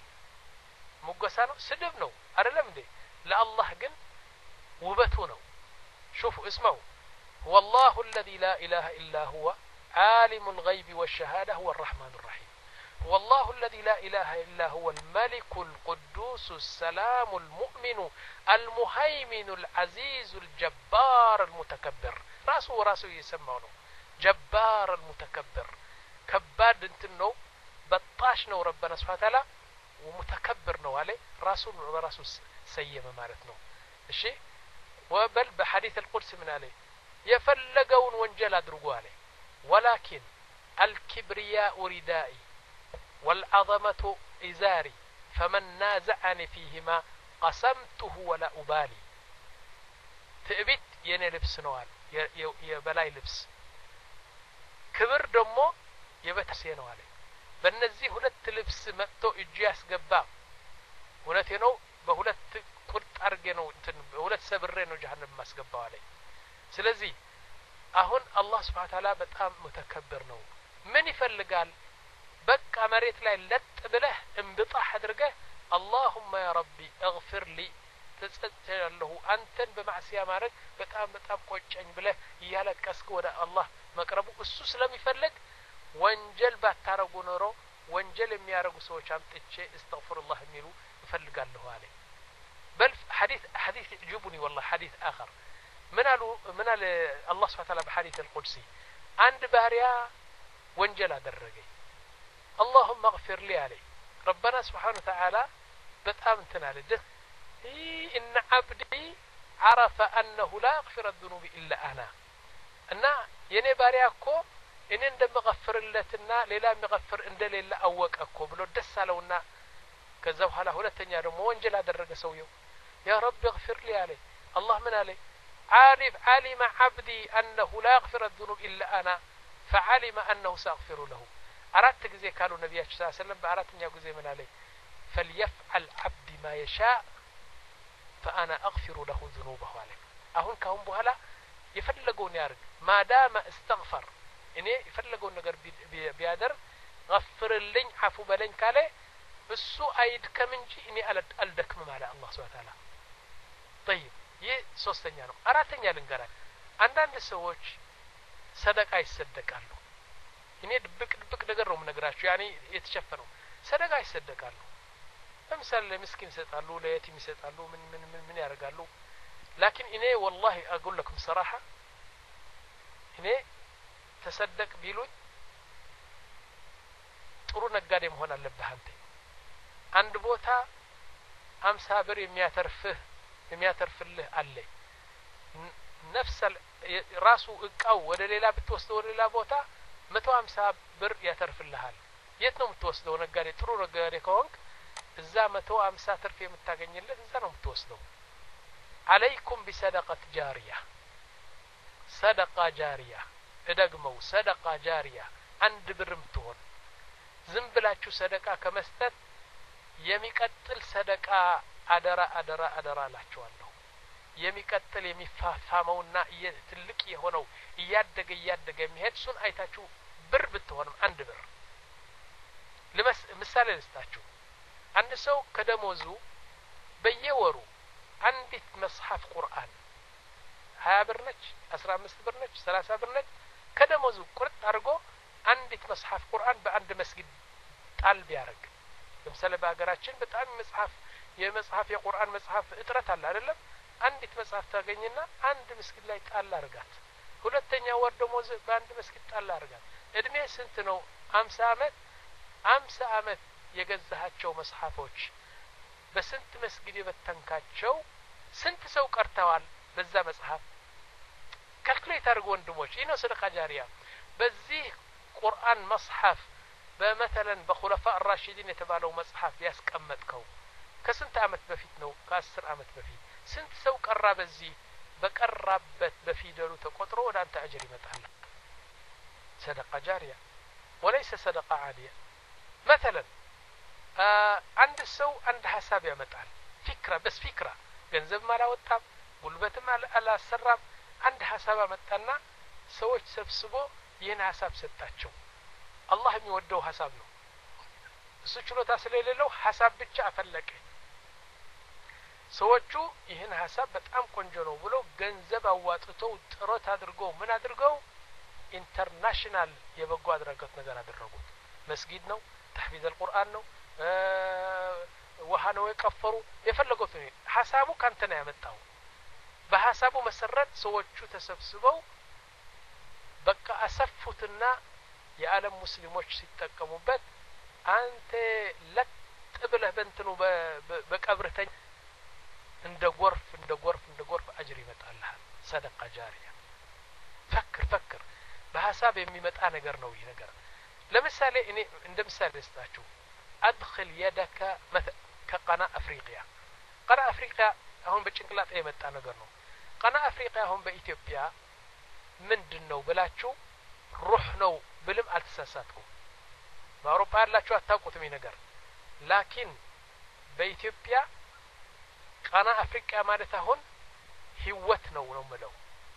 ሙገሳ ነው ስድብ ነው አይደለም እንዴ ለአላህ ግን ውበቱ ነው شوفوا اسمعوا هو الله الذي لا اله الا هو عالم الغيب والشهاده هو الرحمن الرحيم هو الله الذي لا اله الا هو الملك القدوس السلام المؤمن المهيمن العزيز الجبار المتكبر راسه وراسه يسمونه جبار المتكبر كباد انتنو بطاش ነው ربنا سبحانه وتعالى ومتكبر ነው عليه راسه وراسه سيما معناته እሺ وبل بحديث القدس من عليه يفلقون وانجل ادرغوا عليه ولكن الكبرياء ردائي والعظمة إزاري فمن نازعني فيهما قسمته ولا أبالي تأبيت يني لبس نوال يبلاي لبس كبر دمو የበታሴ ነው አለ በእነዚህ ሁለት ልብስ መጥቶ እጁ ያስገባ ሁለቴ ነው በሁለት ቁርጥ አርጌ ነው እንትን በሁለት ሰብሬ ነው ጀሃነም ማስገባው አለ ስለዚህ አሁን አላህ Subhanahu Ta'ala በጣም ሙተከብር ነው ምን ይፈልጋል በቃ መሬት ላይ ለጥ ብለህ እንብጣህ አድርገህ اللهم يا ربي اغفر لي ተጸጸያለሁ አንተን በማዕሲያ ማረግ በጣም በጣም ቆጨኝ ብለህ ያለቀስክ ወደ አላህ መቅረቡ እሱ ስለሚፈልግ ወንጀል ባታረጉ ኖሮ ወንጀል የሚያረጉ ሰዎች አምጥቼ استغفرالله የሚሉ ይፈልጋለሁ አለ بل حديث حديث يعجبني والله حديث آخر من قالوا من قال الله سبحانه وتعالى بحديث القدسي عند باريا وانجل ادرجي اللهم اغفر لي عليه ربنا سبحانه وتعالى بتام تنال ان عبدي عرف انه لا يغفر الذنوب الا انا ان يني باريا እኮ እኔ እንደምغفርለትና ሌላ የሚغفር እንደሌለ አወቀ እኮ ብሎ ደስ አለውና ከዛ በኋላ ሁለተኛ ደግሞ ወንጀል አደረገ ሰውየው يا رب اغفر لي عليه الله من عليه عارف علم عبدي أنه لا يغفر الذنوب إلا أنا فعلم أنه سأغفر له أردت جزي قالوا النبي صلى الله عليه وسلم بأردت أن يجزي من عليه فليفعل عبدي ما يشاء فأنا أغفر له ذنوبه عليه أهون كهم بهلا يفلقون يارج ما دام استغفر إني يفلقون نجر بيادر غفر اللين عفو بلين كله بالسوء أيد كمنجي إني ألدكم على الله سبحانه وتعالى طيب ይህ ሶስተኛ ነው አራተኛ ልንገራችሁ አንዳንድ ሰዎች ሰደቃ ይሰደቃሉ እኔ ድብቅ ድብቅ ነገር ነው የምነግራችሁ ያኔ የተሸፈነው ሰደቃ ይሰደቃሉ ለምሳሌ ለምስኪን ይሰጣሉ ለየቲም ይሰጣሉ ምን ምን ምን ያደርጋሉ لكن እኔ والله اقول لكم صراحه እኔ ተሰደቅ ቢሉኝ ጥሩ ነጋዴ መሆን አለብህ አንተ አንድ ቦታ አምሳ ብር የሚያተርፍህ የሚያተርፍልህ አለ ነፍስ ራሱ እቃው ወደ ሌላ ብትወስደው ወደ ሌላ ቦታ መቶ ሃምሳ ብር ያተርፍልሃል የት ነው የምትወስደው ነጋዴ ጥሩ ነጋዴ ከሆንክ እዛ መቶ ሃምሳ ትርፍ የምታገኝለት እዛ ነው የምትወስደው عليكم بصدقه جاريه صدقه جاريه እደግመው صدقه جاريه አንድ ብርም ትሆን ዝም ብላችሁ ሰደቃ ከመስጠት የሚቀጥል ሰደቃ አደራ አደራ አደራ ላችኋለሁ የሚቀጥል የሚፋፋመውና ትልቅ የሆነው እያደገ እያደገ የሚሄድ ሱን አይታችሁ ብር ብትሆንም አንድ ብር ለምስ ምሳሌ ልስጣችሁ አንድ ሰው ከደሞዙ በየወሩ አንዲት መጽሐፍ ቁርአን ሀያ ብር ነች አስራ አምስት ብር ነች ሰላሳ ብር ነች ከደሞዙ ቁርጥ አድርጎ አንዲት መጽሐፍ ቁርአን በአንድ መስጊድ ጣል ቢያረግ ለምሳሌ በአገራችን በጣም መጽሐፍ የመጽሐፍ የቁርአን መጽሐፍ እጥረት አለ አይደለም አንዲት መጽሐፍ ታገኝና አንድ መስጊድ ላይ ጣል አርጋት ሁለተኛ ወር ደሞዝ በአንድ መስጊድ ጣል አርጋት እድሜ ስንት ነው ሃምሳ አመት ሃምሳ አመት የገዛቸው መጽሐፎች በስንት መስጊድ የበተንካቸው ስንት ሰው ቀርተዋል በዛ መጽሐፍ ካልኩሌት አድርጎ ወንድሞች ይሄ ነው ሰደቃ ጃሪያ በዚህ ቁርአን መጽሐፍ በመተለን በኹለፋ الراشدين የተባለው መጽሐፍ ያስቀመጥከው ከስንት አመት በፊት ነው ከአስር አመት በፊት ስንት ሰው ቀራ በዚህ በቀራበት በፊደሉ ተቆጥሮ ወደ አንተ አጅር ይመጣል صدقه جاريه وليس صدقه عاديه مثلا አንድ ሰው አንድ ሐሳብ ያመጣል ፍክራ በስ ፍክራ ገንዘብ ማላወጣም ጉልበትም አላሰራም አንድ ሐሳብ አመጣና ሰዎች ሰብስቦ ይህን ሐሳብ ሰጣቸው አላህ የሚወደው ሐሳብ ነው እሱ ችሎታ ስለሌለው ሐሳብ ብቻ አፈለቀ ሰዎቹ ይህን ሐሳብ በጣም ቆንጆ ነው ብሎ ገንዘብ አዋጥተው ጥረት አድርገው ምን አድርገው ኢንተርናሽናል የበጎ አድራጎት ነገር አደረጉት መስጊድ ነው ተህፊዝ القرآن ነው ውሃ ነው የቀፈሩ የፈለጉት ሐሳቡ ካንተ ነው ያመጣው በሐሳቡ መሰረት ሰዎቹ ተሰብስበው በቃ አሰፉትና የዓለም ሙስሊሞች ሲጠቀሙበት አንተ ለጥብለህ በእንትኑ በቀብርተኝ እንደ ጎርፍ እንደ ጎርፍ እንደ ጎርፍ አጅር ይመጣልሃል ሰደቃ ጃሪያ ፈክር ፈክር በሐሳብ የሚመጣ ነገር ነው ይሄ ነገር ለምሳሌ እኔ እንደ ምሳሌ ልስጣችሁ ادخل يدك مثلا كقناه افريقيا قناه افريقيا አሁን በጭንቅላጤ የመጣ ነገር ነው قناه افريقيا አሁን በኢትዮጵያ ምንድነው ብላችሁ ሩህ ነው ብልም አልተሳሳትኩም በአውሮፓ ያላችሁ አታውቁትም ይሄ ነገር ላኪን በኢትዮጵያ ቃና አፍሪካ ማለት አሁን ህይወት ነው ነው ማለት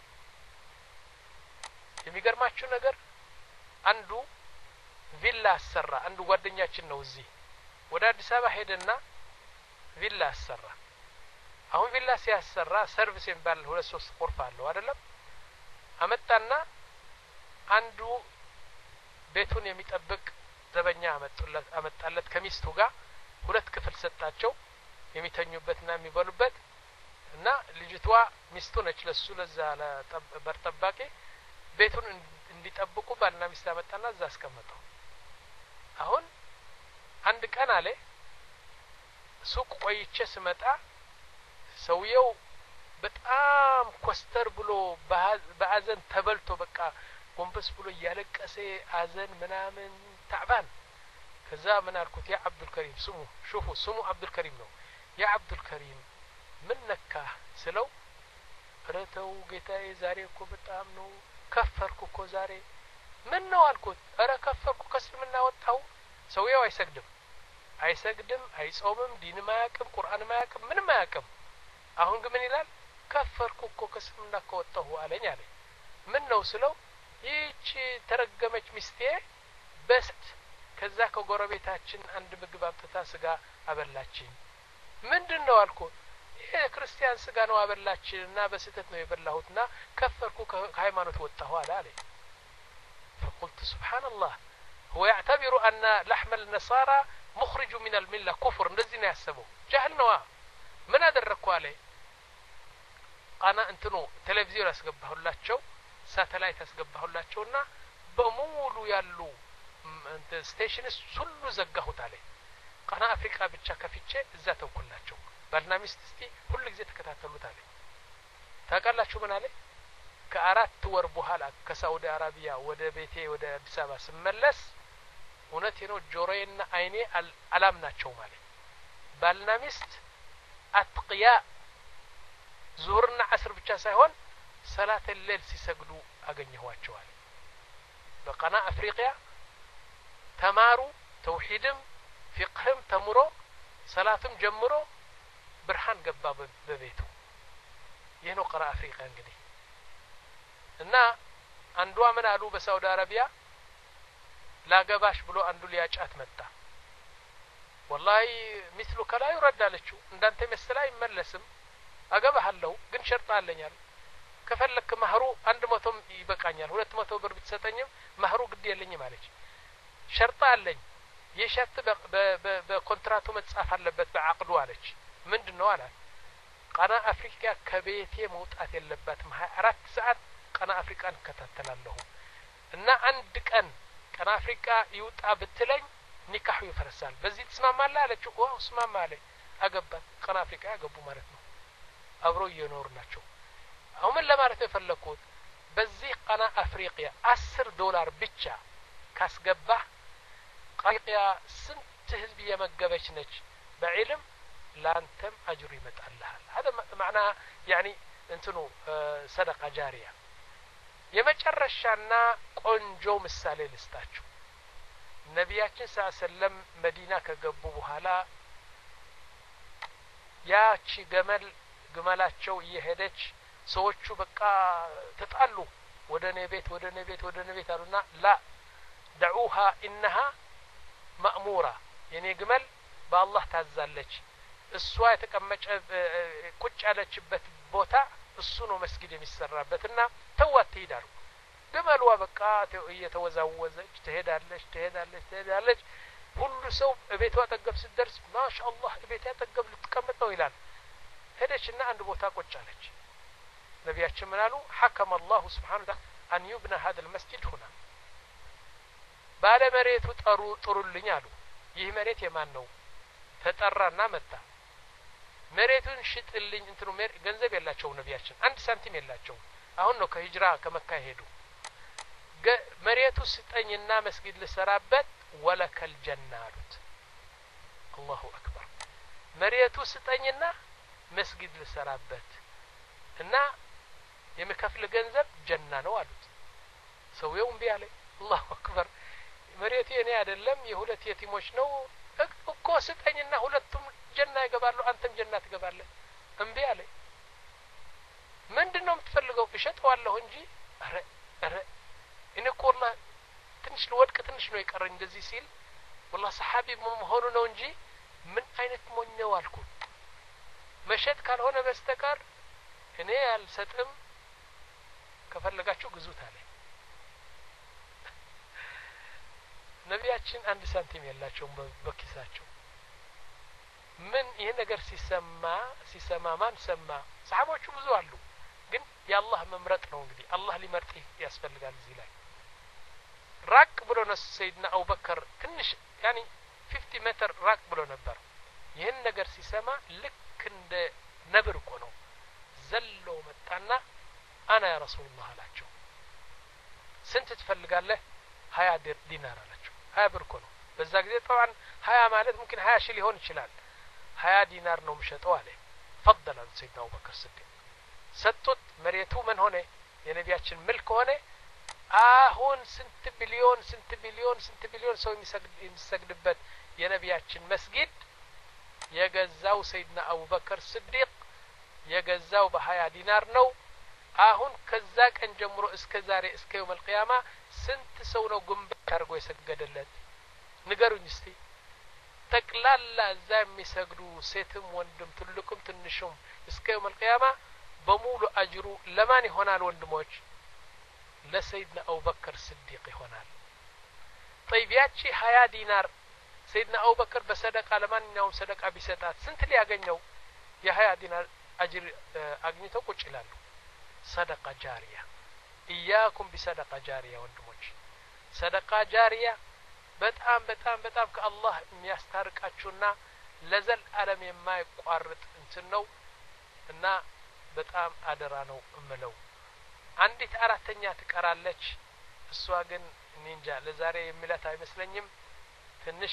የሚገርማችሁ ነገር አንዱ ቪላ አሰራ አንዱ ጓደኛችን ነው እዚህ ወደ አዲስ አበባ ሄደና ቪላ አሰራ አሁን ቪላ ሲያሰራ ሰርቪስ የሚባል ሁለት ሶስት ቆርፋ አለው አይደለም አመጣና አንዱ ቤቱን የሚጠብቅ ዘበኛ አመጣለት አመጣለት ከሚስቱ ጋር ሁለት ክፍል ሰጣቸው የሚተኙበትና የሚበሉበት እና ልጅቷ ሚስቱ ነች ለሱ ለዛ ለበርጠባቂ ቤቱን እንዲጠብቁ ባልና ሚስት አመጣና እዛ አስቀመጠው አሁን አንድ ቀን አለ ሱቅ ቆይቼ ስመጣ ሰውየው በጣም ኮስተር ብሎ በአዘን ተበልቶ በቃ ጎንበስ ብሎ ያለቀሰ አዘን ምናምን ታዕባን ከዛ ምን አልኩት ያ አብዱል ከሪም ስሙ ሹፉ ስሙ አብዱል ከሪም ነው ያ አብዱል ከሪም ምን ነካ ስለው ረተው ጌታዬ ዛሬ እኮ በጣም ነው ከፈርኩ እኮ ዛሬ ምን ነው አልኩት አረ ከፈርኩ ከስልምና ወጣው ሰውየው አይሰግድም አይሰግድም አይጾምም ዲን ማያቅም ቁርአን ማያቅም ምንም ማያቅም አሁን ግን ምን ይላል ከፈርኩ እኮ ከስልምና ከወጣሁ አለኝ አለ ምን ነው ስለው ይህች ተረገመች ሚስቴ በስት ከዛ ከጎረቤታችን አንድ ምግብ አምጥታ ስጋ አበላችኝ ምንድነው አልኩት ይሄ ክርስቲያን ስጋ ነው አበላችንና በስተት ነው የበላሁትና ከፈርኩ ከሃይማኖት ወጣሁ አለ فقلت سبحان الله هو يعتبر أن لحم النصارى مخرج من الملة كفر እንደዚህ ነው ያሰበው ጃህል ነው ምን አደረኩ አለ ቃና እንትኑ ቴሌቪዥን አስገባሁላቸው ሳተላይት አስገባሁላቸውና በሙሉ ያሉ እንደ ስቴሽንስ ሁሉ ዘጋሁት አለ ቃና አፍሪካ ብቻ ከፍቼ እዛ ተውኩላቸው ባልና ሚስት እስቲ ሁሉ ጊዜ ተከታተሉት አለ ታውቃላችሁ ምን አለ ከአራት ወር በኋላ ከሳውዲ አረቢያ ወደ ቤቴ ወደ አዲስ አበባ ስመለስ እውነቴ ነው ጆሮዬና አይኔ አላምናቸው ማለት ባልና ሚስት አጥቂያ ዙህርና አስር ብቻ ሳይሆን ሰላት الليل ሲሰግዱ አገኘኋቸው አለ በቃና አፍሪካ ተማሩ ተውሂድም ፍቅህም ተምሮ ሰላትም ጀምሮ ብርሃን ገባ በቤቱ ይሄ ነው ቃና አፍሪካ እንግዲህ እና አንዱ ምን አሉ በሳውዲ አረቢያ ላገባሽ ብሎ አንዱ ሊያጫት መጣ والله مثل ከላ ይረዳለችው እንዳንተ መስላ ይመለስም አገባሃለው ግን ሸርጥ አለኛል ከፈለክ ማህሩ አንድ መቶ ይበቃኛል ሁለት መቶ ብር ብትሰጠኝም ማህሩ ግድ የለኝም አለች ሸርጥ አለኝ የሸርጥ በኮንትራቱ መጻፍ አለበት በአቅዱ አለች ምንድነው አላት ቃና አፍሪካ ከቤቴ መውጣት የለባትም ሃያ አራት ሰዓት ቃና አፍሪካን ከተተላለሁ እና አንድ ቀን ቃና አፍሪካ ይውጣ ብትለኝ ኒካሁ ይፈርሳል በዚህ ተስማማለህ አለችው ዋው ተስማማለህ አገባት ቃና አፍሪካ ያገቡ ማለት ነው አብሮ እየኖሩ ናቸው አሁን ምን ለማለት የፈለኩት በዚህ ቃና አፍሪካ አስር ዶላር ብቻ ካስገባ ቃቂያ ስንት ህዝብ የመገበች ነች በዕልም ላንተም አጅሩ ይመጣልሃል هذا معنى يعني እንትኑ ሰደቃ ጃሪያ የመጨረሻና ቆንጆ ምሳሌ ልስጣችሁ ነብያችን ሰለላም መዲና ከገቡ በኋላ ያቺ ገመል ግመላቸው እየሄደች ሰዎቹ በቃ ተጣሉ ወደኔ ቤት ወደኔ ቤት ወደኔ ቤት አሉና ላ دعوها انها مأمورة የኔ ግመል በአላህ ታዛለች እሷ የተቀመጨ ቁጭ ያለችበት ቦታ እሱ ነው መስጊድ የሚሰራበትና ተዋት ይዳሩ ግመሏ በቃ እየተወዛወዘች ትሄዳለች ትሄዳለች ትሄዳለች ሁሉ ሰው ቤቷ አጠገብ ሲደርስ ማሻአላህ ቤቷ አጠገብ ልትቀመጥ ነው ይላል ሄደችና አንድ ቦታ ቁጭ አለች ነብያችን ምን አሉ حكم الله سبحانه وتعالى ان يبنى هذا المسجد هنا ባለ መሬቱ ጠሩ ጥሩልኝ አሉ ይህ መሬት የማን ነው ተጠራና መጣ መሬቱን ሽጥልኝ እንትኑ ገንዘብ የላቸው ነብያችን አንድ ሳንቲም የላቸው አሁን ነው ከሂጅራ ከመካ ሄዱ መሬቱ ስጠኝና መስጊድ ልሰራበት ወለከል ጀና አሉት አላሁ አክበር መሬቱ ስጠኝና መስጊድ ልሰራበት እና የመከፍል ገንዘብ ጀና ነው አሉት ሰውየው እምቢ አለ አላሁ አክበር መሬቴ እኔ አይደለም የሁለት የቲሞች ነው እኮ ስጠኝና ሁለቱም ጀና ይገባሉ አንተም ጀና ትገባለህ እምቢ አለ ምንድነው የምትፈልገው እሸጠዋለሁ እንጂ አረ አረ እኔ እኮ والله ትንሽ ልወድቅ ትንሽ ነው የቀረኝ እንደዚህ ሲል والله ሰሃቢ መሆኑ ነው እንጂ ምን አይነት ሞኝ ነው አልኩ መሸጥ ካልሆነ በስተቀር እኔ አልሰጥም ከፈለጋችሁ ግዙት አለ ነቢያችን አንድ ሳንቲም የላቸውም በኪሳቸው ምን ይሄ ነገር ሲሰማ ሲሰማ ማን ሰማ ሰሃቦቹ ብዙ አሉ ግን የአላህ መምረጥ ነው እንግዲህ አላህ ሊመርጥ ያስፈልጋል እዚህ ላይ ራቅ ብሎ ነው ሰይድና አቡበከር ትንሽ يعني fifty ሜትር ራቅ ብሎ ነበር ይሄን ነገር ሲሰማ ልክ እንደ ነብር እኮ ነው ዘሎ መጣና አና ያ ረሱላህ አላቸው ስንት ትፈልጋለህ ሀያ ዲናር አላቸው ሀያ ብር እኮ ነው በዛ ጊዜ طبعا ሀያ ማለት ممكن ሀያ ሺህ ሊሆን ይችላል ሀያ ዲናር ነው መሸጠው አለ فضل سيدنا ابو بكر الصديق ሰጡት መሬቱ ምን ሆነ የነቢያችን ምልክ ሆነ አሁን ስንት ቢሊዮን ስንት ቢሊዮን ስንት ቢሊዮን ሰው የሚሰግድበት የነቢያችን መስጊድ የገዛው ሰይድና አቡበከር ስዲቅ የገዛው በሀያ ዲናር ነው አሁን ከዛ ቀን ጀምሮ እስከ ዛሬ እስከ يوم القيامه ስንት ሰው ነው ጉንበት አድርጎ የሰገደለት ንገሩኝ እስቲ ጠቅላላ እዛ የሚሰግዱ ሴትም ወንድም ትልቁም ትንሹም እስከ يوم القيامه በሙሉ አጅሩ ለማን ይሆናል ወንድሞች ለሰይድና አቡበከር ስዲቅ ይሆናል طيب ያቺ ሀያ ዲናር ሰይድና አቡበከር በሰደቃ ለማንኛውም ሰደቃ ቢሰጣት ስንት ሊያገኘው የ20 ዲናር አጅር አግኝተው ቁጭ ይላሉ ሰደቃ ጃሪያ ኢያኩም ቢሰደቃ ጃሪያ ወንድሞች ሰደቃ ጃሪያ በጣም በጣም በጣም ከአላህ የሚያስታርቃችሁና ለዘል ዓለም የማይቋርጥ እንትን ነው እና በጣም አደራ ነው እምለው አንዲት አራተኛ ትቀራለች እሷ ግን ኒንጃ ለዛሬ የሚላት አይመስለኝም ትንሽ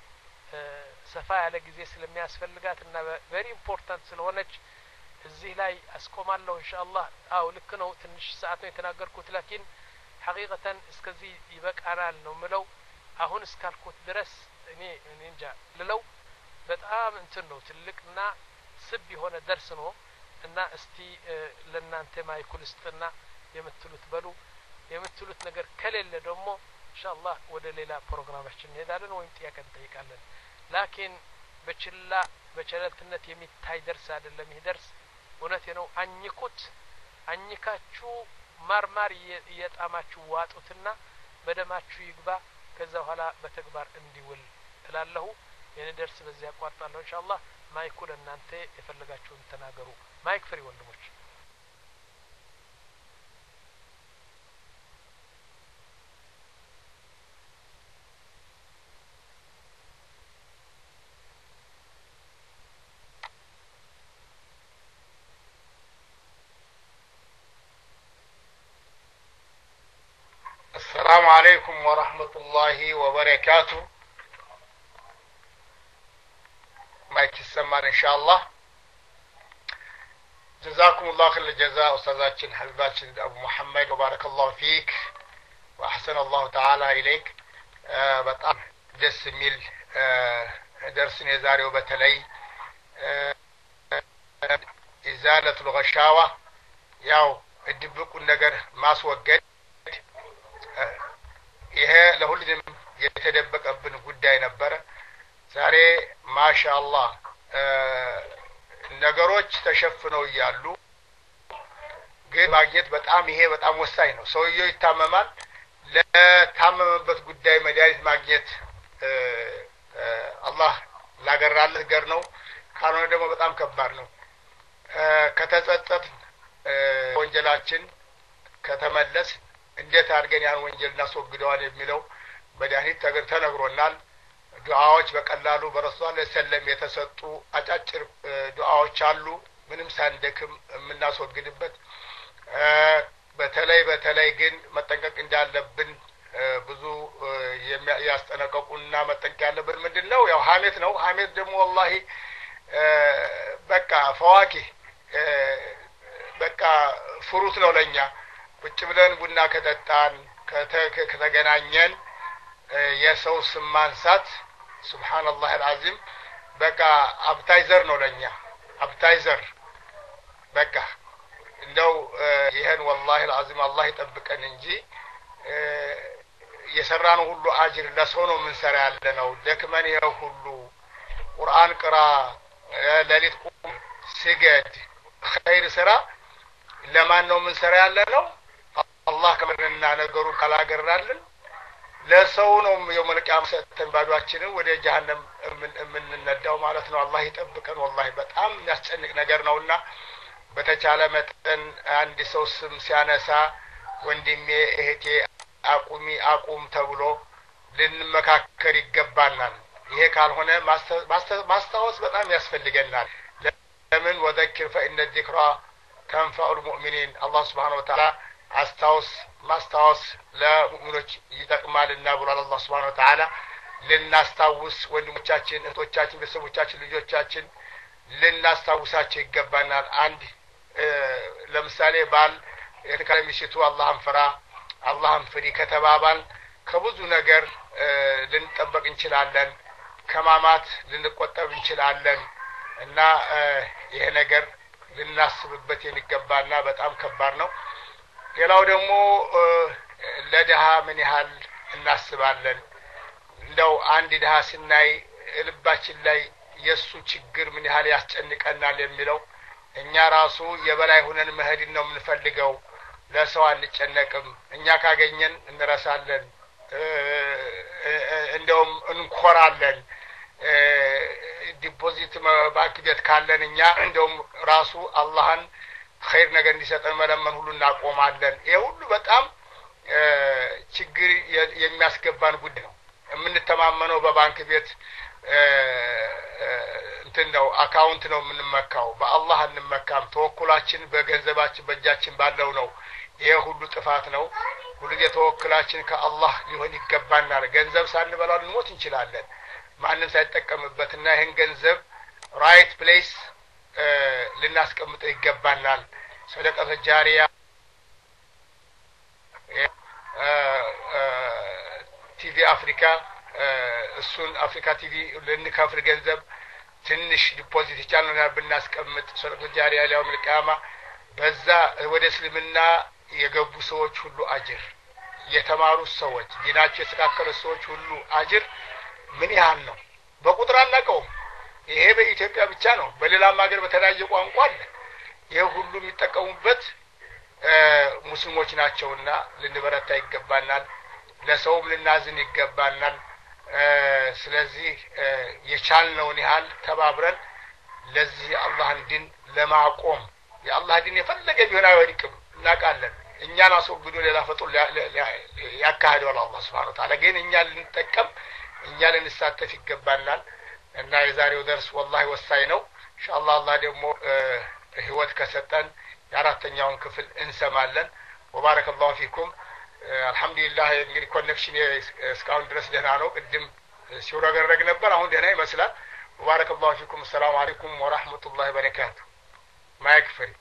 ሰፋ ያለ ጊዜ ስለሚያስፈልጋትና very important ስለሆነች እዚህ ላይ አስቆማለሁ ኢንሻአላህ አው ልክ ነው ትንሽ ሰዓት ነው የተናገርኩት ላኪን ሐቂቀተን እስከዚህ ይበቃናል ነው ምለው አሁን እስካልኩት ድረስ እኔ ኒንጃ ልለው በጣም እንትን ነው ትልቅና ስብ የሆነ ደርስ ነው እና እስቲ ለናንተ ማይኩልስጥና የምትሉት በሉ የምትሉት ነገር ከሌለ ደግሞ ኢንሻአላህ ወደ ሌላ ፕሮግራማችን እንሄዳለን ወይም ጥያቄ እንጠይቃለን ላኪን በችላ በቸለልትነት የሚታይ ደርስ አይደለም ይሄ ደርስ እውነቴ ነው አኝኩት አኝካችሁ ማርማር እየጣማችሁ ዋጡትና በደማችሁ ይግባ ከዛ በኋላ በተግባር እንዲውል እላለሁ የኔ ደርስ በዚህ ያቋርጣለሁ ኢንሻአላህ ማይኩ ለእናንተ የፈለጋችሁን ተናገሩ ማይክ ፍሪ ወንድሞች السلام عليكم ورحمة الله وبركاته ما يتسمر إن شاء الله جزاكم الله خير الجزاء أستاذاتنا حبيباتنا أبو محمد وبارك الله فيك وأحسن الله تعالى إليك آه بطعم دس ميل آه درس نزاري وبتلي آه إزالة الغشاوة ياو الدبك النجر ما سوجد ይሄ ለሁሉም የተደበቀብን ጉዳይ ነበር ዛሬ ማሻአላህ ነገሮች ተሸፍነው ይያሉ ግን ማግኘት በጣም ይሄ በጣም ወሳኝ ነው ሰውየው ይታመማል ለታመመበት ጉዳይ መድኃኒት ማግኘት አላህ ላገራልህ ገር ነው ካልሆነ ደግሞ በጣም ከባድ ነው ከተጸጸት ወንጀላችን ከተመለስ እንዴት አድርገን ያን ወንጀል እናስወግደዋለን የሚለው መድኃኒት ተነግሮናል ዱዓዎች በቀላሉ በረሱል ሰለም የተሰጡ አጫጭር ዱዓዎች አሉ ምንም ሳንደክም የምናስወግድበት በተለይ በተለይ ግን መጠንቀቅ እንዳለብን ብዙ ያስጠነቀቁና መጠንቀቅ ያለብን ምንድነው ያው ሐሜት ነው ሐሜት ደግሞ والله በቃ ፈዋኪ በቃ ፍሩት ነው ለኛ ቁጭ ብለን ቡና ከጠጣን ከተገናኘን የሰው ስም ማንሳት ሱብሃንአላህ አልዓዚም በቃ አፕታይዘር ነው ለኛ አፕታይዘር በቃ እንደው ይሄን والله العظيم አላህ ይጠብቀን እንጂ የሰራነው ሁሉ አጅር ለሰው ነው ምን ሰራ ያለ ነው ደክመን ይሄው ሁሉ ቁርአን ቅራ ለሊት ቁም ስገድ ኸይር ስራ ለማን ነው ምን ሰራ ያለ ነው አላህ ከመረና ነገሩን ካላገራልን ለሰው ነው የውመል ቂያማ ሰተን ባዷችንን ወደ ጀሃነም የምንነዳው ማለት ነው አላህ ይጠብቀን والله በጣም ያስጨንቅ ነገር ነውና በተቻለ መጠን አንድ ሰው ስም ሲያነሳ ወንድሜ እህቴ አቁሚ አቁም ተብሎ ልንመካከር ይገባናል ይሄ ካልሆነ ማስተዋወስ በጣም ያስፈልገናል ለምን ወذكر فإن الذكرى تنفع المؤمنين الله سبحانه وتعالى አስታውስ ማስታወስ ለሙእሚኖች ይጠቅማልና ብሏል አላህ Subhanahu Wa Ta'ala ልናስታውስ ወንድሞቻችን እህቶቻችን ቤተሰቦቻችን ልጆቻችን ልናስታውሳቸው ይገባናል አንድ ለምሳሌ ባል የተከለሚሽቱ አላህን ፍራ አላህን ፍሪ ከተባባል ከብዙ ነገር ልንጠበቅ እንችላለን ከማማት ልንቆጠብ እንችላለን እና ይሄ ነገር ልናስብበት የሚገባና በጣም ከባድ ነው ሌላው ደግሞ ለደሃ ምን ያህል እናስባለን እንደው አንድ ደሃ ስናይ ልባችን ላይ የሱ ችግር ምን ያህል ያስጨንቀናል የሚለው እኛ ራሱ የበላይ ሆነን መሄድ ነው የምንፈልገው ለሰው አንጨነቅም እኛ ካገኘን እንረሳለን እንደውም እንኮራለን ዲፖዚት ባንክ ቤት ካለን እኛ እንደውም ራሱ አላህን ኸይር ነገር እንዲሰጠን መለመን ሁሉ እናቆማለን ይሄ ሁሉ በጣም ችግር የሚያስገባን ጉዳይ ነው የምንተማመነው በባንክ ቤት እንትን ነው አካውንት ነው የምንመካው በአላህ እንመካም ተወኩላችን በገንዘባችን በእጃችን ባለው ነው ይሄ ሁሉ ጥፋት ነው ሁሉ የተወኩላችን ከአላህ ሊሆን ይገባናል ገንዘብ ሳንበላው ልንሞት እንችላለን ማንንም ሳይጠቀምበትና ይሄን ገንዘብ ራይት ፕሌስ ልናስቀምጥ ይገባናል ሰደቀተ ጃሪያ ቲቪ አፍሪካ እሱን አፍሪካ ቲቪ ለንከፍል ገንዘብ ትንሽ ዲፖዚት ይቻላልና ብናስቀምጥ ሰደቀተ ጃሪያ ላይ መልካማ በዛ ወደ እስልምና የገቡ ሰዎች ሁሉ አጅር የተማሩ ሰዎች ዲናቸው የተካከለ ሰዎች ሁሉ አጅር ምን ያህል ነው በቁጥር አናቀው ይሄ በኢትዮጵያ ብቻ ነው በሌላም ሀገር በተለያየ ቋንቋ አለ ይሄ ሁሉ የሚጠቀሙበት ሙስሊሞች ናቸውና ልንበረታ ይገባናል ለሰውም ልናዝን ይገባናል ስለዚህ የቻልነውን ያህል ተባብረን ለዚህ አላህን ዲን ለማቆም የአላህ ዲን የፈለገ ቢሆን አይወድቅም እናቃለን እኛን አስወግዶ ሌላ ፈጡር ያካሂደዋል አላህ Subhanahu Wa Ta'ala ግን እኛ ልንጠቀም እኛ ልንሳተፍ ይገባናል እና የዛሬው ደርስ والله ወሳኝ ነው ኢንሻአላህ አላህ ደግሞ ህይወት ከሰጠን የአራተኛውን ክፍል እንሰማለን ወባረከላሁ ፊኩም አልহামዱሊላህ እንግዲህ ኮኔክሽን እስካሁን ድረስ ደህና ነው ቅድም ሲወረገረግ ነበር አሁን ደህና ይመስላል ወባረከላሁ ፊኩም ሰላም አለይኩም ወራህመቱላሂ ወበረካቱ ማይክ ፍሪ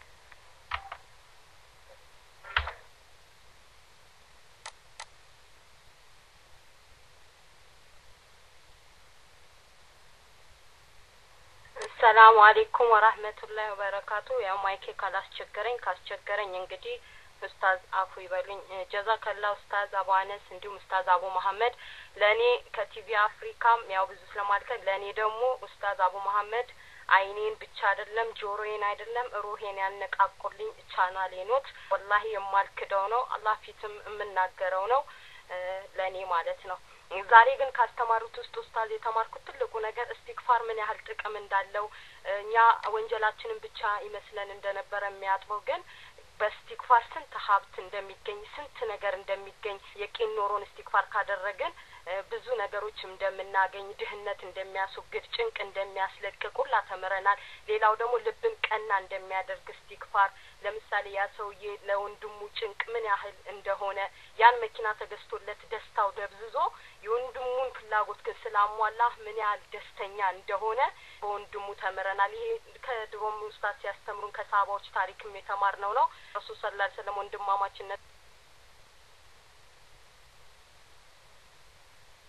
ሰላም አለይኩም ወራህመቱላሂ ወበረካቱ ያው ማይክ ካላስቸገረኝ ካስቸገረኝ እንግዲህ ኡስታዝ አፉ ይበሉኝ ጀዛከላህ ኡስታዝ አቡ አነስ እንዲሁም ኡስታዝ አቡ መሐመድ ለኔ ከቲቪ አፍሪካም ያው ብዙ ስለማልከ ለኔ ደግሞ ኡስታዝ አቡ መሐመድ አይኔን ብቻ አይደለም ጆሮዬን አይደለም ሩሄን ያነቃቁልኝ ቻናሌ ኖት والله የማልከደው ነው አላህ ፊትም የምናገረው ነው ለኔ ማለት ነው ዛሬ ግን ካስተማሩት ውስጥ ኡስታዝ የተማርኩት ትልቁ ነገር እስቲግፋር ምን ያህል ጥቅም እንዳለው እኛ ወንጀላችንን ብቻ ይመስለን እንደነበረ የሚያጥበው ግን በስቲግፋር ስንት ሀብት እንደሚገኝ ስንት ነገር እንደሚገኝ የቂን ኖሮን እስቲግፋር ካደረገን ብዙ ነገሮች እንደምናገኝ ድህነት እንደሚያስወግድ ጭንቅ እንደሚያስለቅቅ ሁላ ተመረናል ሌላው ደግሞ ልብን ቀና እንደሚያደርግ እስቲግፋር ለምሳሌ ያ ሰውዬ ለወንድሙ ጭንቅ ምን ያህል እንደሆነ ያን መኪና ተገዝቶለት ደስታው ደብዝዞ የወንድሙን ፍላጎት ግን ስላሟላ ምን ያህል ደስተኛ እንደሆነ በወንድሙ ተመረናል ይሄ ከድሮም ኡስታዝ ሲያስተምሩን ከሳባዎች ታሪክም የተማርነው ነው ረሱል ሰለላሁ ዐለይሂ ወሰለም ወንድማማችነት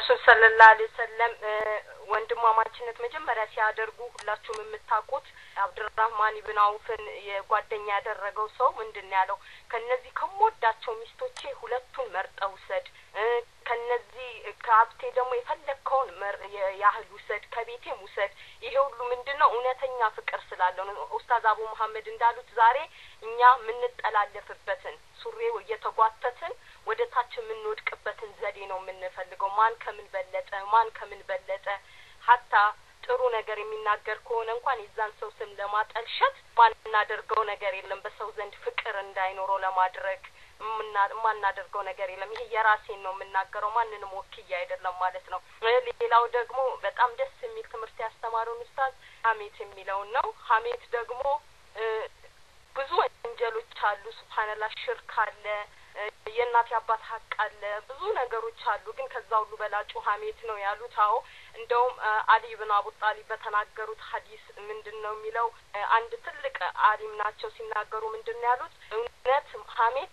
ረሱል ሰለላሁ ዐለይሂ ወሰለም ወንድማማችነት መጀመሪያ ሲያደርጉ ሁላችሁም የምታውቁት አብዱራህማን ኢብኑ አውፍን የጓደኛ ያደረገው ሰው ምንድነው ያለው? ከነዚህ ከሞዳቸው ሚስቶቼ ሁለቱን መርጠው ውሰድ፣ ከነዚህ ከሀብቴ ደግሞ የፈለከውን ያህል ውሰድ፣ ከቤቴም ውሰድ። ይሄ ሁሉ ምንድነው? እውነተኛ ፍቅር ስላለው ነው። ኡስታዝ አቡ መሐመድ እንዳሉት ዛሬ እኛ የምንጠላለፍበትን ሱሪው እየተጓተትን ወደ ታች የምንወድቅበትን ዘዴ ነው የምንፈልገው። ማን ከምን በለጠ ማን ከምን በለጠ ሀታ ጥሩ ነገር የሚናገር ከሆነ እንኳን የዛን ሰው ስም ለማጠልሸት ማናደርገው ነገር የለም። በሰው ዘንድ ፍቅር እንዳይኖረው ለማድረግ ማናደርገው ነገር የለም። ይሄ የራሴን ነው የምናገረው፣ ማንንም ወክዬ አይደለም ማለት ነው። ሌላው ደግሞ በጣም ደስ የሚል ትምህርት ያስተማሩን ኡስታዝ ሀሜት የሚለውን ነው። ሀሜት ደግሞ ብዙ ወንጀሎች አሉ። ሱብሃንአላህ ሽርክ አለ፣ የእናት አባት ሀቅ አለ፣ ብዙ ነገሮች አሉ። ግን ከዛ ሁሉ በላጩ ሀሜት ነው ያሉት። አዎ እንደውም አሊ ኢብኑ አቡ ጣሊብ በተናገሩት ሐዲስ ምንድነው የሚለው? አንድ ትልቅ አሊም ናቸው ሲናገሩ ምንድነው ያሉት? እውነት ሀሜት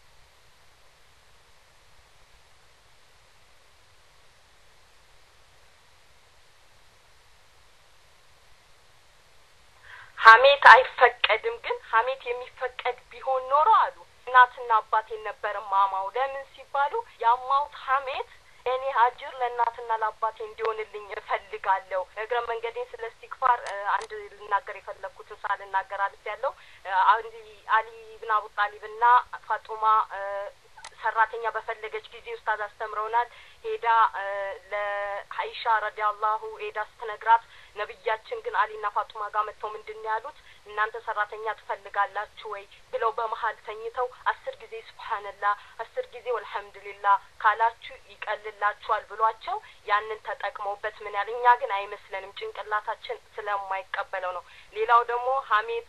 ሀሜት አይፈቀድም። ግን ሀሜት የሚፈቀድ ቢሆን ኖሮ አሉ እናትና አባቴን ነበር ማማው። ለምን ሲባሉ ያማውት ሀሜት እኔ አጅር ለእናትና ለአባቴ እንዲሆንልኝ እፈልጋለሁ። እግረ መንገዴን ስለ ኢስቲግፋር አንድ ልናገር የፈለኩትን ሳልናገር አልፍ ያለው አሊ አሊ ኢብኑ አቡ ጣሊብና ፋጡማ ሰራተኛ በፈለገች ጊዜ ኡስታዝ አስተምረውናል። ሄዳ ለአይሻ ረዲያላሁ ሄዳ ስትነግራት ነብያችን ግን አሊና ፋጡማ ጋር መጥተው ምንድነው ያሉት? እናንተ ሰራተኛ ትፈልጋላችሁ ወይ ብለው በመሃል ተኝተው አስር ጊዜ ሱብሃንአላህ አስር ጊዜ ወልሐምዱሊላህ ካላችሁ ይቀልላችኋል ብሏቸው ያንን ተጠቅመውበት ምን ያለ። እኛ ግን አይመስለንም፣ ጭንቅላታችን ስለማይቀበለው ነው። ሌላው ደግሞ ሀሜት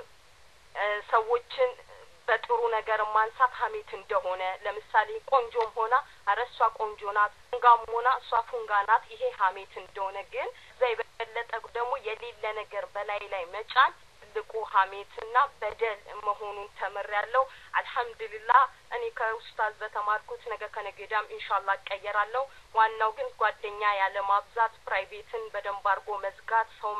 ሰዎችን በጥሩ ነገር ማንሳት ሀሜት እንደሆነ፣ ለምሳሌ ቆንጆም ሆና አረሷ ቆንጆ ናት፣ ፉንጋም ሆና እሷ ፉንጋ ናት፣ ይሄ ሀሜት እንደሆነ ግን ዘይ በለጠ ደግሞ የሌለ ነገር በላይ ላይ መጫን ትልቁ ሀሜትና በደል መሆኑን ተመሪያለሁ። አልহামዱሊላህ እኔ ከኡስታዝ በተማርኩት ነገ ከነገዳም ኢንሻአላህ እቀየራለሁ። ዋናው ግን ጓደኛ ያለ ማብዛት፣ ፕራይቬትን በደንብ አድርጎ መዝጋት፣ ሰው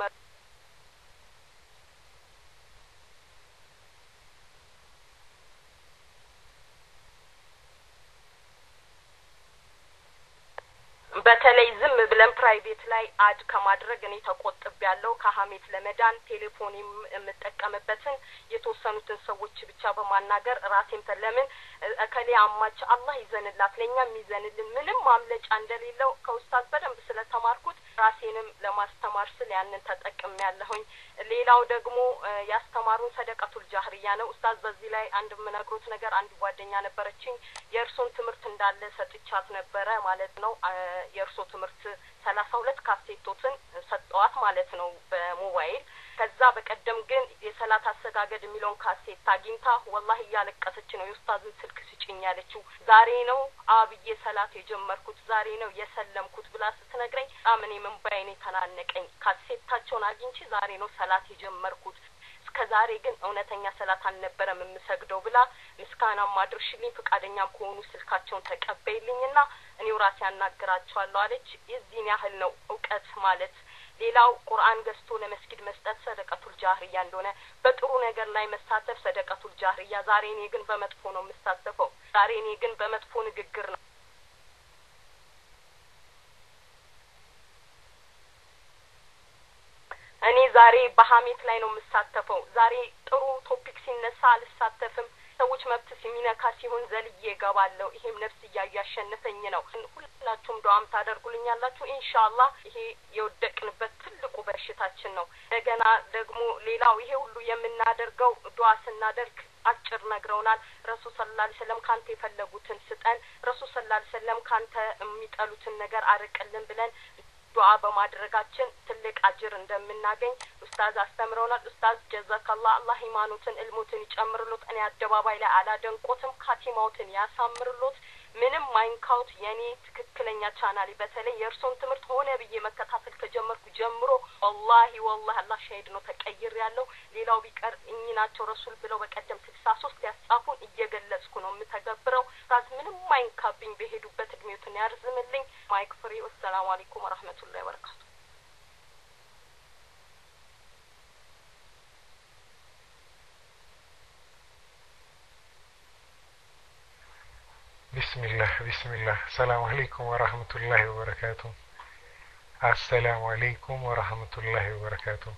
በተለይ ዝም ብለን ፕራይቬት ላይ አድ ከማድረግ እኔ ተቆጥቤያለሁ። ከሀሜት ለመዳን ቴሌፎን የምጠቀምበትን የተወሰኑትን ሰዎች ብቻ በማናገር ራሴን ተለምን እከሌ አማች አላህ ይዘንላት ለኛም ይዘንልን ምንም ማምለጫ እንደሌለው ከኡስታዝ በደንብ ስለተማርኩት ራሴንም ለማስተማር ስለ ያንን ተጠቅሜያለሁኝ። ሌላው ደግሞ ያስተማሩን ሰደቀቱል ጃህሪያ ነው። ኡስታዝ በዚህ ላይ አንድ ምነግሮት ነገር አንድ ጓደኛ ነበረችኝ የእርሱን ትምህርት እንዳለ ሰጥቻት ነበረ ማለት ነው። የእርሱ ትምህርት ሰላሳ ሁለት ካሴቶችን ሰጠዋት ማለት ነው በሞባይል። ከዛ በቀደም ግን የሰላት አሰጋገድ የሚለውን ካሴት አግኝታ ወላሂ ያለቀሰች ነው የኡስታዝን ስልክ ስጭኝ ያለችው። ዛሬ ነው አብዬ ሰላት የጀመርኩት ዛሬ ነው የሰለምኩት ብላ ስትነግረኝ አምኔ ምን ባይኔ ተናነቀኝ። ካሴታቸውን አግኝቼ ዛሬ ነው ሰላት የጀመርኩት እስከዛሬ ግን እውነተኛ ሰላት አልነበረም የምሰግደው ብላ ምስጋና ማድረሽልኝ ፍቃደኛም ከሆኑ ስልካቸውን ተቀበይልኝና እኔው ራሴ ያናግራቸዋለሁ አለች። የዚህን ያህል ነው እውቀት ማለት። ሌላው ቁርአን ገዝቶ ለመስጊድ መስጠት ሰደቀቱል ጃህሪያ እንደሆነ፣ በጥሩ ነገር ላይ መሳተፍ ሰደቀቱል ጃህሪያ። ዛሬ እኔ ግን በመጥፎ ነው የምሳተፈው፣ ዛሬ እኔ ግን በመጥፎ ንግግር ነው እኔ ዛሬ በሀሜት ላይ ነው የምሳተፈው። ዛሬ ጥሩ ቶፒክ ሲነሳ አልሳተፍም። ሰዎች መብት ሲሚነካ ሲሆን ዘልዬ እገባለሁ። ይሄም ነፍስ ያያሸነፈኝ ነው። ሁላችሁም ዱዓም ታደርጉልኛላችሁ ኢንሻአላህ። ይሄ የወደቅንበት ትልቁ በሽታችን ነው። እንደገና ደግሞ ሌላው ይሄ ሁሉ የምናደርገው ዱዓ ስናደርግ አጭር ነግረውናል። ረሱል ሰለላሁ ዐለይሂ ወሰለም ካንተ የፈለጉትን ስጠን፣ ረሱል ሰለላሁ ዐለይሂ ወሰለም ካንተ የሚጠሉትን ነገር አርቅልን ብለን ዱዓ በማድረጋችን ትልቅ አጅር እንደምናገኝ ኡስታዝ አስተምረውናል። ኡስታዝ ጀዛከላህ አላህ ኢማኑትን እልሙትን ይጨምርሉት። እኔ አደባባይ ላይ አላደንቆትም፣ ካቲማውትን ያሳምርሉት። ምንም ማይንካውት የኔ ትክክለኛ ቻናሌ በተለይ የእርሶን ትምህርት ሆነ ብዬ መከታተል ከጀመርኩ ጀምሮ ወላሂ ወላሂ አላህ ሸሂድ ነው ተቀይር ያለው። ሌላው ቢቀር እኚህ ናቸው ረሱል ብለው በቀደም ስልሳ ሶስት ያጻፉን እየገለጽኩ ነው የምተገብረው። ኡስታዝ ምንም ማይንካብኝ በሄዱበት እድሜዎትን ያርዝምልኝ። ማይክ ፍሪ ወሰላሙ አለይኩም ወራህመቱላሂ ወበረካቱ بسم الله بسم الله السلام عليكم ورحمة الله وبركاته السلام عليكم ورحمة الله وبركاته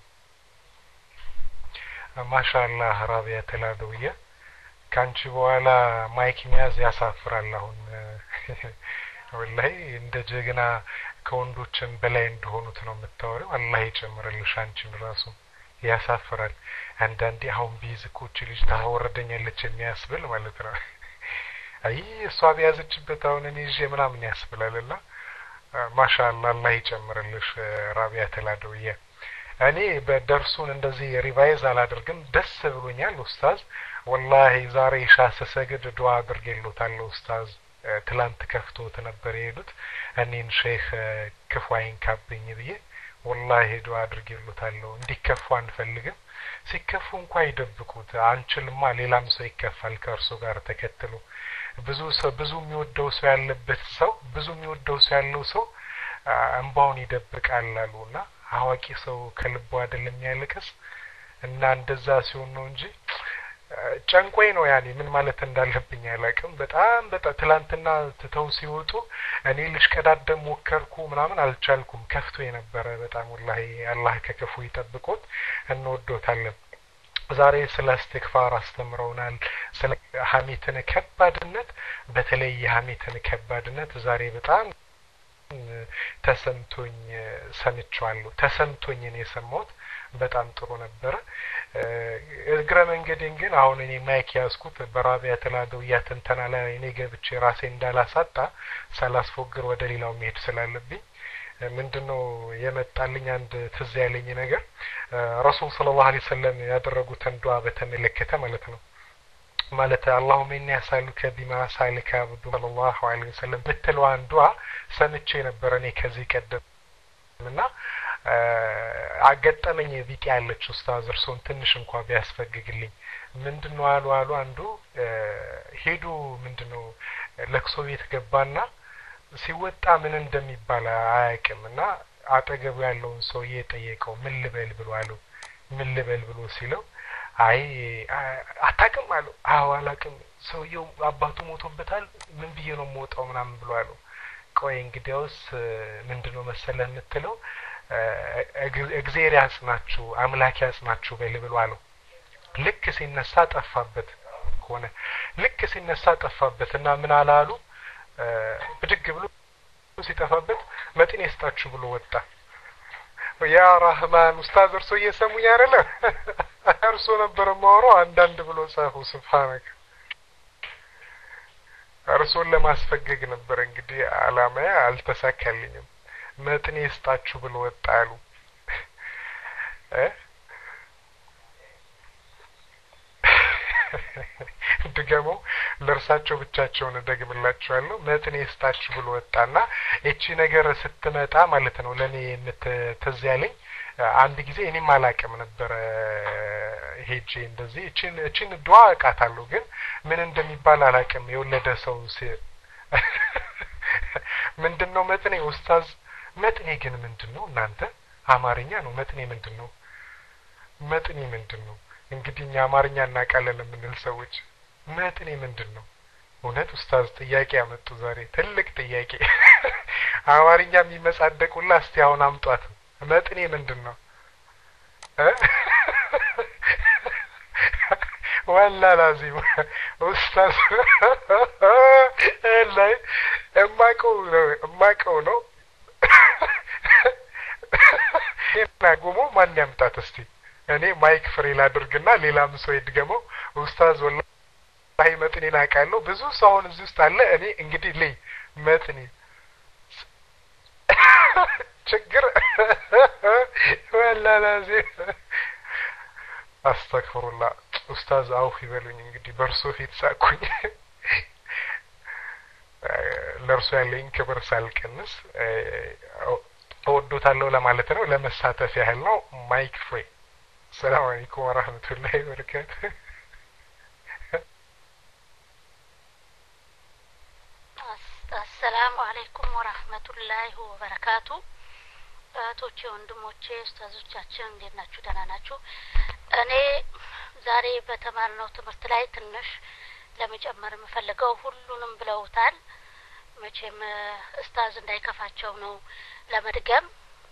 ما شاء الله رابية العدوية كانش بوالا مايك مياز ياسافر اللهون والله عند جيغنا كوندوچن بلاي እንደሆኑት ነው የምታወሪው አላህ ይጨምርልሽ አንቺን ራሱ ያሳፍራል አንዳንዴ አሁን ቢዝኮች ልጅ ታወረደኛለች የሚያስብል ማለት ነው አይ እሷ ቢያዘችበት አሁን እኔ እጄ ምናምን ያስብላልና ማሻአላህ አላህ ይጨምርልሽ ራቢያ ተላደውየ እኔ በደርሱን እንደዚህ ሪቫይዝ አላደርግም ደስ ብሎኛል ኡስታዝ ወላሂ ዛሬ ሻስ ሰገድ ዱዓ አድርጌሎታል ኡስታዝ ትላንት ከፍቶት ነበር የሄዱት እኔን ሼክ ክፋይን ካብኝ ብዬ ወላሂ ዱዓ አድርጌሎታል እንዲከፉ አንፈልግም ሲከፉ እንኳን ይደብቁት አንችልማ ሌላም ሰው ይከፋል ከእርሱ ጋር ተከትሎ ብዙ ሰው ብዙ የሚወደው ሰው ያለበት ሰው ብዙ የሚወደው ሰው ያለው ሰው እንባውን ይደብቃል አሉና አዋቂ ሰው ከልቡ አይደለም ያለቀስ እና እንደዛ ሲሆን ነው እንጂ ጨንቆይ ነው ያኔ ምን ማለት እንዳለብኝ ያላቅም በጣም በጣም ትላንትና ተተው ሲወጡ እኔ ልሽቀዳደም ሞከርኩ ምናምን አልቻልኩም ከፍቶ የነበረ በጣም ወላሂ አላህ ከከፉ ይጠብቆት እንወዶታለን ዛሬ ስለ እስትግፋር አስተምረውናል ስለ ሐሜትን ከባድነት በተለይ የሐሜትን ከባድነት ዛሬ በጣም ተሰምቶኝ ሰምቻለሁ ተሰምቶኝ ነው የሰማሁት በጣም ጥሩ ነበር እግረ መንገዴን ግን አሁን እኔ ማይክ ያስኩት በራቢያ ተላደው ያተንተና ላይ እኔ ገብቼ ራሴ እንዳላሳጣ ሳላስፎግር ወደ ሌላው መሄድ ስላለብኝ ምንድነው የመጣልኝ አንድ ትዝ ያለኝ ነገር ረሱል ሰለላሁ ዐለይሂ ወሰለም ያደረጉትን ዱዓ በተመለከተ ማለት ነው ማለት اللهم اني اسالك بما سالك عبد الله عليه وسلم በተለዋን ዱዓ ሰምቼ ነበር እኔ ከዚህ ቀደምና አገጠመኝ ቢጤ ያለች ኡስታዝ እርሶን ትንሽ እንኳን ቢያስፈግግልኝ ምንድነው አሉ አሉ አንዱ ሄዱ ምንድነው ለክሶ ቤት ገባና ሲወጣ ምን እንደሚባል አያውቅምና አጠገቡ ያለውን ሰው እየጠየቀው ምን ልበል ብሎ አሉ ምን ልበል ብሎ ሲለው አይ አታውቅም አሉ አዎ አላውቅም ሰውየው አባቱ ሞቶበታል ምን ብዬ ነው ሞታው ምናምን ብሎ አሉ ቆይ እንግዲያውስ ምንድነው መሰለህ የምትለው እግዚአብሔር ያጽናችሁ አምላክ ያጽናችሁ በል ብሎ አሉ ልክ ሲነሳ ጠፋበት ሆነ ልክ ሲነሳ ጠፋበትና ምን አላሉ ብድግ ብሎ ሲጠፋበት መጥኔ ይስጣችሁ ብሎ ወጣ ያ ረህማን ኡስታዝ እርሶ እየሰሙኝ አይደለ እርሶ ነበር ማወራው አንዳንድ ብሎ ጻፉ ሱብሃንክ እርሶን ለማስፈገግ ነበር እንግዲህ አላማዬ አልተሳካልኝም መጥኔ ይስጣችሁ ብሎ ወጣ አሉ እ ድገሞ ለርሳቸው ብቻቸውን ደግምላችኋለሁ መጥኔ ይስጣችሁ ብሎ ወጣና እቺ ነገር ስትመጣ ማለት ነው ለኔ ተዚያለኝ አንድ ጊዜ እኔም አላቀም ነበር ሄጄ እንደዚህ እቺን እቺን ዱዓ አቃታለሁ ግን ምን እንደሚባል አላቀም የወለደ ሰው ምንድነው መጥኔ ኡስታዝ መጥኔ ግን ምንድነው እናንተ አማርኛ ነው መጥኔ ምንድነው መጥኔ ምንድነው እንግዲህ አማርኛ እናቃለን የምንል ሰዎች መጥኔ ምንድነው እውነት ኡስታዝ ጥያቄ ያመጡ ዛሬ ትልቅ ጥያቄ አማርኛ የሚመጻደቁላ እስቲ አሁን አምጧት መጥኔ ምንድነው እ والله لازم ኡስታዝ ላይ እማቀው ነው እማቀው ነው እናጉሞ ማን ያምጣት እስቲ እኔ ማይክ ፍሪ ላድርግና ሌላም ሰው ይድገመው ኡስታዝ ወላሂ መጥኔ ናቃለው ብዙ ሰው አሁን እዚህ ውስጥ አለ እኔ እንግዲህ ለይ መጥኔ ችግር والله لازم አስተግፍሩላህ ኡስታዝ አውፍ ይበሉኝ እንግዲህ በርሶ ፊት ሳቁኝ ለርሶ ያለኝ ክብር ሳልቀንስ ተወዶታለሁ ለማለት ነው ለመሳተፍ ያህል ነው ማይክ ፍሪ ሰላም አለይኩም ወራህመቱላሂ ወበረካቱ السلام السلام عليكم ورحمة الله وبركاته እህቶቼ ወንድሞቼ ኡስታዞቻችን እንዴት ናችሁ ደህና ናችሁ እኔ ዛሬ በተማርነው ትምህርት ላይ ትንሽ ለመጨመር የምፈልገው ሁሉንም ብለውታል መቼም ኡስታዝ እንዳይከፋቸው ነው ለመድገም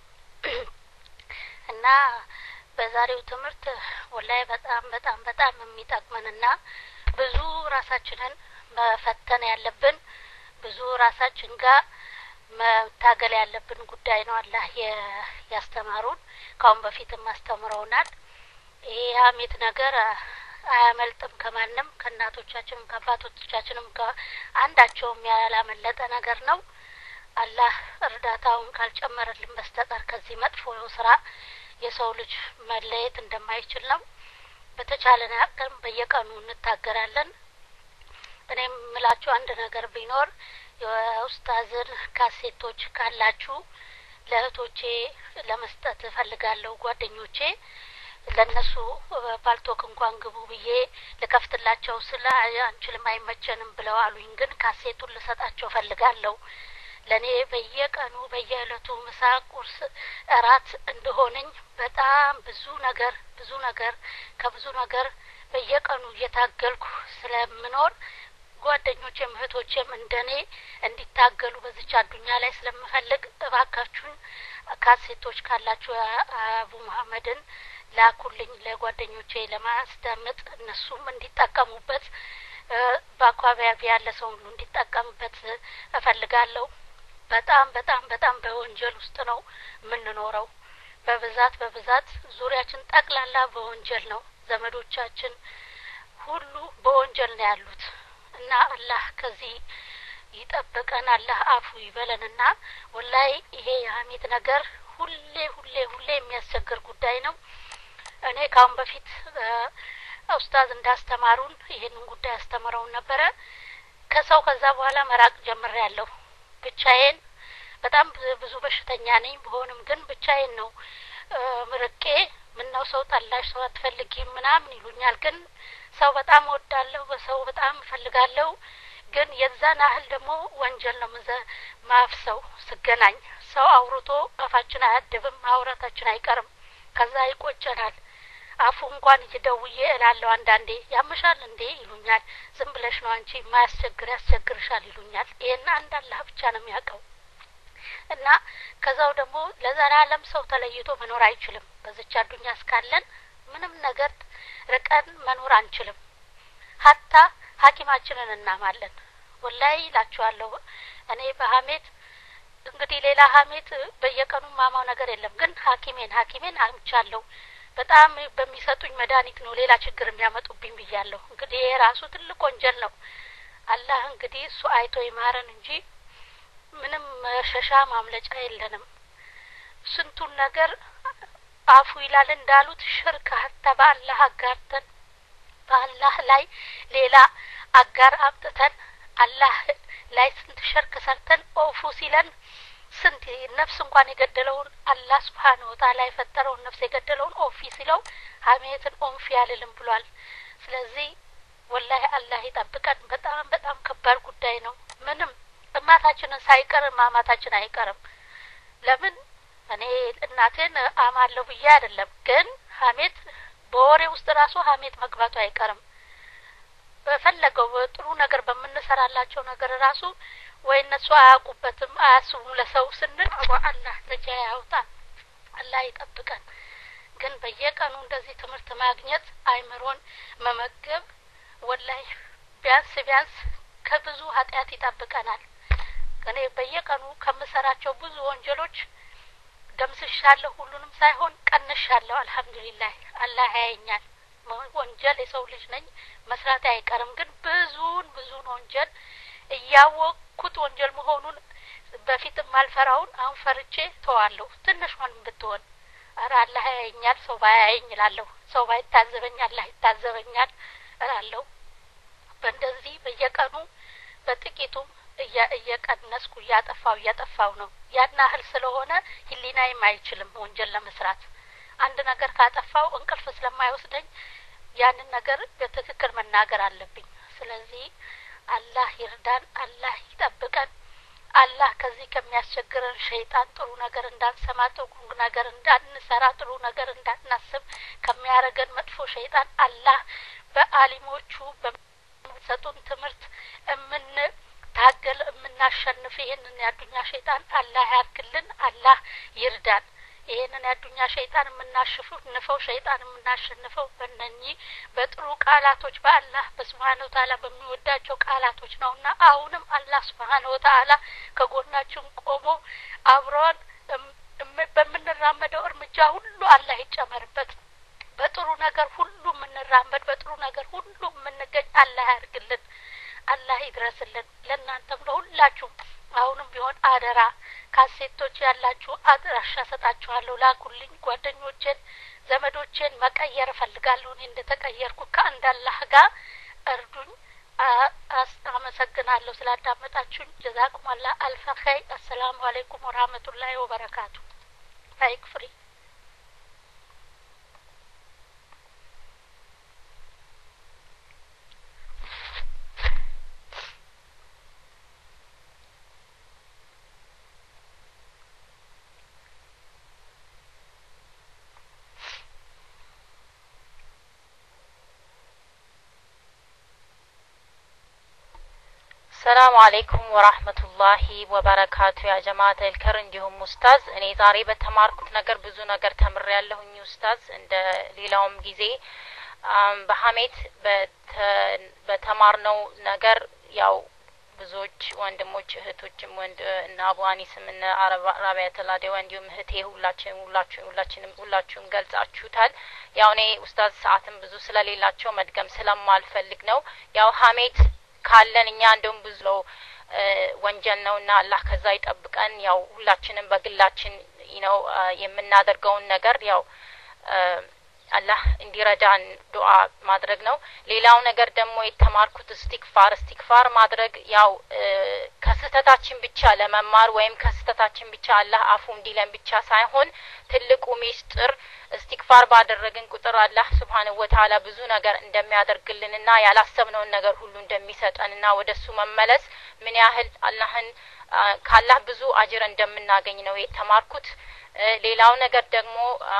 እና በዛሬው ትምህርት ወላሂ በጣም በጣም በጣም የሚጠቅመንና ብዙ ራሳችንን መፈተን ያለብን ብዙ ራሳችን ጋር መታገል ያለብን ጉዳይ ነው አላህ ያስተማሩን ካሁን በፊትም አስተምረውናል ይሄ ሀሜት ነገር አያመልጥም ከማንም ከእናቶቻችንም ከአባቶቻችንም አንዳቸውም ያላመለጠ ነገር ነው አላህ እርዳታውን ካልጨመረልን በስተቀር ከዚህ መጥፎ ስራ የሰው ልጅ መለየት እንደማይችል ነው በተቻለን አቅም በየቀኑ እንታገራለን እኔም ምላችሁ አንድ ነገር ቢኖር የኡስታዝን ካሴቶች ካላችሁ ለእህቶቼ ለመስጠት ፈልጋለሁ ጓደኞቼ ለነሱ ባልቶክ እንኳን ግቡ ብዬ ለከፍትላቸው ስለ አንችልም አይመቸንም ብለው አሉኝ ግን ካሴቱን ልሰጣቸው ፈልጋለሁ ለኔ በየቀኑ በየዕለቱ ምሳ ቁርስ እራት እንደሆነኝ በጣም ብዙ ነገር ብዙ ነገር ከብዙ ነገር በየቀኑ እየታገልኩ ስለምኖር ጓደኞቼም እህቶቼም እንደኔ እንዲታገሉ በዚች አዱኛ ላይ ስለምፈልግ እባካችሁን ካሴቶች ካላችሁ አቡ መሐመድን ላኩልኝ ለጓደኞቼ ለማስደመጥ እነሱም እንዲጠቀሙበት በአካባቢ ያለ ሰው ሁሉ እንዲጠቀምበት እፈልጋለሁ በጣም በጣም በጣም በወንጀል ውስጥ ነው የምንኖረው በብዛት በብዛት ዙሪያችን ጠቅላላ በወንጀል ነው ዘመዶቻችን ሁሉ በወንጀል ነው ያሉት እና አላህ ከዚህ ይጠብቀን አላህ አፉ ይበለንና ወላይ ይሄ የሀሜት ነገር ሁሌ ሁሌ ሁሌ የሚያስቸግር ጉዳይ ነው እኔ ካሁን በፊት ኡስታዝ እንዳስተማሩን ይሄንን ጉዳይ አስተምረውን ነበረ ከሰው ከዛ በኋላ መራቅ ጀምሬያለሁ ብቻዬን በጣም ብዙ በሽተኛ ነኝ በሆንም ግን ብቻዬን ነው ምርቄ ምነው ሰው ጠላሽ ሰው አትፈልጊም ምናምን ይሉኛል ግን ሰው በጣም ወዳለሁ በሰው በጣም ፈልጋለሁ ግን የዛን አህል ደግሞ ወንጀል ነው መዘ ማፍሰው ስገናኝ ሰው አውርቶ አፋችን አያድብም ማውራታችን አይቀርም ከዛ ይቆጨናል አፉ እንኳን ይደውዬ እላለሁ አንዳንዴ ያመሻል እንዴ ይሉኛል ዝም ብለሽ ነው አንቺ ማያስቸግር ያስቸግርሻል ይሉኛል ይሄን አንድ አላህ ብቻ ነው የሚያውቀው እና ከዛው ደግሞ ለዘላለም ሰው ተለይቶ መኖር አይችልም በዚች አዱኛ እስካለን ምንም ነገር ርቀን መኖር አንችልም ሀታ ሐኪማችንን እናማለን ወላይ ላችኋለሁ እኔ በሀሜት እንግዲህ ሌላ ሀሜት በየቀኑ ማማው ነገር የለም ግን ሐኪሜን ሐኪሜን አምቻለሁ በጣም በሚሰጡኝ መድኃኒት ነው ሌላ ችግር የሚያመጡብኝ ብያለሁ እንግዲህ የራሱ ትልቅ ወንጀል ነው አላህ እንግዲህ እሱ አይቶ ይማረን እንጂ ምንም ሸሻ ማምለጫ የለንም ስንቱን ነገር አፉ ይላል እንዳሉት ሽርክ ሀታ በአላህ አጋርተን በአላህ ላይ ሌላ አጋር አብጥተን አላህ ላይ ስንት ሽርክ ሰርተን ኦፉ ሲለን ስንት ነፍስ እንኳን የገደለውን አላህ Subhanahu Wa Ta'ala የፈጠረውን ነፍስ የገደለውን ኦፊ ሲለው ሀሜትን ኦንፊ ያልልም ብሏል ስለዚህ ወላሂ አላህ ይጠብቀን በጣም በጣም ከባድ ጉዳይ ነው ምንም እማታችንን ሳይቀር ማማታችን አይቀርም ለምን እኔ እናቴን አማለሁ ብዬ አይደለም ግን ሀሜት በወሬ ውስጥ ራሱ ሀሜት መግባቱ አይቀርም በፈለገው ጥሩ ነገር በመነሰራላቸው ነገር ራሱ ወይ እነሱ አያውቁበትም አያስቡም ለሰው ስንል አላህ ለጃ ያውጣን አላህ ይጠብቀን ግን በየቀኑ እንደዚህ ትምህርት ማግኘት አይምሮን መመገብ ወላሂ ቢያንስ ቢያንስ ከብዙ ኃጢአት ይጠብቀናል እኔ በየቀኑ ከምሰራቸው ብዙ ወንጀሎች ደምስሻለሁ ሁሉንም ሳይሆን ቀንሻለሁ አልহামዱሊላህ አላህ ያየኛል ወንጀል የሰው ልጅ ነኝ መስራት አይቀርም ግን ብዙን ብዙን ወንጀል እያወቅኩት ወንጀል መሆኑን በፊት ማልፈራውን አሁን ፈርቼ ተዋለሁ ትንሽ ማን ብትሆን አረ አላህ ያየኛል ሰው ባያየኝ እላለሁ ሰው ባይታዘበኝ አላህ ይታዘበኛል እላለሁ በእንደዚህ በየቀኑ በጥቂቱም እየቀነስኩ ያጠፋው ያጠፋው ነው ያና ህል ስለሆነ ህሊናዬ ማይችልም ወንጀል ለመስራት አንድ ነገር ካጠፋው እንቅልፍ ስለማይወስደኝ ያንን ነገር በትክክል መናገር አለብኝ ስለዚህ አላህ ይርዳን አላህ ይጠብቀን አላህ ከዚህ ከሚያስቸግረን ሸይጣን ጥሩ ነገር እንዳንሰማ ጥሩ ነገር እንዳንሰራ ጥሩ ነገር እንዳናስብ ከሚያረገን መጥፎ ሸይጣን አላህ በአሊሞቹ በሚሰጡን ትምህርት እምን ታገል እምናሸንፍ ይሄንን ያዱኛ ሸይጣን አላህ ያርክልን አላህ ይርዳን ይሄንን ያዱኛ ሸይጣን የምናሽፈው ንፈው ሸይጣን የምናሸንፈው በእነኚህ በጥሩ ቃላቶች በአላህ በስብሐነሁ ወተዓላ በሚወዳቸው ቃላቶች ነውና አሁንም አላህ ስብሐነሁ ወተዓላ ከጎናችን ቆሞ አብሮን በምንራመደው እርምጃ ሁሉ አላህ ይጨመርበት በጥሩ ነገር ሁሉ የምንራመድ በጥሩ ነገር ሁሉ የምንገኝ አላህ ያርግልን አላህ ይድረስልን ለእናንተም ለሁላችሁም አሁንም ቢሆን አደራ ካሴቶች ያላችሁ አድራሻ ሰጣችኋለሁ ላኩልኝ ጓደኞቼን ዘመዶቼን መቀየር ፈልጋለሁ እኔ እንደተቀየርኩ ከአንድ አላህ ጋር እርዱኝ አመሰግናለሁ ስላዳመጣችሁኝ ጀዛኩም አላህ አልፈ ኸይር አሰላሙ አለይኩም ወራህመቱላሂ ወበረካቱ ታይክ ፍሪ السلام عليكم ورحمة الله وبركاته يا جماعة الكرم እንዲሁም ኡስታዝ እኔ ዛሬ በተማርኩት ነገር ብዙ ነገር ተምሬያለሁኝ ኡስታዝ እንደ ሌላውም ጊዜ በሐሜት በተማርነው ነገር ያው ብዙዎች ወንድሞች እህቶችም ወንድ እና አቡአኒስም እና አረቢያ ተላደ ወንድም እህቴ ሁላችን ሁላችን ሁላችንም ሁላችሁም ገልጻችሁታል ያው እኔ ኡስታዝ ሰዓትም ብዙ ስለሌላቸው መድገም ስለማልፈልግ ነው ያው ሐሜት ካለን እኛ እንደውም ብዙ ነው ወንጀል ነውና አላህ ከዛ ይጠብቀን ያው ሁላችንም በግላችን ነው የምናደርገውን ነገር ያው አላህ እንዲረዳን ዱዓ ማድረግ ነው ሌላው ነገር ደግሞ የተማርኩት እስቲግፋር እስቲግፋር ማድረግ ያው ከስተታችን ብቻ ለመማር ወይም ከስተታችን ብቻ አላህ አፉ እንዲለን ብቻ ሳይሆን ትልቁ ሚስጥር እስቲግፋር ባደረግን ቁጥር አላህ Subhanahu Wa Ta'ala ብዙ ነገር እንደሚያደርግልንና ያላሰብነው ነገር ሁሉ እንደሚሰጠንና ወደሱ መመለስ ምን ያህል አላህን ካላህ ብዙ አጅር እንደምናገኝ ነው የተማርኩት ሌላው ነገር ደግሞ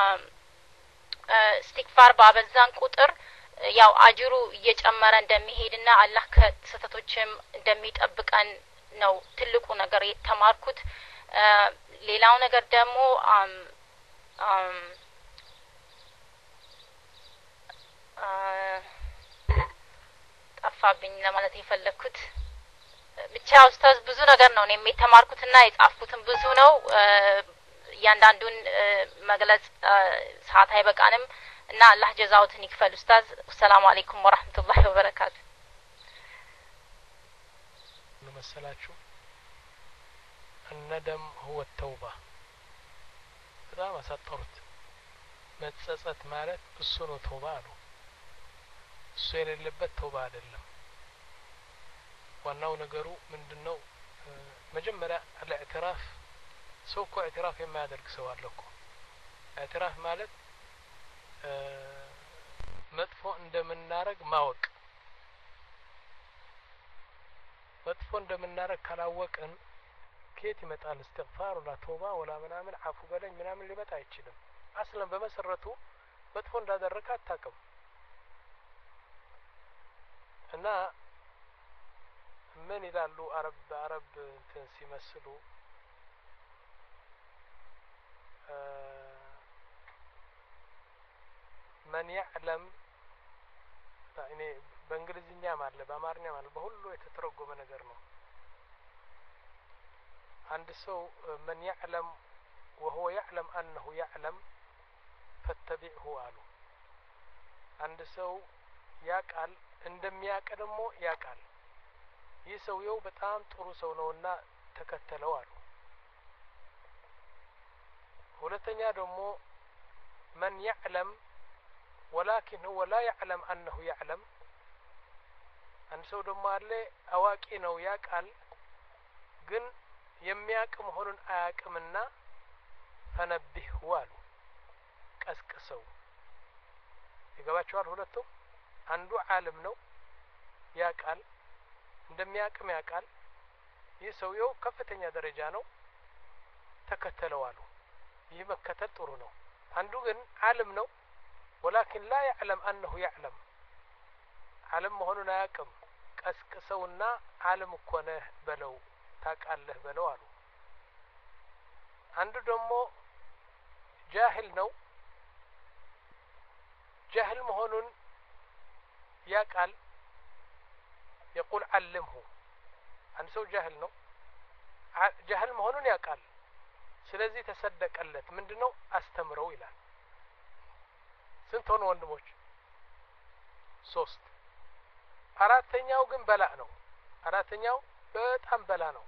እስቲግፋር ባበዛን ቁጥር ያው አጅሩ እየጨመረ እንደሚሄድና አላህ ከስተቶችም እንደሚጠብቀን ነው ትልቁ ነገር የተማርኩት ሌላው ነገር ደግሞ አም አም ጠፋብኝ ለማለት የፈለኩት ብቻ ኡስታዝ ብዙ ነገር ነው እኔ የተማርኩትና የጻፍኩትም ብዙ ነው ያንዳንዱን መግለጽ ሰዓት አይበቃንም እና አላህ ጀዛውትን ይክፈል ኡስታዝ ሰላም አለይኩም ወራህመቱላሂ ወበረካቱ ለመሰላችሁ الندم هو التوبة በጣም አሳጠሩት መጸጸት ማለት እሱ ነው ተውባ ነው እሱ የሌለበት ተውባ አይደለም ዋናው ነገሩ ምንድነው መጀመሪያ አልኢዕትራፍ ሰው እኮ ኢዕትራፍ የማያደርግ ሰው አለ እኮ ኢዕትራፍ ማለት መጥፎ እንደምናረግ ማወቅ መጥፎ እንደምናረግ ካላወቅን ከየት ይመጣል استغفار ولا توبه ولا ምናምን አፉ በለኝ ምናምን ሊመጣ አይችልም አስለን በመሰረቱ መጥፎ እንዳደረከ አታውቅም እና ምን ይላሉ አረብ አረብ እንትን ሲመስሉ من يعلم يعني በእንግሊዝኛ ማለት በአማርኛ ማለት በሁሉ የተተረጎመ ነገር ነው አንድ ሰው من يعلم وهو يعلم أنه يعلم فاتبعه قالوا አንድ ሰው ያቃል እንደሚያቀ ደግሞ ያቃል ይህ ሰውየው በጣም ጥሩ ሰው ነውና ተከተለው አሉ ሁለተኛ ደግሞ من يعلم ولكن هو لا يعلم أنه يعلم አንድ ሰው ደግሞ አለ አዋቂ ነው ያቃል ግን የሚያቅ መሆኑን አያቅምና ፈነብህ ዋሉ ቀስቅሰው ይገባቸዋል ሁለቱም አንዱ ዓለም ነው ያቃል እንደሚያቅም ያቃል يسويو كفتኛ ደረጃ ነው ተከተለው አሉ ይህ መከተል ጥሩ ነው አንዱ ግን ዓለም ነው ولكن لا يعلم انه يعلم ዓለም መሆኑን አያውቅም ቀስቅሰውና ዓለም እኮ ነህ በለው ታውቃለህ በለው አሉ አንዱ ደግሞ ጃሂል ነው ጃሂል መሆኑን ያውቃል يقول علمه አንድ ሰው ጃሂል ነው ጃሂል መሆኑን ያውቃል ስለዚህ ተሰደቀለት ምንድነው አስተምረው ይላል ስንት ሆነ ወንድሞች ሶስት አራተኛው ግን በላ ነው አራተኛው በጣም በላ ነው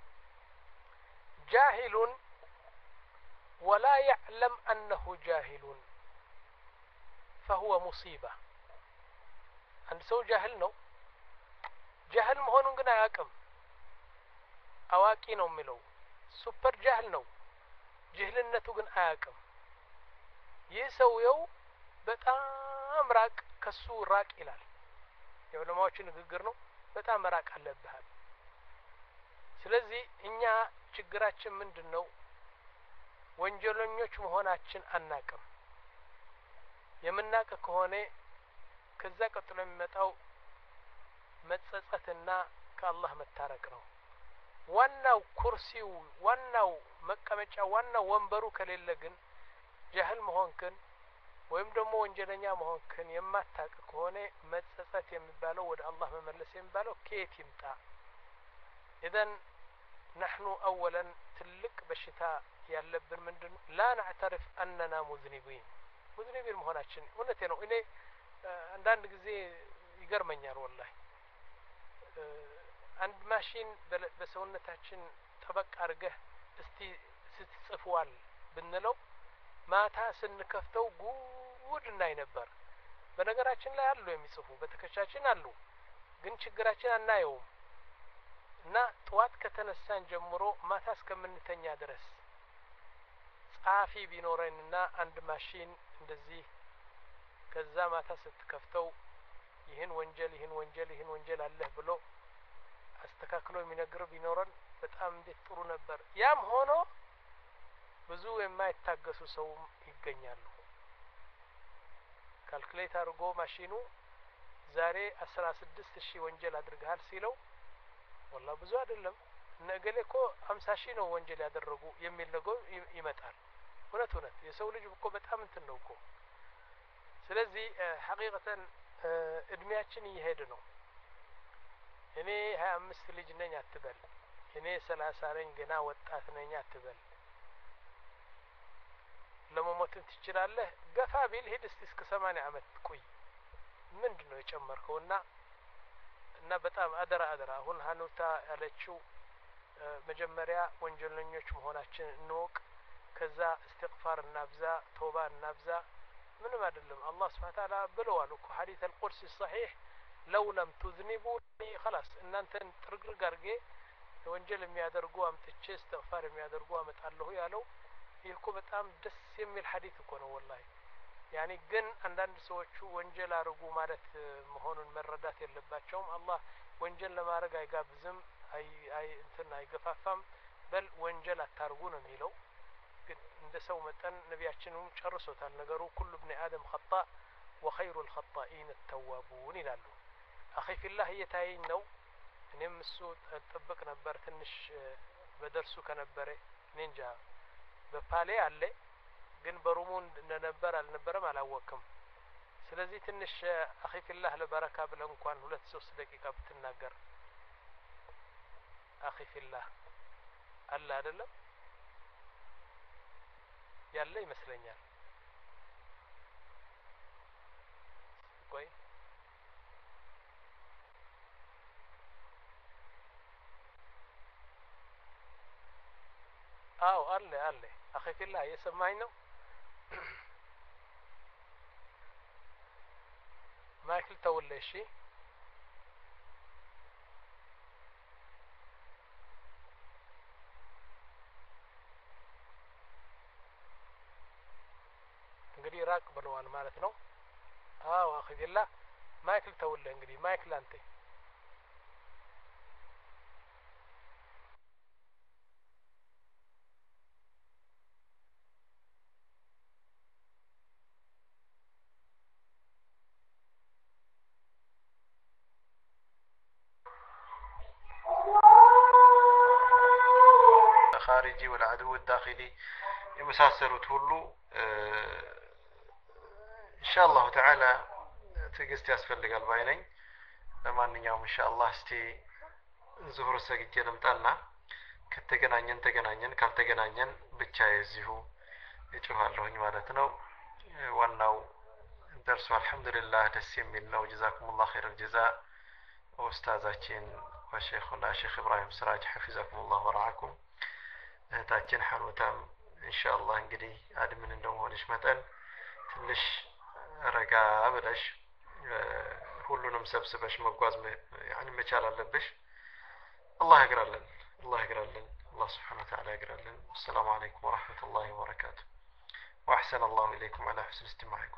ጃሂሉን ولا يعلم انه جاهل فهو مصيبة አንድ ሰው ጃሂል ነው ጃሂል መሆኑን ግን አያውቅም አዋቂ ነው የሚለው ሱፐር ጃሂል ነው ጅህልነቱ ግን አያውቅም ይህ ሰውየው በጣም ራቅ ከሱ ራቅ ይላል የዑለማዎች ንግግር ነው በጣም ራቅ አለብህ ስለዚህ እኛ ችግራችን ምንድነው ወንጀለኞች መሆናችን አናቅም የምናቀ ከሆነ ከዛ ቀጥሎ የሚመጣው መጸጸትና ከአላህ መታረቅ ነው ዋናው ኩርሲው ዋናው መቀመጫ ዋናው ወንበሩ ከሌለ ግን ጃሂል መሆንክን ወይም ደግሞ ወንጀለኛ መሆንክን የማታቅ ከሆነ መጸጸት የሚባለው ወደ አላህ መመለስ የሚባለው ከየት ይምጣ اذا نحن اولا ትልቅ በሽታ ያለብን ምንድነው لا نعترف اننا مذنبين مذنبين መሆናችን እውነቴ ነው እኔ አንዳንድ ጊዜ ይገርመኛል والله አንድ ማሽን በሰውነታችን ተበቅ አርገህ እስቲ ስትጽፈዋል ብንለው ማታ ስንከፍተው ጉድ እናይ ነበር በነገራችን ላይ አሉ የሚጽፉ በተከቻችን አሉ ግን ችግራችን አናየውም እና ጧት ከተነሳን ጀምሮ ማታ እስከምንተኛ ድረስ ጻፊ ቢኖረንና አንድ ማሽን እንደዚህ ከዛ ማታ ስትከፍተው ይህን ወንጀል ይህን ወንጀል ይህን ወንጀል አለህ ብሎ አስተካክሎ የሚነግር ቢኖረን በጣም እንዴት ጥሩ ነበር ያም ሆኖ ብዙ የማይታገሱ ሰው ይገኛሉ ካልኩሌት አድርጎ ማሽኑ ዛሬ አስራ ስድስት ሺህ ወንጀል አድርገሃል ሲለው والله ብዙ አይደለም ነገሌ እኮ ሃምሳ ሺህ ነው ወንጀል ያደረጉ የሚል ነገር ይመጣል እውነት እውነት የሰው ልጅ እኮ በጣም እንትን ነው እኮ ስለዚህ ሐቂቀተን እድሜያችን እየሄደ ነው እኔ ሀያ አምስት ልጅ ነኝ አትበል እኔ ሰላሳ ነኝ ገና ወጣት ነኝ አትበል ለመሞት ትችላለህ ገፋ ቢል ሄድ እስቲ እስከ ሰማንያ አመት ቆይ ምንድነው የጨመርከውና እና በጣም አደራ አደራ አሁን ሀኑታ ያለችው መጀመሪያ ወንጀለኞች መሆናችን እንወቅ ከዛ استغفار እናብዛ ተውባ እናብዛ ምንም አይደለም አላህ Subhanahu Wa Ta'ala ብለዋል እኮ ሐዲስ القدس الصحيح لو لم تذنبوا خلاص እናንተን ጥርግርግ አርጌ ወንጀል የሚያደርጉ አምጥቼ استغفار የሚያደርጉ አመጣለሁ ያለው ይህ እኮ በጣም ደስ የሚል ሐዲስ እኮ ነው والله يعني ግን አንዳንድ ሰዎቹ ወንጀል አርጉ ማለት መሆኑን መረዳት የለባቸውም አላህ ወንጀል ለማድረግ አይጋብዝም አይ አይ እንትን አይገፋፋም በል ወንጀል አታርጉ ነው የሚለው ግን እንደ ሰው መጠን ነቢያችንም ጨርሶታል ነገሩ ሁሉ ابن ادم خطاء وخير الخطائين التوابون ይላሉ اخي في الله የታየኝ ነው እኔም እሱ ተጠብቅ ነበር ትንሽ በደርሱ ከነበረ ኒንጃ በፓሌ አለ ግን በሩሙን እንደነበር አልነበረም አላወቅም ስለዚህ ትንሽ اخي في الله ለበረካ ብለ እንኳን ሁለት ሶስት ደቂቃ ብትናገር اخي في الله አለ አይደለም ያለ ይመስለኛል ቆይ አው አለ አለ اخي في الله የሰማኝ ነው ማይክል ተወለሽ እንግዲህ ራቅ ብለዋል ማለት ነው አው اخي في الله ማይክል ተወለ እንግዲህ ማይክል አንተ العدو الداخلي የመሳሰሉት ሁሉ ኢንሻአላህ ተዓላ ትግስት ያስፈልጋል ባይነኝ ለማንኛውም ኢንሻአላህ እስቲ ዙሁር ሰግጄ ልምጣና ከተገናኘን ተገናኘን ካልተገናኘን ብቻ የዚሁ እጮሃለሁኝ ማለት ነው ዋናው درس الحمد لله ደስ የሚል ነው جزاكم الله خير الجزاء ኡስታዛችን وشيخنا شيخ ابراهيم سراج حفظكم الله ورعاكم እህታችን ሐኑታም ኢንሻአላህ እንግዲህ አድምን እንደሆነሽ መጠን ትንሽ ረጋ ብለሽ ሁሉንም ሰብስበሽ መጓዝ يعني መቻል አለብሽ الله يقرألن الله يقرألن الله سبحانه وتعالى يقرألن السلام عليكم ورحمة الله وبركاته وأحسن الله إليكم على حسن استماعكم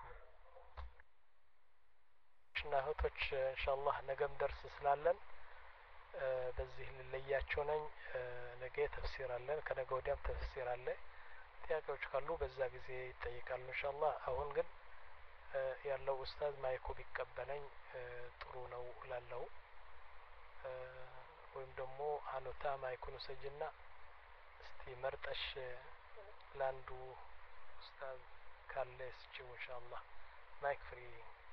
ሽናህቶች ኢንሻአላህ ነገም ደርስ ስላለን በዚህ ልለያቸው ነኝ ነገ ተፍሲር አለን ከነገ ወዲያም ተፍሲር አለ ጥያቄዎች ካሉ በዛ ጊዜ ይጠይቃሉ ኢንሻአላህ አሁን ግን ያለው ኡስታዝ ማይኮ ቢቀበለኝ ጥሩ ነው ላለው ወይም ደግሞ አኖታ ማይኩን ሰጅና እስቲ መርጠሽ ላንዱ ኡስታዝ ካለ እስጪው ኢንሻአላህ ማይክ ፍሪ